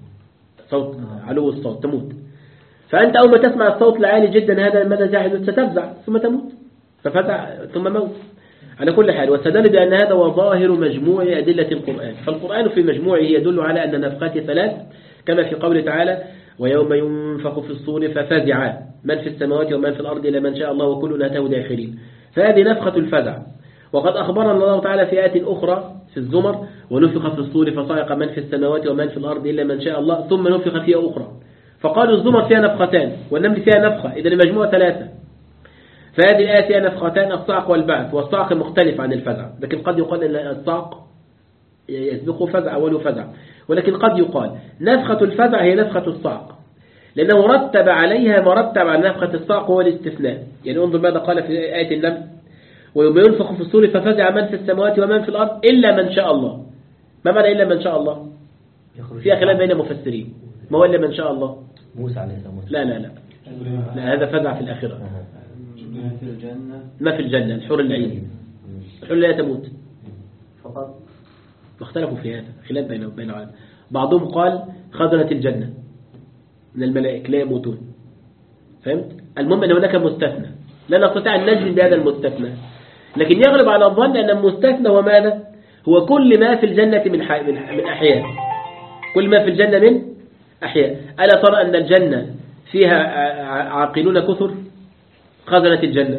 A: صوت علو الصوت تموت. فأنت أول ما تسمع الصوت العالي جدا هذا ماذا جاهد؟ ستفزع ثم تموت، ففزع ثم موت. على كل حال، واستدل بأن هذا هو ظاهر مجموع أدلة القرآن. فالقرآن في مجموعه يدل على أن النفخات ثلاث، كما في قوله تعالى: ويوم ينفخ في الصور ففزع من في السماوات ومن في الأرض إلا من شاء الله وكلنا أتاه داخلين. فهذه نفخة الفزع. وقد أخبرنا الله تعالى في آيات أخرى في الزمر: ونفخ في الصور فصعق من في السماوات ومن في الأرض إلا من شاء الله ثم نفخ فيها أخرى. فقالوا الزمر فيها نفختان والنمل فيها نفخة، إذن المجموعة ثلاثة. فهذه الآية فيها نفختان: الصعق والبعث. والصعق مختلف عن الفزع، لكن قد يقال أن الصعق يسبق فزع أول فزع، ولكن قد يقال نفخة الفزع هي نفخة الصعق. لأنه رتب عليها مرتب على نفخة الصعق هو الاستثناء. يعني انظر ماذا قال في آية النمل: ويوم ينفخ في الصور ففزع من في السماوات ومن في الأرض إلا من شاء الله. ما معنى إلا من شاء الله؟ فيها خلاف بين المفسرين، ما هو إلا من شاء الله؟
B: موسى عليه السلام.
A: لا لا لا لا هذا فزع في الآخرة.
C: ما في الجنة
A: ما في الجنة الحور العين، الحور لا تموت
B: فقط.
A: واختلفوا في هذا خلاف بين بين العلماء. بعضهم قال خزنة الجنة من الملائكة لا يموتون. فهمت؟ المهم أن هناك مستثنى، لا نستطيع أن نجزم بهذا المستثنى، لكن يغلب على الظن أن المستثنى هو ماذا؟ هو كل ما في الجنة من من أحياء، كل ما في الجنة من أحياء. ألا ترى أن الجنة فيها عاقلون كثر؟ خزنة الجنة،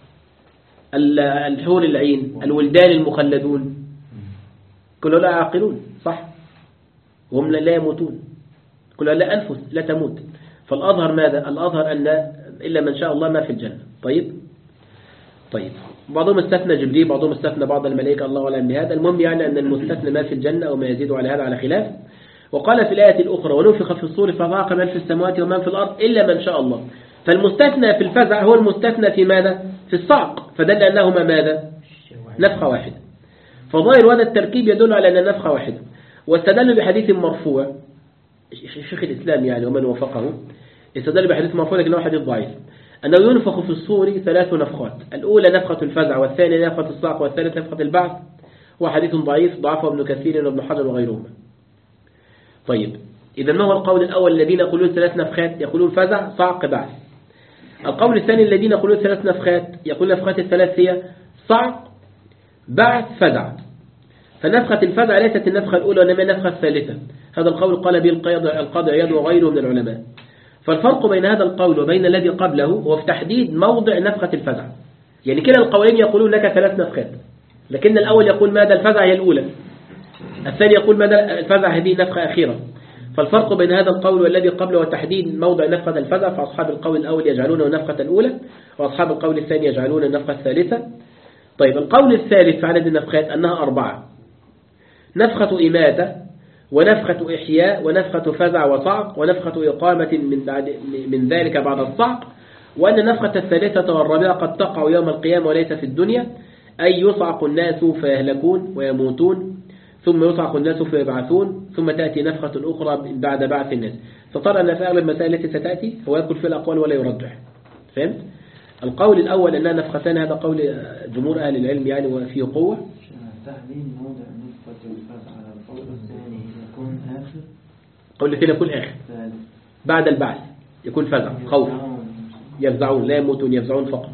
A: الحور العين، الولدان المخلدون، كل هؤلاء عاقلون صح؟ وهم لا يموتون، كل هؤلاء أنفس لا تموت. فالأظهر ماذا؟ الأظهر أن إلا من شاء الله ما في الجنة. طيب طيب بعضهم استثنى جبريل، بعضهم استثنى بعض الملائكة، الله أعلم بهذا. المهم يعني أن المستثنى ما في الجنة أو ما يزيد على هذا على خلاف. وقال في الآية الأخرى: ونفخ في الصور فصعق من في السماوات ومن في الأرض إلا من شاء الله. فالمستثنى في الفزع هو المستثنى في ماذا؟ في الصعق، فدل أنهما ماذا؟ نفخة واحدة. فظاهر هذا التركيب يدل على أن نفخة واحدة. واستدل بحديث مرفوع، شيخ الإسلام يعني ومن وفقه استدل بحديث مرفوع لكنه حديث ضعيف، أنه ينفخ في الصور ثلاث نفخات: الأولى نفخة الفزع، والثانية نفخة الصعق، والثالثة نفخة البعث. وحديث ضعيف ضعفه ابن كثير وابن حجر وغيرهما. طيب إذا ما هو القول الأول؟ الذين يقولون ثلاث نفخات يقولون فزع صعق بعث. القول الثاني الذين يقولون ثلاث نفخات يقول نفخات الثلاث هي صعق بعث فزع. فنفخة الفزع ليست النفخة الأولى وإنما النفخة الثالثة. هذا القول قال به القاضي عياض وغيره من العلماء. فالفرق بين هذا القول وبين الذي قبله هو في تحديد موضع نفخة الفزع. يعني كلا القولين يقولون لك ثلاث نفخات، لكن الأول يقول ماذا؟ الفزع هي الأولى، الثاني يقول ماذا؟ الفزع هذه نفخة أخيرة. فالفرق بين هذا القول والذي قبله وتحديد موضع نفخة الفزع، فأصحاب القول الأول يجعلونه النفخة الأولى، وأصحاب القول الثاني يجعلون النفخة الثالثة. طيب القول الثالث في عدد النفخات أنها أربعة: نفخة إماتة، ونفخة إحياء، ونفخة فزع وصعق، ونفخة إقامة من, بعد من ذلك بعد الصعق، وأن نفخة الثالثة والرابعة قد تقع يوم القيامة وليس في الدنيا، أي يصعق الناس فيهلكون ويموتون، ثم يصعق الناس فيبعثون، ثم تأتي نفخة أخرى بعد بعث الناس. فترى أن في أغلب المسائل التي ستأتي هو يدخل في الأقوال ولا يرجح. فهمت؟ القول الأول أنها نفختان، هذا قول جمهور أهل العلم يعني وفيه قوة.
C: تحديد موضع نفخة الفزع على القول الثاني يكون آخر،
A: قول الثاني يكون آخر بعد البعث، يكون فزع خوف، يفزعون لا يموتون يفزعون فقط.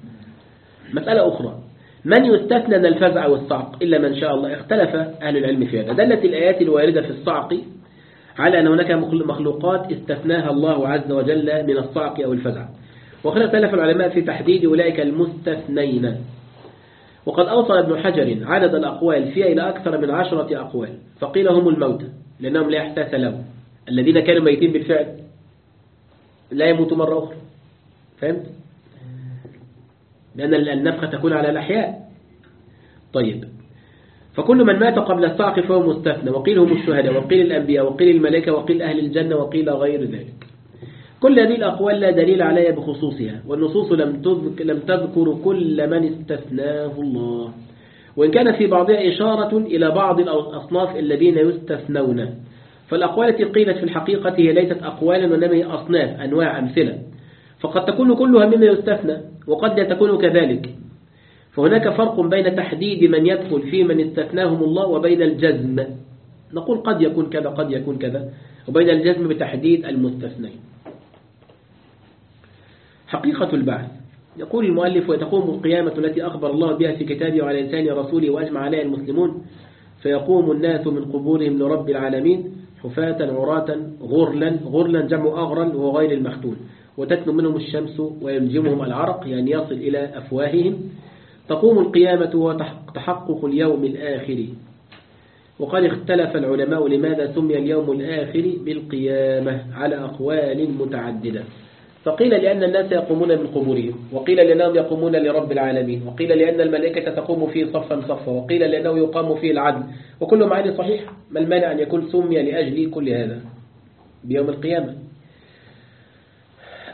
A: مسألة أخرى: من يستثنى من الفزع والصعق إلا من شاء الله؟ اختلف أهل العلم في هذا. دلت الآيات الواردة في الصعق على أن هناك مخلوقات استثناها الله عز وجل من الصعق أو الفزع، وقد اختلف العلماء في تحديد أولئك المستثنين. وقد أوصل ابن حجر عدد الأقوال فيها إلى أكثر من عشرة أقوال. فقيل هم الموتى لأنهم لا إحساس لهم، الذين كانوا ميتين بالفعل لا يموتوا مرة أخرى. فهمت؟ لأن النفخة تكون على الأحياء. طيب فكل من مات قبل الصعق فهو مستثنى، وقيل هم الشهداء، وقيل الأنبياء، وقيل الملائكة، وقيل أهل الجنة، وقيل غير ذلك. كل هذه الأقوال لا دليل عليها بخصوصها، والنصوص لم تذكر, لم تذكر كل من استثناه الله، وإن كان في بعضها إشارة إلى بعض الأصناف الذين يستثنون. فالأقوال التي قيلت في الحقيقة هي ليست أقوالا وإنما هي أصناف أنواع أمثلة، فقد تكون كلها مما يستثنى وقد لا تكون كذلك. فهناك فرق بين تحديد من يدخل في من استثناهم الله وبين الجزم، نقول قد يكون كذا قد يكون كذا، وبين الجزم بتحديد المستثنين. حقيقة البعث. يقول المؤلف: وتقوم القيامة التي أخبر الله بها في كتابه وعلى لسان رسوله وأجمع عليها المسلمون، فيقوم الناس من قبورهم لرب العالمين حفاة عراة غرلا، غرلا جمع أغرل وهو غير المختون، وتتنو منهم الشمس ويلجمهم العرق، يعني يصل إلى أفواههم. تقوم القيامة وتحقق اليوم الآخر. وقد اختلف العلماء لماذا سمي اليوم الآخر بالقيامة على أقوال متعددة. فقيل لأن الناس يقومون من قبورهم، وقيل لأنهم يقومون لرب العالمين، وقيل لأن الملائكة تقوم فيه صفا صفا، وقيل لأنه يقام فيه العدل، وكل معاني صحيح. ما المانع أن يكون سمي لأجل كل هذا بيوم القيامة؟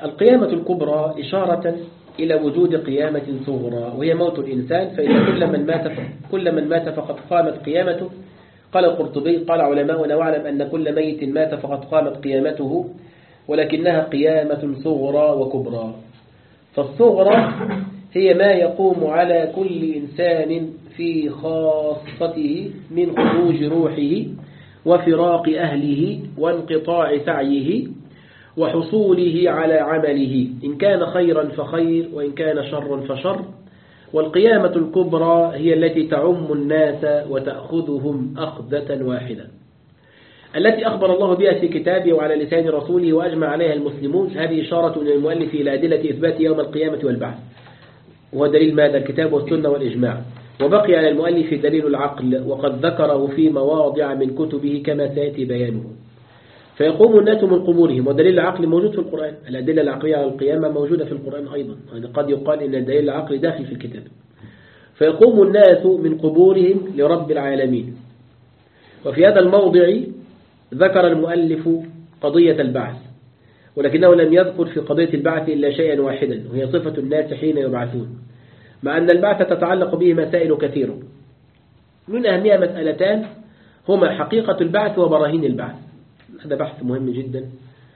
A: القيامة الكبرى إشارة إلى وجود قيامة صغرى وهي موت الإنسان، فإن كل من مات كل من مات فقد قامت قيامته. قال القرطبي قال علماؤنا واعلم أن كل ميت مات فقد قامت قيامته، ولكنها قيامة صغرى وكبرى. فالصغرى هي ما يقوم على كل إنسان في خاصته من خروج روحه وفراق أهله وانقطاع سعيه وحصوله على عمله، إن كان خيرا فخير وإن كان شرا فشر. والقيامة الكبرى هي التي تعم الناس وتأخذهم أخذة واحدة، التي أخبر الله بها في كتابه وعلى لسان رسوله وأجمع عليها المسلمون. هذه إشارة من المؤلف إلى أدلة إثبات يوم القيامة والبعث، وهو دليل ماذا؟ الكتاب والسنة والإجماع. وبقي على المؤلف دليل العقل، وقد ذكره في مواضع من كتبه كما سيأتي بيانه. فيقوم الناس من قبورهم، ودليل العقل موجود في القرآن. الأدلة العقلية على القيامة موجودة في القرآن أيضا، يعني قد يقال إن الدليل العقلي داخل في الكتاب. فيقوم الناس من قبورهم لرب العالمين. وفي هذا الموضع ذكر المؤلف قضية البعث، ولكنه لم يذكر في قضية البعث إلا شيئا واحدا، وهي صفة الناس حين يبعثون، مع أن البعث تتعلق به مسائل كثيرة. من أهمها مسألتان هما حقيقة البعث وبراهين البعث. هذا بحث مهم جدا،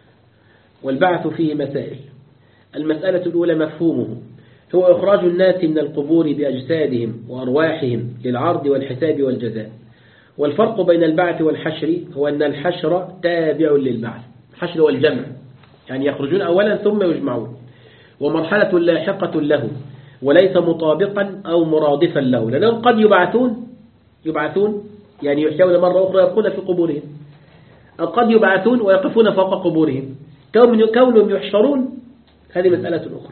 A: والبعث فيه مسائل. المسألة الأولى مفهومه، هو إخراج الناس من القبور بأجسادهم وأرواحهم للعرض والحساب والجزاء. والفرق بين البعث والحشر هو أن الحشر تابع للبعث، الحشر والجمع، يعني يخرجون أولا ثم يجمعون، ومرحلة لاحقة له وليس مطابقا أو مرادفا له، لأنهم قد يبعثون يبعثون يعني يحيون مرة أخرى يبقون في قبورهم، أو قد يبعثون ويقفون فوق قبورهم. كونهم يحشرون هذه مسألة أخرى.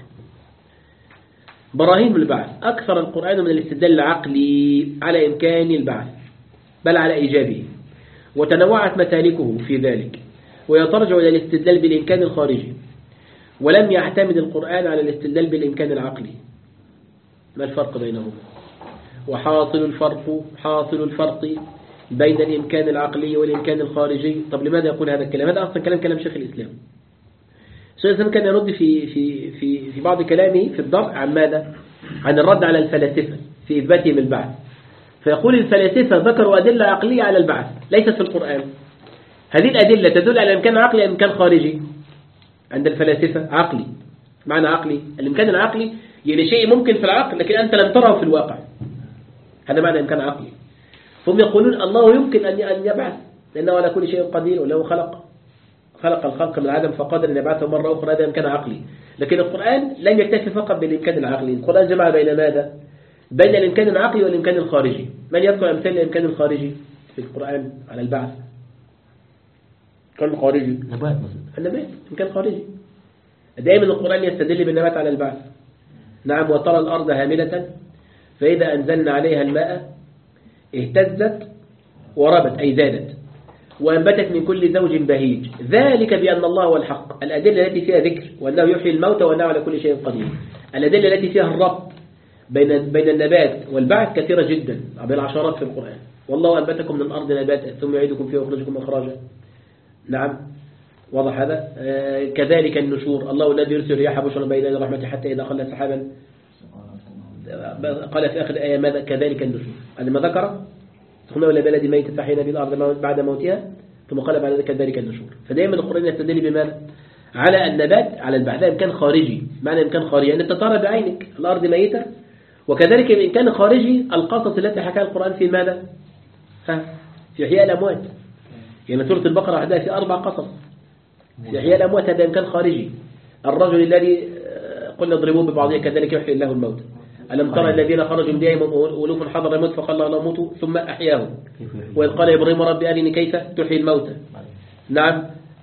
A: براهين البعث، أكثر القرآن من الاستدلال العقلي على إمكان البعث بل على إيجابه، وتنوعت مسالكه في ذلك، ويترجع إلى الاستدلال بالإمكان الخارجي، ولم يعتمد القرآن على الاستدلال بالإمكان العقلي. ما الفرق بينهما؟ وحاصل الفرق حاصل الفرق بين الإمكان العقلي والإمكان الخارجي. طب لماذا يقول هذا الكلام؟ هذا أصلا كلام كلام شيخ الإسلام. شيخ الإسلام كان يرد في في في في بعض كلامه في الدرء عن ماذا؟ عن الرد على الفلاسفة في إثباتهم البعث. فيقول الفلاسفة ذكروا أدلة عقلية على البعث ليست في القرآن. هذه الأدلة تدل على الإمكان العقلي أم إمكان خارجي؟ عند الفلاسفة عقلي. معنى عقلي الإمكان العقلي يعني شيء ممكن في العقل لكن أنت لم تره في الواقع، هذا معنى إمكان عقلي. هم يقولون الله يمكن أن يبعث لأنه على كل شيء قدير، ولو خلق خلق الخلق من العدم فقدر أن يبعثه مرة أخرى، هذا إمكان عقلي. لكن القرآن لم يكتفي فقط بالإمكان العقلي، القرآن جمع بين ماذا؟ بين الإمكان العقلي والإمكان الخارجي. من يذكر أمثال الإمكان الخارجي في القرآن على البعث؟ كان خارجي
B: نبات مثلا،
A: النبات إمكان خارجي. دائما القرآن يستدل بالنبات على البعث. نعم، وترى الأرض هاملة فإذا أنزلنا عليها الماء اهتزت وربت أي زادت وأنبتت من كل زوج بهيج، ذلك بأن الله هو الحق. الأدلة التي فيها ذكر وأنه يحيي الموتى وأنه على كل شيء قدير. الأدلة التي فيها الربط بين بين النبات والبعث كثيرة جدا بالعشرات في القرآن. والله أنبتكم من الأرض نباتا ثم يعيدكم فيها ويخرجكم إخراجا. نعم، واضح هذا. آه كذلك النشور، الله الذي يرسل الرياح بشرا بين يدي رحمته حتى إذا خلت سحابا قال في آخر الآية ماذا؟ كذلك النشور. هذا ما ذكر ثم إلى بلد ميت فحينا به الأرض بعد موتها ثم قال بعد ذلك كذلك النشور. فدائما القرآن يستدل بماذا؟ على النبات على البعث، إمكان خارجي. معنى إمكان خارجي أن يعني ترى بعينك الأرض ميتة. وكذلك الإمكان الخارجي القصص التي حكاها القرآن في ماذا؟ ها؟ في إحياء الأموات. يعني سورة البقرة عندها في أربع قصص في إحياء الأموات، هذا إمكان خارجي. الرجل الذي قلنا اضربوه ببعضها كذلك يحيي الله الموت. ألم ترى الذين خرجوا من ديارهم ألوف حضر الموت فقال الله موتوا ثم أحياهم. وإذ قال إبراهيم ربي أرني كيف تحيي الموتى. نعم.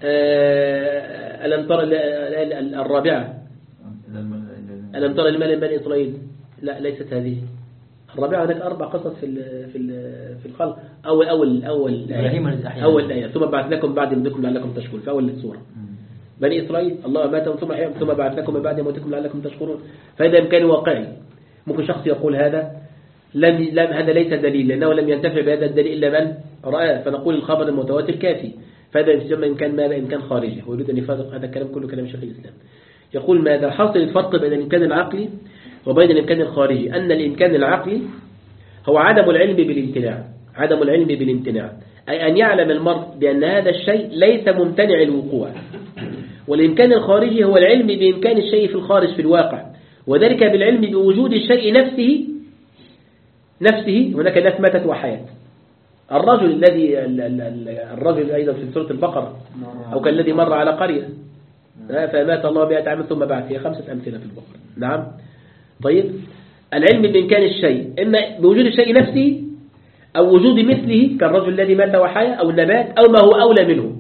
A: ألم ترى الرابعة ألم ترى المال بني إسرائيل، لا ليست هذه الرابعة. هناك أربع قصص في في في الخلق. أول أول أول آية أول آية ثم بعث لكم بعد موتكم لعلكم تشكرون في أول السورة. بني إسرائيل الله ماتهم ثم أحياهم ثم بعث لكم من بعد موتكم لعلكم تشكرون. فهذا إمكان واقعي. ممكن شخص يقول هذا لم لم هذا ليس دليل لأنه لم ينتفع بهذا الدليل إلا من رأى، فنقول الخبر المتواتر كافي. فهذا يسمى إمكان ماذا؟ إمكان خارجي. هو يريد أن يفرق هذا الكلام كله كلام شيخ الإسلام. يقول ماذا؟ حاصل الفرق بين الإمكان العقلي وبين الإمكان الخارجي، أن الإمكان العقلي هو عدم العلم بالامتناع، عدم العلم بالامتناع أي أن يعلم المرء بأن هذا الشيء ليس ممتنع الوقوع. والإمكان الخارجي هو العلم بإمكان الشيء في الخارج في الواقع، وذلك بالعلم بوجود الشيء نفسه نفسه هناك ناس ماتت وحياة. الرجل الذي الرجل أيضا في سورة البقرة أو كالذي مر على قرية فمات الله مئة عام ثم بعث، هي خمسة أمثلة في البقرة. نعم. طيب العلم بإمكان الشيء إما بوجود الشيء نفسه أو وجود مثله كالرجل الذي مات وحيا أو النبات أو ما هو أولى منه.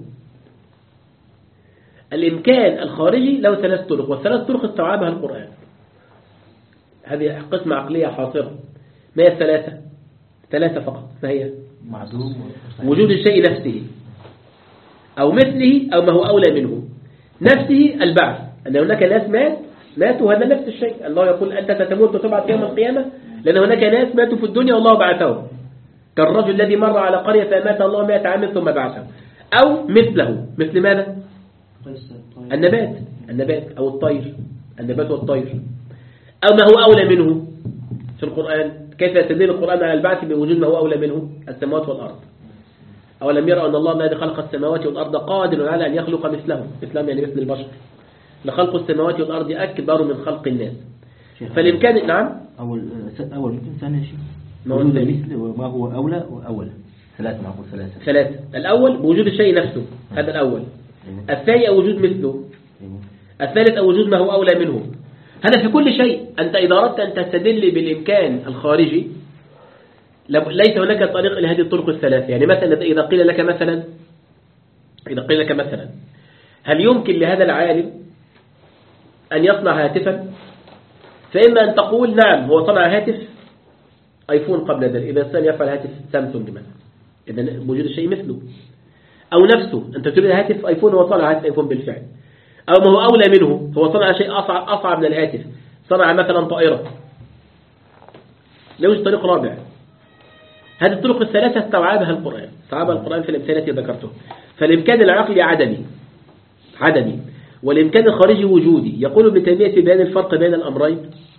A: الإمكان الخارجي له ثلاث طرق، والثلاث طرق استوعبها القرآن. هذه قسمة عقلية حاصرة. ما هي الثلاثة؟ ثلاثة فقط. ما هي؟
B: معدوم
A: وجود الشيء نفسه أو مثله أو ما هو أولى منه. نفسه البعث، أن هناك ناس مات ماتوا هذا نفس الشيء. الله يقول أنت ستموت وتبعث يوم القيامة، لأن هناك ناس ماتوا في الدنيا والله بعثهم كالرجل الذي مر على قرية فمات الله مئة عام ثم بعثه. أو مثله، مثل ماذا؟ النبات النبات أو الطير، النبات والطير. أو ما هو أولى منه في القرآن. كيف يستدل القرآن على البعث بوجود ما هو أولى منه؟ السماوات والأرض. أولم يروا أن الله الذي خلق السماوات والأرض قادر على أن يخلق مثلهم، مثلهم يعني مثل البشر. لخلق السماوات والأرض أكبر من خلق الناس. فالإمكان نعم
B: أول أول ممكن ثاني شيء
A: ما هو
B: مثل وما هو أولى وأولى ثلاثة معقول ثلاثة
A: ثلاثة. الأول بوجود الشيء نفسه، هذا الأول. الثاني وجود مثله. الثالث وجود ما هو أولى منه. هذا في كل شيء. أنت إذا أردت أن تستدل بالإمكان الخارجي ليس هناك طريق إلى هذه الطرق الثلاث. يعني مثلا إذا قيل لك مثلا إذا قيل لك مثلا هل يمكن لهذا العالم أن يصنع هاتفا؟ فإما أن تقول نعم هو صنع هاتف آيفون قبل ذلك، إذا الإنسان يفعل هاتف سامسونج مثلا إذا وجود الشيء مثله. أو نفسه أنت تريد هاتف آيفون، هو صنع هاتف آيفون بالفعل. أو ما هو أولى منه، هو صنع شيء أصعب أصعب من الهاتف، صنع مثلا طائرة. لا يوجد طريق رابع. هذه الطرق الثلاثة استوعبها القرآن، استوعبها القرآن في الأمثلة التي ذكرته. فالإمكان العقلي عدمي عدمي والإمكان الخارجي وجودي. يقول ابن تيمية في بيان الفرق بين الأمرين: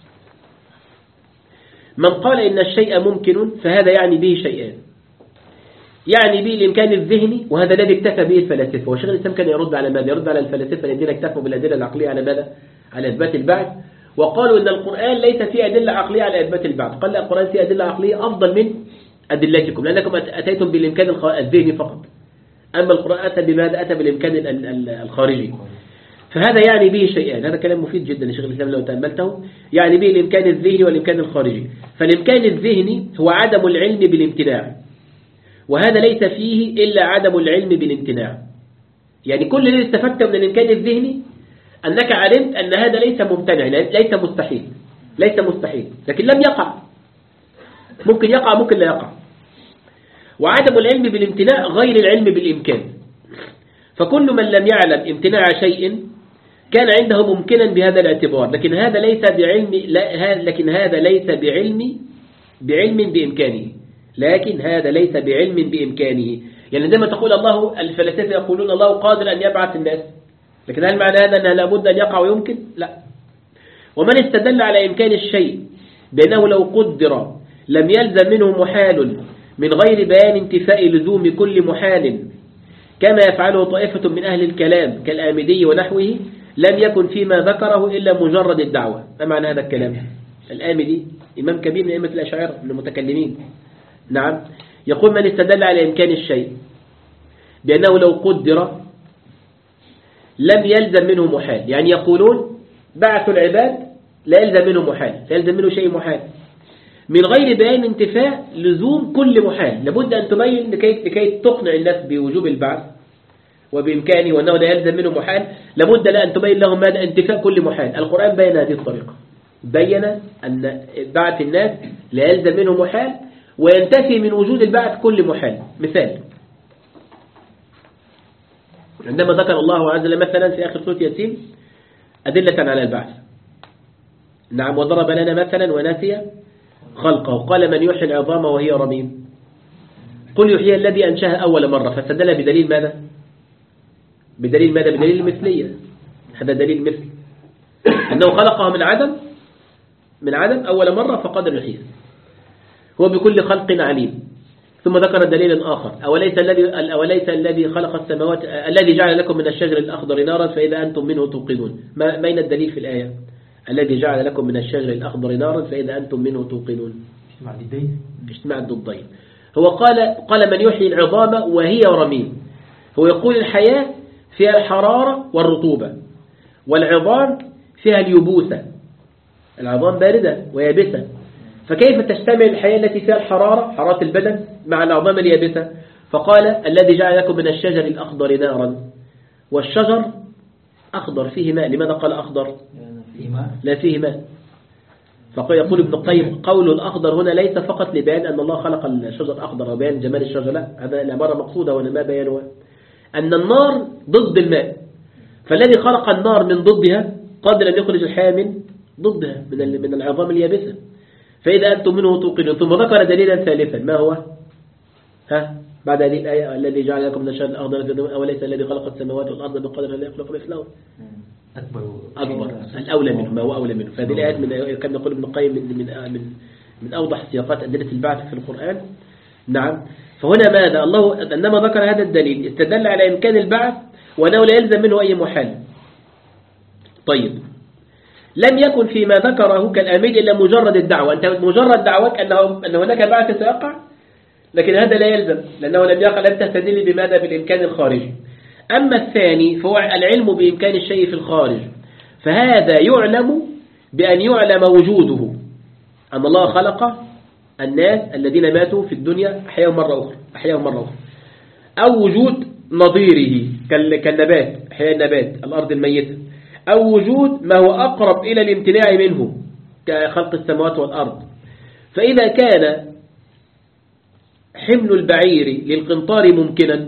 A: من قال إن الشيء ممكن فهذا يعني به شيئان. يعني به الإمكان الذهني، وهذا الذي اكتفى به الفلاسفة. وشيخ الإسلام كان يرد على ماذا؟ يرد على الفلاسفة الذين اكتفوا بالأدلة العقلية على ماذا؟ على إثبات البعث. وقالوا إن القرآن ليس فيه أدلة عقلية على إثبات البعث. قال القرآن فيه أدلة عقلية أفضل من أدلتكم، لأنكم أتيتم بالإمكان الذهني فقط، أما القرآن أتى بماذا؟ أتى بالإمكان الخارجي. فهذا يعني به شيئان. هذا كلام مفيد جدا لشيخ الإسلام لو تأملته. يعني به الإمكان الذهني والإمكان الخارجي. فالإمكان الذهني هو عدم العلم بالامتناع، وهذا ليس فيه إلا عدم العلم بالامتناع. يعني كل اللي استفدته من الإمكان الذهني أنك علمت أن هذا ليس ممتنع، ليس مستحيل، ليس مستحيل، لكن لم يقع. ممكن يقع ممكن لا يقع. وعدم العلم بالامتناع غير العلم بالإمكان. فكل من لم يعلم امتناع شيء كان عنده ممكنا بهذا الاعتبار، لكن هذا ليس بعلم لا لكن هذا ليس بعلم بعلم بإمكانه لكن هذا ليس بعلم بإمكانه. يعني عندما تقول الله، الفلاسفة يقولون الله قادر أن يبعث الناس، لكن هل معنى هذا أنه لابد أن يقع ويمكن؟ لا. ومن استدل على إمكان الشيء بأنه لو قدر لم يلزم منه محال من غير بيان انتفاء لزوم كل محال كما يفعله طائفة من أهل الكلام كالآمدي ونحوه، لم يكن فيما ذكره إلا مجرد الدعوة. ما معنى هذا الكلام؟ الآمدي إمام كبير من أئمة الأشاعرة من المتكلمين. نعم. يقول من استدل على إمكان الشيء بأنه لو قدر لم يلزم منه محال، يعني يقولون بعث العباد لا يلزم منه محال، لا يلزم منه شيء محال من غير بيان انتفاء لزوم كل محال. لابد أن تبين لكي, لكي تقنع الناس بوجوب البعث وبإمكانه وأنه لا يلزم منه محال، لابد أن تبين لهم ماذا؟ انتفاء كل محال. القرآن بين هذه الطريقة، بين أن بعث الناس لا يلزم منه محال وينتفي من وجود البعث كل محال. مثال: عندما ذكر الله عز وجل مثلا في آخر سورة ياسين أدلة على البعث، نعم، وضرب لنا مثلا ونسي خلقه، قال من يحيي العظام وهي رميم، قل يحيي الذي أنشأها أول مرة. فاستدل بدليل ماذا؟ بدليل ماذا؟ بدليل المثلية. هذا دليل مثل. أنه خلقها من عدم من عدم أول مرة فقدر يحييها. هو بكل خلق عليم. ثم ذكر دليل آخر: أوليس الذي أوليس الذي خلق السماوات الذي جعل لكم من الشجر الأخضر نارا فإذا أنتم منه توقدون. ما بين الدليل في الآية؟ الذي جعل لكم من الشجر الأخضر نارا فإذا أنتم منه توقدون.
B: اجتماع الضدين.
A: اجتماع الضدين. هو قال قال من يحيي العظام وهي رميم. هو يقول الحياة فيها الحرارة والرطوبة، والعظام فيها اليبوسة. العظام باردة ويابسة، فكيف تجتمع الحياة التي فيها الحرارة حرارة البدن مع العظام اليابسة؟ فقال الذي جعل لكم من الشجر الأخضر نارا. والشجر أخضر فيه ماء. لماذا قال أخضر؟ لا فيه ماء. فيقول ابن القيم قول الأخضر هنا ليس فقط لبيان أن الله خلق الشجر أخضر وبيان جمال الشجر، لا، هذا العبارة مقصودة وأنا ما بيانها أن النار ضد الماء، فالذي خلق النار من ضدها قادر أن يخرج الحياة من ضدها من من العظام اليابسة. فإذا أنتم منه توقدون. ثم ذكر دليلا ثالثا. ما هو؟ ها بعد هذه الآية: الذي جعل لكم من الشجر الأخضر أوليس الذي خلق السماوات والأرض بقدر لا يخلق مثلهم.
B: أكبر
A: أكبر الأولى منه ما هو أولى منه. فهذه الآيات من كما يقول ابن القيم من من من من أوضح سياقات أدلة البعث في القرآن. نعم. فهنا ماذا الله إنما ذكر هذا الدليل استدل على إمكان البعث وأنه لا يلزم منه أي محال. طيب، لم يكن فيما ذكره كالأميل إلا مجرد الدعوة. أنت مجرد دعوك أنه أن هناك بعث سيقع، لكن هذا لا يلزم لأنه لم يقع. لم تستدل بماذا؟ بالإمكان الخارجي. أما الثاني فهو العلم بإمكان الشيء في الخارج، فهذا يعلم بأن يعلم وجوده، أن الله خلق الناس الذين ماتوا في الدنيا أحياهم مرة أخرى أحياهم مرة أخرى أو وجود نظيره كالنبات، أحياء النبات الأرض الميتة، أو وجود ما هو أقرب إلى الامتناع منه كخلق السماوات والأرض. فإذا كان حمل البعير للقنطار ممكنا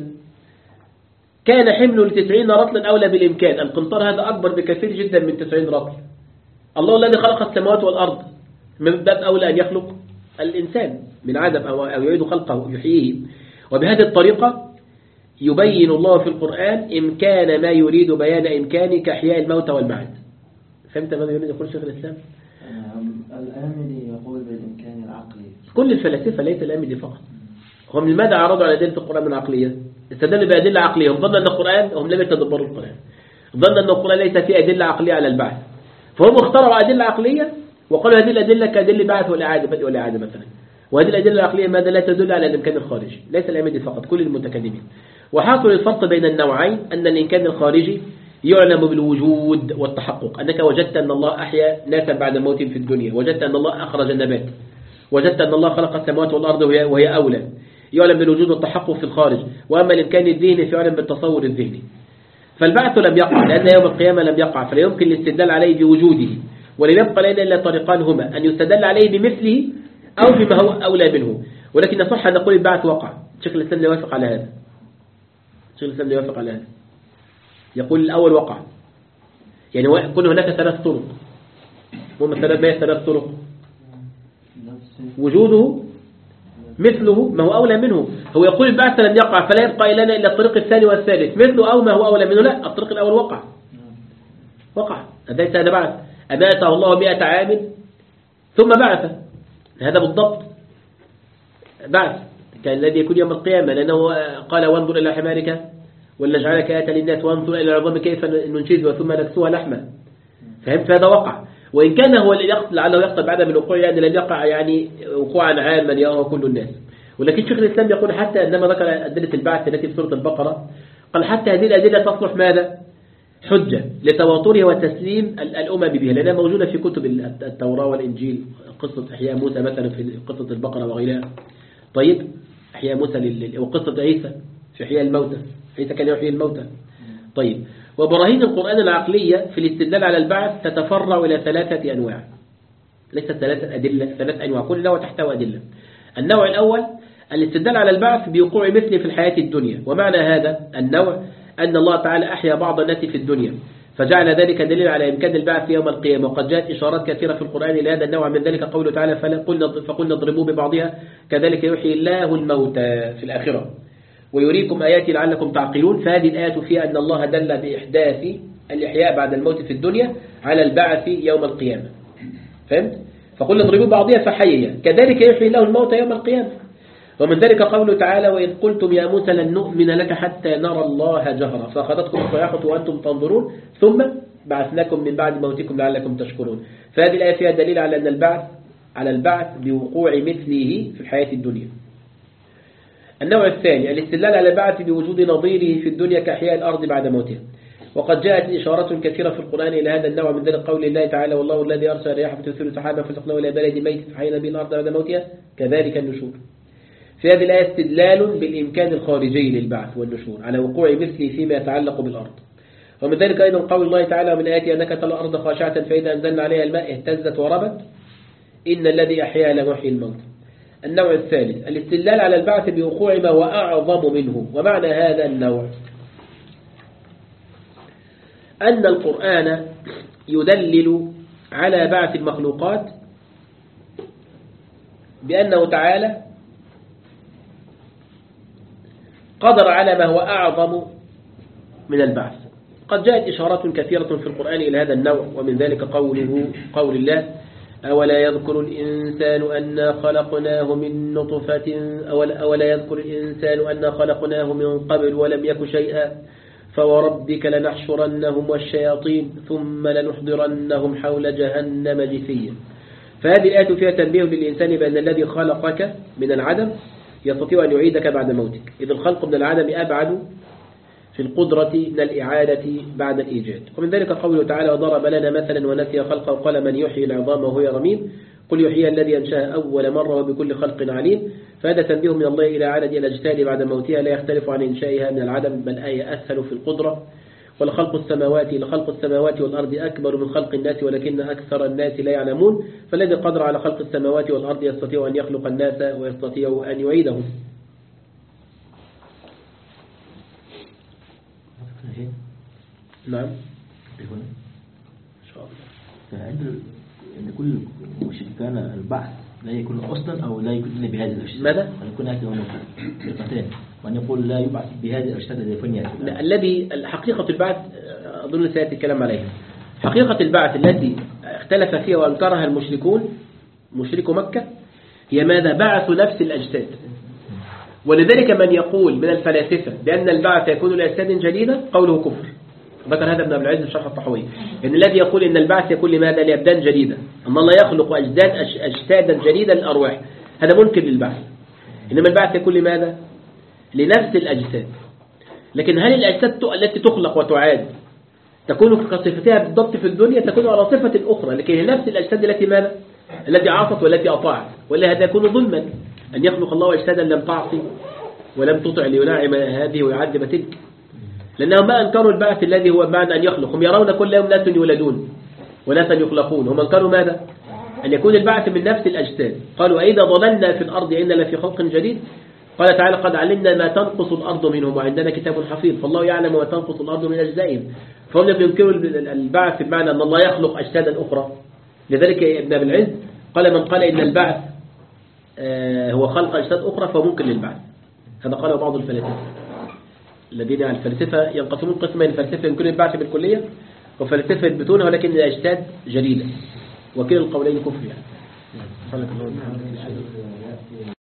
A: كان حمله لتسعين رطلا أولى بالإمكان. القنطار هذا أكبر بكثير جدا من تسعين رطل. الله الذي خلق السماوات والأرض من باب أولى أن يخلق الإنسان من عدم أو يعيد خلقه يحييه. وبهذه الطريقة يبين الله في القرآن إمكان ما يريد بيان إمكانه كإحياء الموتى والبعث. فهمت ماذا يريد يقول شيخ الإسلام؟
C: الآمدي يقول بالإمكان العقلي.
A: كل الفلاسفة ليس الآمدي فقط. هم لماذا عرضوا على أدلة القرآن من عقلية؟ استدلوا بأدلة عقلية. هم ظنوا أن القرآن هم لم يتدبروا القرآن. ظنوا أن القرآن ليس فيه أدلة عقلية على البعث، فهم اخترعوا أدلة عقلية وقالوا هذه الأدلة كأدلة بعث والإعادة بدء والإعادة مثلا. وهذه الأدلة العقلية ماذا؟ لا تدل على الإمكان الخارجي. ليس الآمدي فقط، كل المتكلمين. وحاصل الفرق بين النوعين أن الإمكان الخارجي يعلم بالوجود والتحقق، أنك وجدت أن الله أحيا ناسا بعد موتهم في الدنيا، وجدت أن الله أخرج النبات، وجدت أن الله خلق السماوات والأرض وهي أولى، يعلم بالوجود والتحقق في الخارج. وأما الإمكان الذهني فيعلم بالتصور الذهني. فالبعث لم يقع لأن يوم القيامة لم يقع، فلا يمكن الاستدلال عليه بوجوده، ولم يبقى لنا إلا طريقان هما: أن يستدل عليه بمثله أو بما هو أولى منه. ولكن صح أن نقول البعث وقع. شيخ الإسلام لا يوافق على هذا. شيخ الإسلام لا يوافق على هذا. يقول الأول وقع، يعني يكون هناك ثلاث طرق. مثلا ما هي ثلاث طرق؟ وجوده، مثله ما هو أولى منه. هو يقول البعث لم يقع فلا يبقى لنا إلا الطريق الثاني والثالث، مثله أو ما هو أولى منه. لا، الطريق الأول وقع وقع ليس هذا بعث. أماته الله مئة عام ثم بعث، هذا بالضبط بعث كان الذي يكون يوم القيامة، لأنه قال وانظر إلى حمارك ولنجعلك آية للناس وانظر إلى العظام كيف ننشزها ثم نكسوها لحما. فهمت؟ هذا وقع. وإن كان هو لعله يقصد بعدم الوقوع يعني لم يقع يعني وقوعا عاما يراه كل الناس. ولكن شيخ الإسلام يقول حتى عندما ذكر أدلة البعث التي في سورة البقرة قال حتى هذه الأدلة تصلح ماذا؟ حجة لتواترها وتسليم الأمم بها، لأنها موجودة في كتب التوراة والإنجيل. قصة إحياء موسى مثلا في قصة البقرة وغيرها. طيب، إحياء موسى وقصة عيسى في إحياء الموتى، عيسى كان يحيي الموتى. طيب، وبراهين القرآن العقلية في الاستدلال على البعث تتفرع إلى ثلاثة أنواع، ليست ثلاثة أدلة، ثلاث أنواع كل نوع تحته أدلة. النوع الأول الاستدلال على البعث بوقوع مثله في الحياة الدنيا. ومعنى هذا النوع أن الله تعالى أحيا بعض الناس في الدنيا فجعل ذلك دليل على إمكان البعث يوم القيامة. وقد جاءت إشارات كثيرة في القرآن لهذا النوع، من ذلك قوله تعالى فقلنا اضربوا ببعضها كذلك يحيي الله الموتى في الآخرة ويريكم آياتي لعلكم تعقلون. فهذه الآية فيها أن الله دل بإحداث الإحياء بعد الموت في الدنيا على البعث يوم القيامة. فهمت؟ فقل اضربوا بعضها فحييا كذلك يحيي الله الموت يوم القيامة. ومن ذلك قوله تعالى وإذ قلتم يا موسى لن نؤمن لك حتى نرى الله جهرا فأخذتكم الصياحة وأنتم تنظرون ثم بعثناكم من بعد موتكم لعلكم تشكرون. فهذه الآية فيها دليل على أن البعث على البعث بوقوع مثله في الحياة الدنيا. النوع الثاني الاستدلال على البعث بوجود نظيره في الدنيا كأحياء الأرض بعد موتها. وقد جاءت إشارة كثيرة في القرآن إلى هذا النوع من ذلك قول الله تعالى والله الذي أرسل الرياح فتثير سحابا فسقناه إلى بلد ميت فحيينا به الأرض بعد موتها كذلك النشور. في هذه الآية استدلال بالإمكان الخارجي للبعث والنشور على وقوع مثله فيما يتعلق بالأرض. ومن ذلك أيضا قول الله تعالى ومن آياته أنك ترى الأرض خاشعة فإذا أنزلنا عليها الماء اهتزت وربت إن الذي أحياها لمحيي الموت. النوع الثالث الاستدلال على البعث بوقوع ما هو أعظم منه. ومعنى هذا النوع أن القرآن يدلل على بعث المخلوقات بأنه تعالى قدر على ما هو أعظم من البعث. قد جاءت إشارات كثيرة في القرآن إلى هذا النوع ومن ذلك قوله قول الله أولا يذكر الإنسان أنا خلقناه من نطفة أولا, أولا يذكر الإنسان أنا خلقناه من قبل ولم يك شيئا فوربك لنحشرنهم والشياطين ثم لنحضرنهم حول جهنم جثيا. فهذه الآية فيها تنبيه للإنسان بأن الذي خلقك من العدم يستطيع أن يعيدك بعد موتك إذ الخلق من العدم أبعد في القدرة من الإعادة بعد الإيجاد. ومن ذلك قوله تعالى وضرب لنا مثلا ونسي خلقه وقال من يحيي العظام وهو رميم قل يحيي الذي أنشأها أول مرة وبكل خلق عليم. فهذا تنبيه من الله إلى عدد الأجساد بعد موتها لا يختلف عن إنشائها من العدم بل آية أسهل في القدرة. والخلق السماوات لخلق السماوات والأرض أكبر من خلق الناس ولكن أكثر الناس لا يعلمون. فالذي قدر على خلق السماوات والأرض يستطيع أن يخلق الناس ويستطيع أن يعيدهم. نعم
B: هنا
A: إن شاء الله.
B: فعند أن كل مشرك كان البعث لا يكون أصلا أو لا يكون إلا بهذه الأجساد.
A: ماذا؟
B: أن يكون هذه فرقتين وأن يقول لا يبعث بهذه الأجساد التي فنيت.
A: الذي حقيقة البعث أظن سيأتي الكلام عليها. حقيقة البعث التي اختلف فيها وأنكرها المشركون مشركو مكة هي ماذا؟ بعث نفس الأجساد. ولذلك من يقول من الفلاسفة بأن البعث يكون لأجساد جديدة قوله كفر. ذكر هذا ابن أبي العز في شرح الطحاوية إن الذي يقول إن البعث يكون لماذا؟ لأبدان جديدة أما الله يخلق أجداد أجسادا جديدة للأرواح هذا منكر للبعث. إنما البعث يكون لماذا؟ لنفس الأجساد. لكن هل الأجساد التي تخلق وتعاد تكون كصفتها بالضبط في الدنيا؟ تكون على صفة أخرى لكن هي نفس الأجساد التي ماذا؟ التي عصت والتي أطاعت. ولا هذا يكون ظلما أن يخلق الله أجسادا لم تعصي ولم تطع لينعم هذه ويعذب تلك. لأنهم ما أنكروا البعث الذي هو معنى أن يخلق. هم يرون كل يوم ناس يولدون وناس يخلقون. هم أنكروا ماذا؟ أن يكون البعث من نفس الأجساد. قالوا أئذا ضللنا في الأرض إن لفي خلق جديد. قال تعالى قد علمنا ما تنقص الأرض منهم وعندنا كتاب حفيظ فالله يعلم ما تنقص الأرض من أجزائهم. فهم ينكروا البعث بمعنى أن الله يخلق أجسادا أخرى. لذلك ابن أبي العز قال من قال إن البعث هو خلق أجساد أخرى فهو ممكن للبعث. هذا قاله بعض الفلاسفة الذين على الفلسفة ينقسمون قسمين الفلسفة يمكن البعث بالكلية وفلسفة يثبتونها ولكن الأجساد جديدة وكلا القولين كفر يعني.